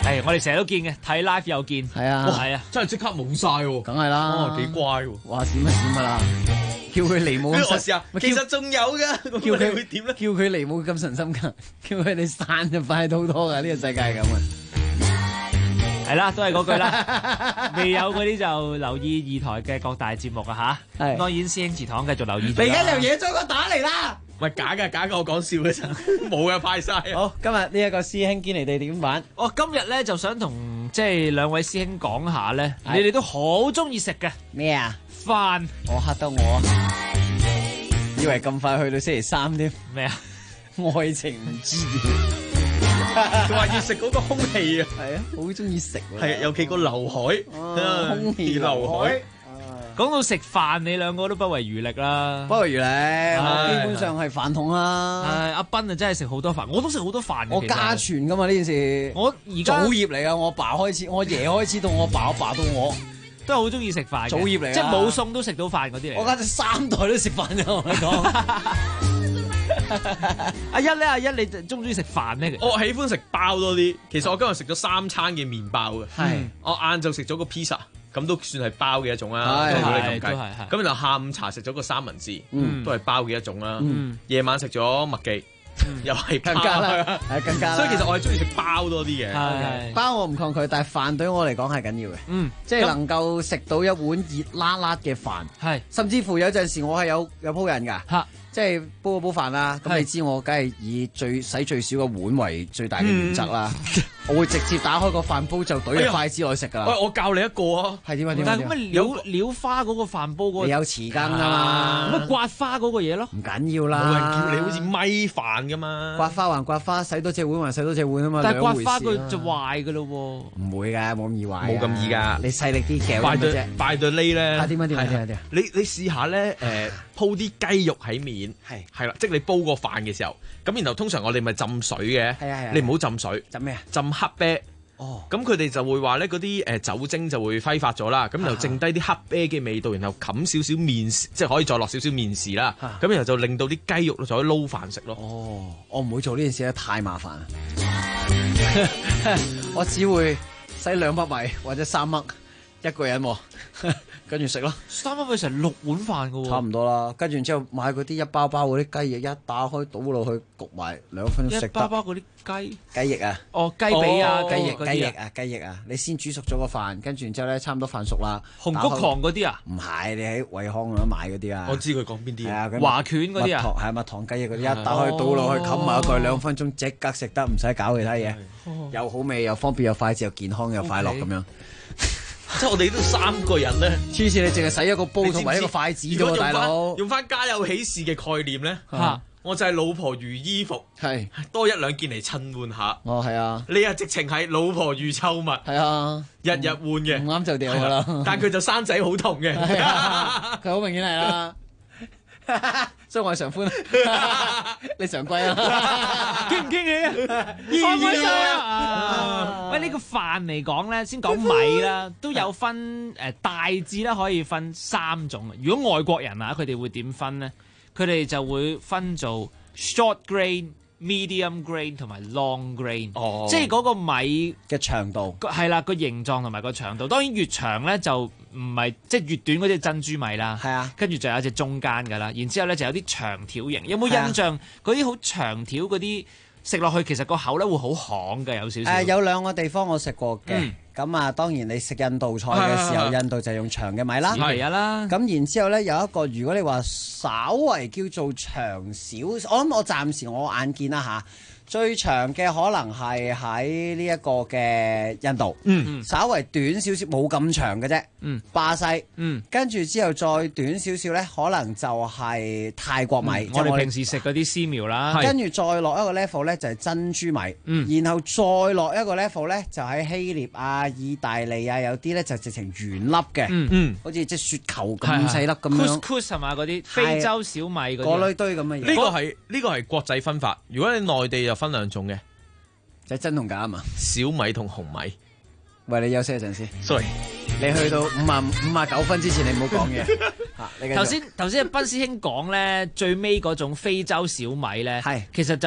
係我哋成日都見嘅，睇 live 又見。 係啊， 係啊， 真係即刻冇晒喎。 梗係啦， 哦，幾乖喎。 哇，點啊點啊啦！叫佢嚟冇咁我試下，其實仲有㗎， 叫佢會點咧？ 叫佢嚟冇咁神心㗎，叫佢哋散就快到好多㗎。呢個世界係咁啊！ 係啦，都係嗰句啦。未有嗰啲就留意二台嘅各大節目啊嚇。係，當然師兄祠堂繼續留意。 嚟緊由野咗個打嚟啦！ 唔係假嘅，我講笑嘅啫，冇嘅派晒。 好，今日呢一個師兄堅尼地點玩？ 我今日咧就想同即係兩位師兄講下咧，你哋都好中意食嘅咩啊？ 飯。 我嚇到我，以為咁快去到星期三添。 咩啊？ 愛情唔知佢話要食嗰個空氣啊， 係啊，好中意食。 係，尤其個劉海， 空氣劉海。 講到食飯，你兩個都不遺餘力啦。 不遺餘力，我基本上係飯桶啦。 係阿斌啊，真係食好多飯，我都食好多飯嘅。 我家傳噶嘛呢件事， 我而家祖業嚟噶，我爸開始，我爺開始到我爸，我爸到我， 都係好中意食飯。 祖業嚟， 即係冇餸都食到飯嗰啲嚟。 我家姐3代都食飯嘅，我同你講。 阿一咧，阿一你中唔中意食飯咧？ 我喜歡食包多啲。其實我今日食咗3餐嘅麵包嘅。 係， 我晏晝食咗個 pizza。咁都算係包嘅一種啦，如果你咁計。咁就下午茶食咗個三文治，都係包嘅一種啦。夜晚食咗麥記，又係更加啦，係更加啦。 所以其實我係中意食包多啲嘅。 包我唔抗拒，但係飯對我嚟講係緊要嘅。即係能夠食到一碗熱辣辣嘅飯。係，甚至乎有陣時我係有鋪人㗎。即係煲飯啦，咁你知我梗係以使最少個碗為最大嘅原則啦。我會直接打開個飯煲就懟入筷子內食㗎啦。 喂，我教你一個啊， 係點啊？ 但係咁咩料花嗰個飯煲嗰個， 你有匙羹啊嘛？ 咁刮花嗰個嘢咯， 唔緊要啦。 冇人叫你好似咪飯㗎嘛？ 刮花還刮花，洗多隻碗還洗多隻碗啊嘛。 但係刮花佢就壞㗎咯喎。 唔會㗎，冇咁易壞。 冇咁易㗎， 你細力啲嘅。 拜對呢咧。 點啊？ 你試下咧鋪啲雞肉喺面，係啦，即係你煲個飯嘅時候，咁然後通常我哋咪浸水嘅，你唔好浸水， 浸咩啊？ 浸黑啤。哦，咁佢哋就會話咧嗰啲酒精就會揮發咗啦，咁就剩低啲黑啤嘅味道，然後冚少少麵，即係可以再落少少麵豉啦，咁然後就令到啲雞肉就可以撈飯食咯。 哦，我唔會做呢件事咧，太麻煩。我只會洗2粒米或者3粒一個人，跟住食咯。 3粒米成6碗飯噶喎， 差唔多啦。跟住之後買嗰啲一包包嗰啲雞翼，一打開倒落去焗埋2分鐘食得。 一包包嗰啲雞翼啊， 哦雞髀啊， 雞翼啊，你先煮熟咗個飯，跟住之後咧差唔多飯熟啦。 紅谷堂嗰啲啊？ 唔係，你喺惠康嗰度買嗰啲啊。 我知佢講邊啲啊？ 華拳嗰啲啊？ 係蜜糖雞翼嗰啲，一打開倒落去冚埋一個2分鐘，即刻食得，唔使搞其他嘢，又好味又方便又快捷又健康又快樂咁樣。 即係我哋都3個人咧， 黐線你淨係洗一個煲同埋一個筷子啫喎，大佬。 用翻家有喜事嘅概念咧，我就係老婆如衣服， 係多1-2件嚟襯換下。 哦，係啊。 你啊，直情係老婆如臭物， 係啊， 日日換嘅， 唔啱就掉㗎啦。 但佢就生仔好痛嘅， 佢好明顯係啦。所以我係常歡，你常貴啊？ 傾唔傾起啊？開唔開心啊？喂，呢個飯嚟講咧，先講米啦，都有分大致啦，可以分3種。如果外國人啊，佢哋會點分咧？佢哋就會分做 short grain、medium grain 同埋 long grain，即係嗰個米嘅長度係啦，個形狀同埋個長度。當然越長咧就唔係即係越短嗰隻珍珠米啦。係啊，跟住就有一隻中間㗎啦。然之後咧就有啲長條型。有冇印象嗰啲好長條嗰啲食落去其實個口咧會好響嘅，有少少。 有2個地方我食過嘅。咁啊，當然你食印度菜嘅時候，印度就用長嘅米啦。 係啦。 咁然之後咧，有一個如果你話稍為叫做長少，我諗我暫時我眼見啦嚇，最長嘅可能係喺呢一個嘅印度。稍為短少少，冇咁長嘅啫。巴西。跟住之後再短少少咧，可能就係泰國米。 我哋平時食嗰啲絲苗啦。 跟住再落一個 level 咧，就係珍珠米。然後再落一個 level 咧，就喺希臘啊、意大利啊，有啲咧就直情圓粒嘅，好似即係雪球咁細粒咁樣。 couscous 係嘛，嗰啲非洲小米嗰啲。 嗰類堆咁嘅嘢。呢個係國際分法。如果你內地就分2種嘅， 就係真同假啊嘛。 小米同紅米。 喂，你休息一陣先。 Sorry， 你去到59分之前，你唔好講嘢。 頭先阿斌師兄講咧，最尾嗰種非洲小米咧，其實就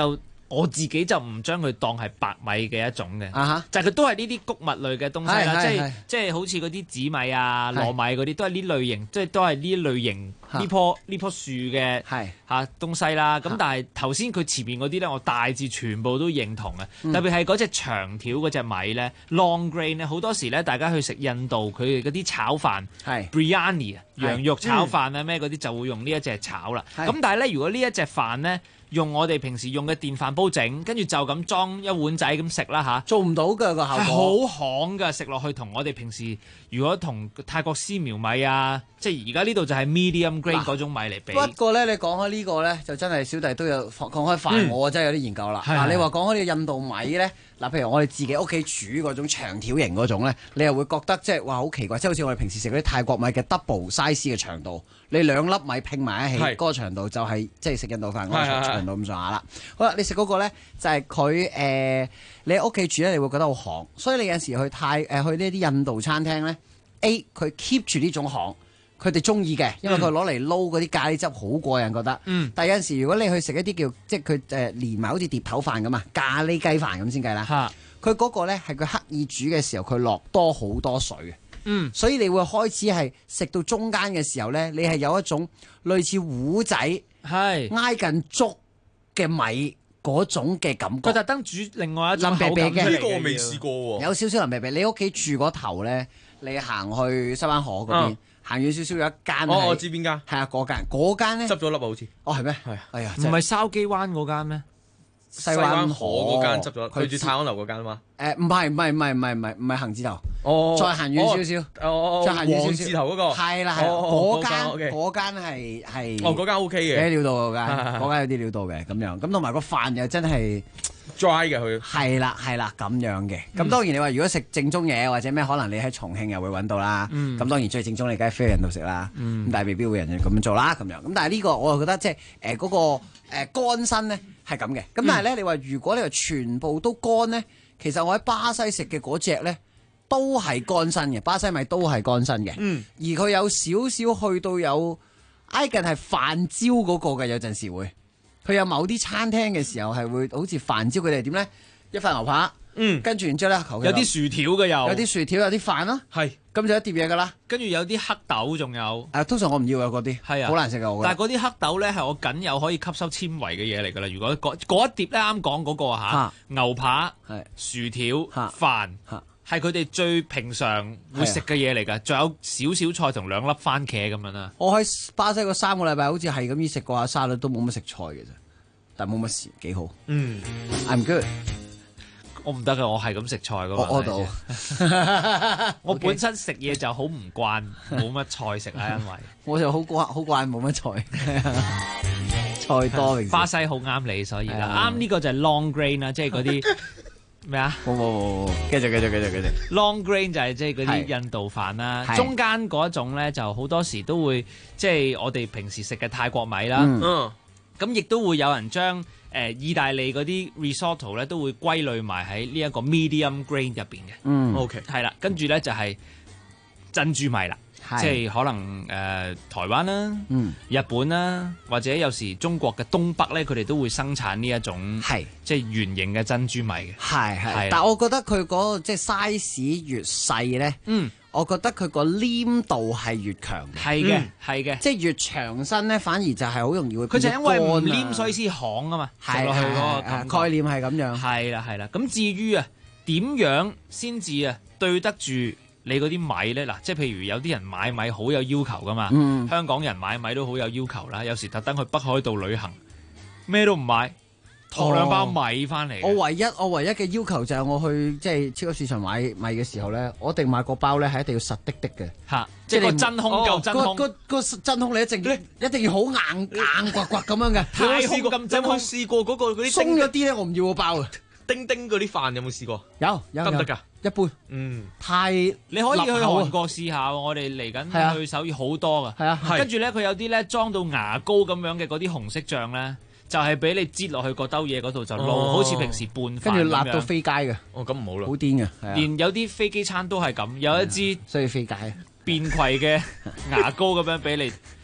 我自己就唔將佢當係白米嘅一種嘅， 就係佢都係呢啲穀物類嘅東西啦， 係即係好似嗰啲紫米啊、 係糯米嗰啲都係呢類型，即係都係呢類型呢棵樹嘅東西啦。咁但係頭先佢前面嗰啲咧，我大致全部都認同嘅，特別係嗰隻長條嗰隻米咧 ，long grain 咧，好多時咧大家去食印度佢哋嗰啲炒飯，biryani 啊，羊肉炒飯啊咩嗰啲就會用呢一隻炒啦。咁但係咧，如果呢一隻飯咧，用我哋平時用嘅電飯煲整，跟住就咁裝一碗仔咁食啦嚇， 做唔到㗎個效果， 係好旱㗎，食落去同我哋平時如果同泰國絲苗米啊，即係而家呢度就係 medium grain 嗰種米嚟比。 不過咧，你講開呢個咧，就真係小弟都有講開飯，我真係有啲研究啦。嗱，你話講開呢個印度米咧，嗱，譬如我哋自己屋企煮嗰種長條型嗰種咧，你又會覺得即係哇好奇怪，即係好似我哋平時食嗰啲泰國米嘅 double size 嘅長度，你兩粒米拼埋一起，嗰個長度就係即係食印度飯嗰個長度咁上下啦。好啦，你食嗰個咧就係佢你喺屋企煮咧，你會覺得好寒，所以你有陣時去呢啲印度餐廳咧 ，A 佢 keep 住呢種寒。佢哋中意嘅，因為佢攞嚟撈嗰啲咖喱汁好過癮，覺得。但係有陣時，如果你去食一啲叫即係佢連埋好似碟頭飯咁啊，咖喱雞飯咁先計啦。佢嗰個咧係佢刻意煮嘅時候，佢落多好多水嘅。所以你會開始係食到中間嘅時候咧，你係有一種類似糊仔挨近粥嘅米嗰種嘅感覺。 佢特登煮另外一種腍啤啤嘅， 呢個我未試過喎。 有少少腍啤啤。你屋企住嗰頭咧，你行去西灣河嗰邊。行遠少少有一間， 我知邊間， 係啊嗰間咧執咗粒好似， 係咩？ 係， 哎呀， 唔係筲箕灣嗰間咩？ 西灣河嗰間執咗，對住泰安樓嗰間啊嘛。 唔係行字頭，再行遠少少，再行遠少少， 黃字頭嗰個， 係啦，嗰間係， 嗰間 OK 嘅， 有啲料到嗰間有啲料到嘅咁樣，咁同埋個飯又真係 dry 嘅佢， 係啦咁樣嘅。咁當然你話如果食正宗嘢或者咩，可能你喺重慶又會揾到啦。咁當然最正宗你梗係飛去人度食啦。咁但係未必會人咁樣做啦咁樣。咁但係呢個我就覺得即係嗰個乾身咧係咁嘅。咁但係咧你話如果你話全部都乾咧，其實我喺巴西食嘅嗰隻咧都係乾身嘅，巴西米都係乾身嘅。而佢有少少去到有挨近係飯焦嗰個嘅，有陣時會。佢有某啲餐廳嘅時候係會好似飯焦，佢哋係點咧？一塊牛扒，跟住然之後咧， 有啲薯條嘅有啲薯條有啲飯啦， 係咁就一碟嘢噶啦。 跟住有啲黑豆仲有， 通常我唔要嘅嗰啲，係啊，好難食嘅我覺得。 但係嗰啲黑豆咧係我僅有可以吸收纖維嘅嘢嚟㗎啦。如果嗰一碟咧啱講嗰個牛扒、薯條、飯係佢哋最平常會食嘅嘢嚟㗎，仲有少少菜同2粒番茄咁樣啦。 我喺巴西嗰3個禮拜好似係咁樣食過下沙律，都冇乜食菜嘅啫，但冇乜事，幾好。I'm good。 我唔得㗎，我係咁食菜嗰個。 我度。 我本身食嘢就好唔慣，冇乜菜食啦，因為我就好慣冇乜菜，菜多。 巴西好啱你，所以啦，啱呢個就係 long grain 啦，即係嗰啲。咩啊？冇，繼續。Long grain 就係即係嗰啲印度飯啦，中間嗰一種咧就好多時都會即係我哋平時食嘅泰國米啦。咁亦都會有人將意大利嗰啲 risotto 咧都會歸類埋喺呢一個 medium grain 入邊嘅。OK， 係啦，跟住咧就係珍珠米啦。即係可能台灣啦、日本啦，或者有時中國嘅東北咧，佢哋都會生產呢一種即係圓形嘅珍珠米嘅。係， 但係我覺得佢嗰個即係 size 越細咧，我覺得佢個黏度係越強嘅。 係嘅， 即係越長身咧，反而就係好容易會佢就因為唔黏所以先旱啊嘛。食落去嗰個概念係咁樣。 係啦。咁至於點樣先至對得住你嗰啲米咧？嗱，即係譬如有啲人買米好有要求噶嘛，香港人買米都好有要求啦。有時特登去北海道旅行，咩都唔買，拖2包米翻嚟。 我唯一嘅要求就係我去即係超級市場買米嘅時候咧，我一定買個包咧係一定要實的嘅嚇，即係個真空夠真空。 個真空你一定要好硬刮刮咁樣嘅。 有冇試過嗰個嗰啲鬆咗啲咧？我唔要個包啊！ 叮嗰啲飯有冇試過？ 有得唔得㗎？ 一般，太你可以去韓國試下，我哋嚟緊去首爾好多㗎。跟住咧，佢有啲咧裝到牙膏咁樣嘅嗰啲紅色醬咧，就係俾你擠落去個兜嘢嗰度就撈，好似平時拌飯咁樣。 跟住辣到飛街嘅。 咁唔好啦。 好癲嘅， 連有啲飛機餐都係咁，有一支所以飛街便攜嘅牙膏咁樣俾你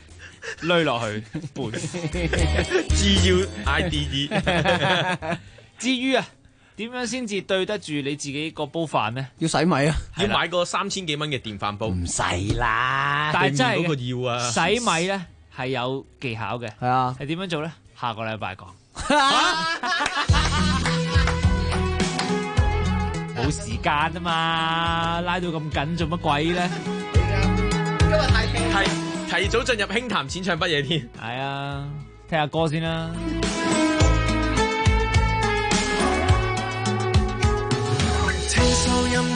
攆落去半 GUIDE。 至於啊，點樣先至對得住你自己個煲飯呢？ 要洗米啊， 要買個3000幾蚊嘅電飯煲。 唔使啦， 但係真係嗰個要啊， 洗米咧係有技巧嘅。 係啊， 係點樣做咧？下個禮拜講。冇時間啊嘛，拉到咁緊做乜鬼咧？ 今日太輕， 提早進入輕談淺唱不夜天。 係啊，聽下歌先啦。 清收音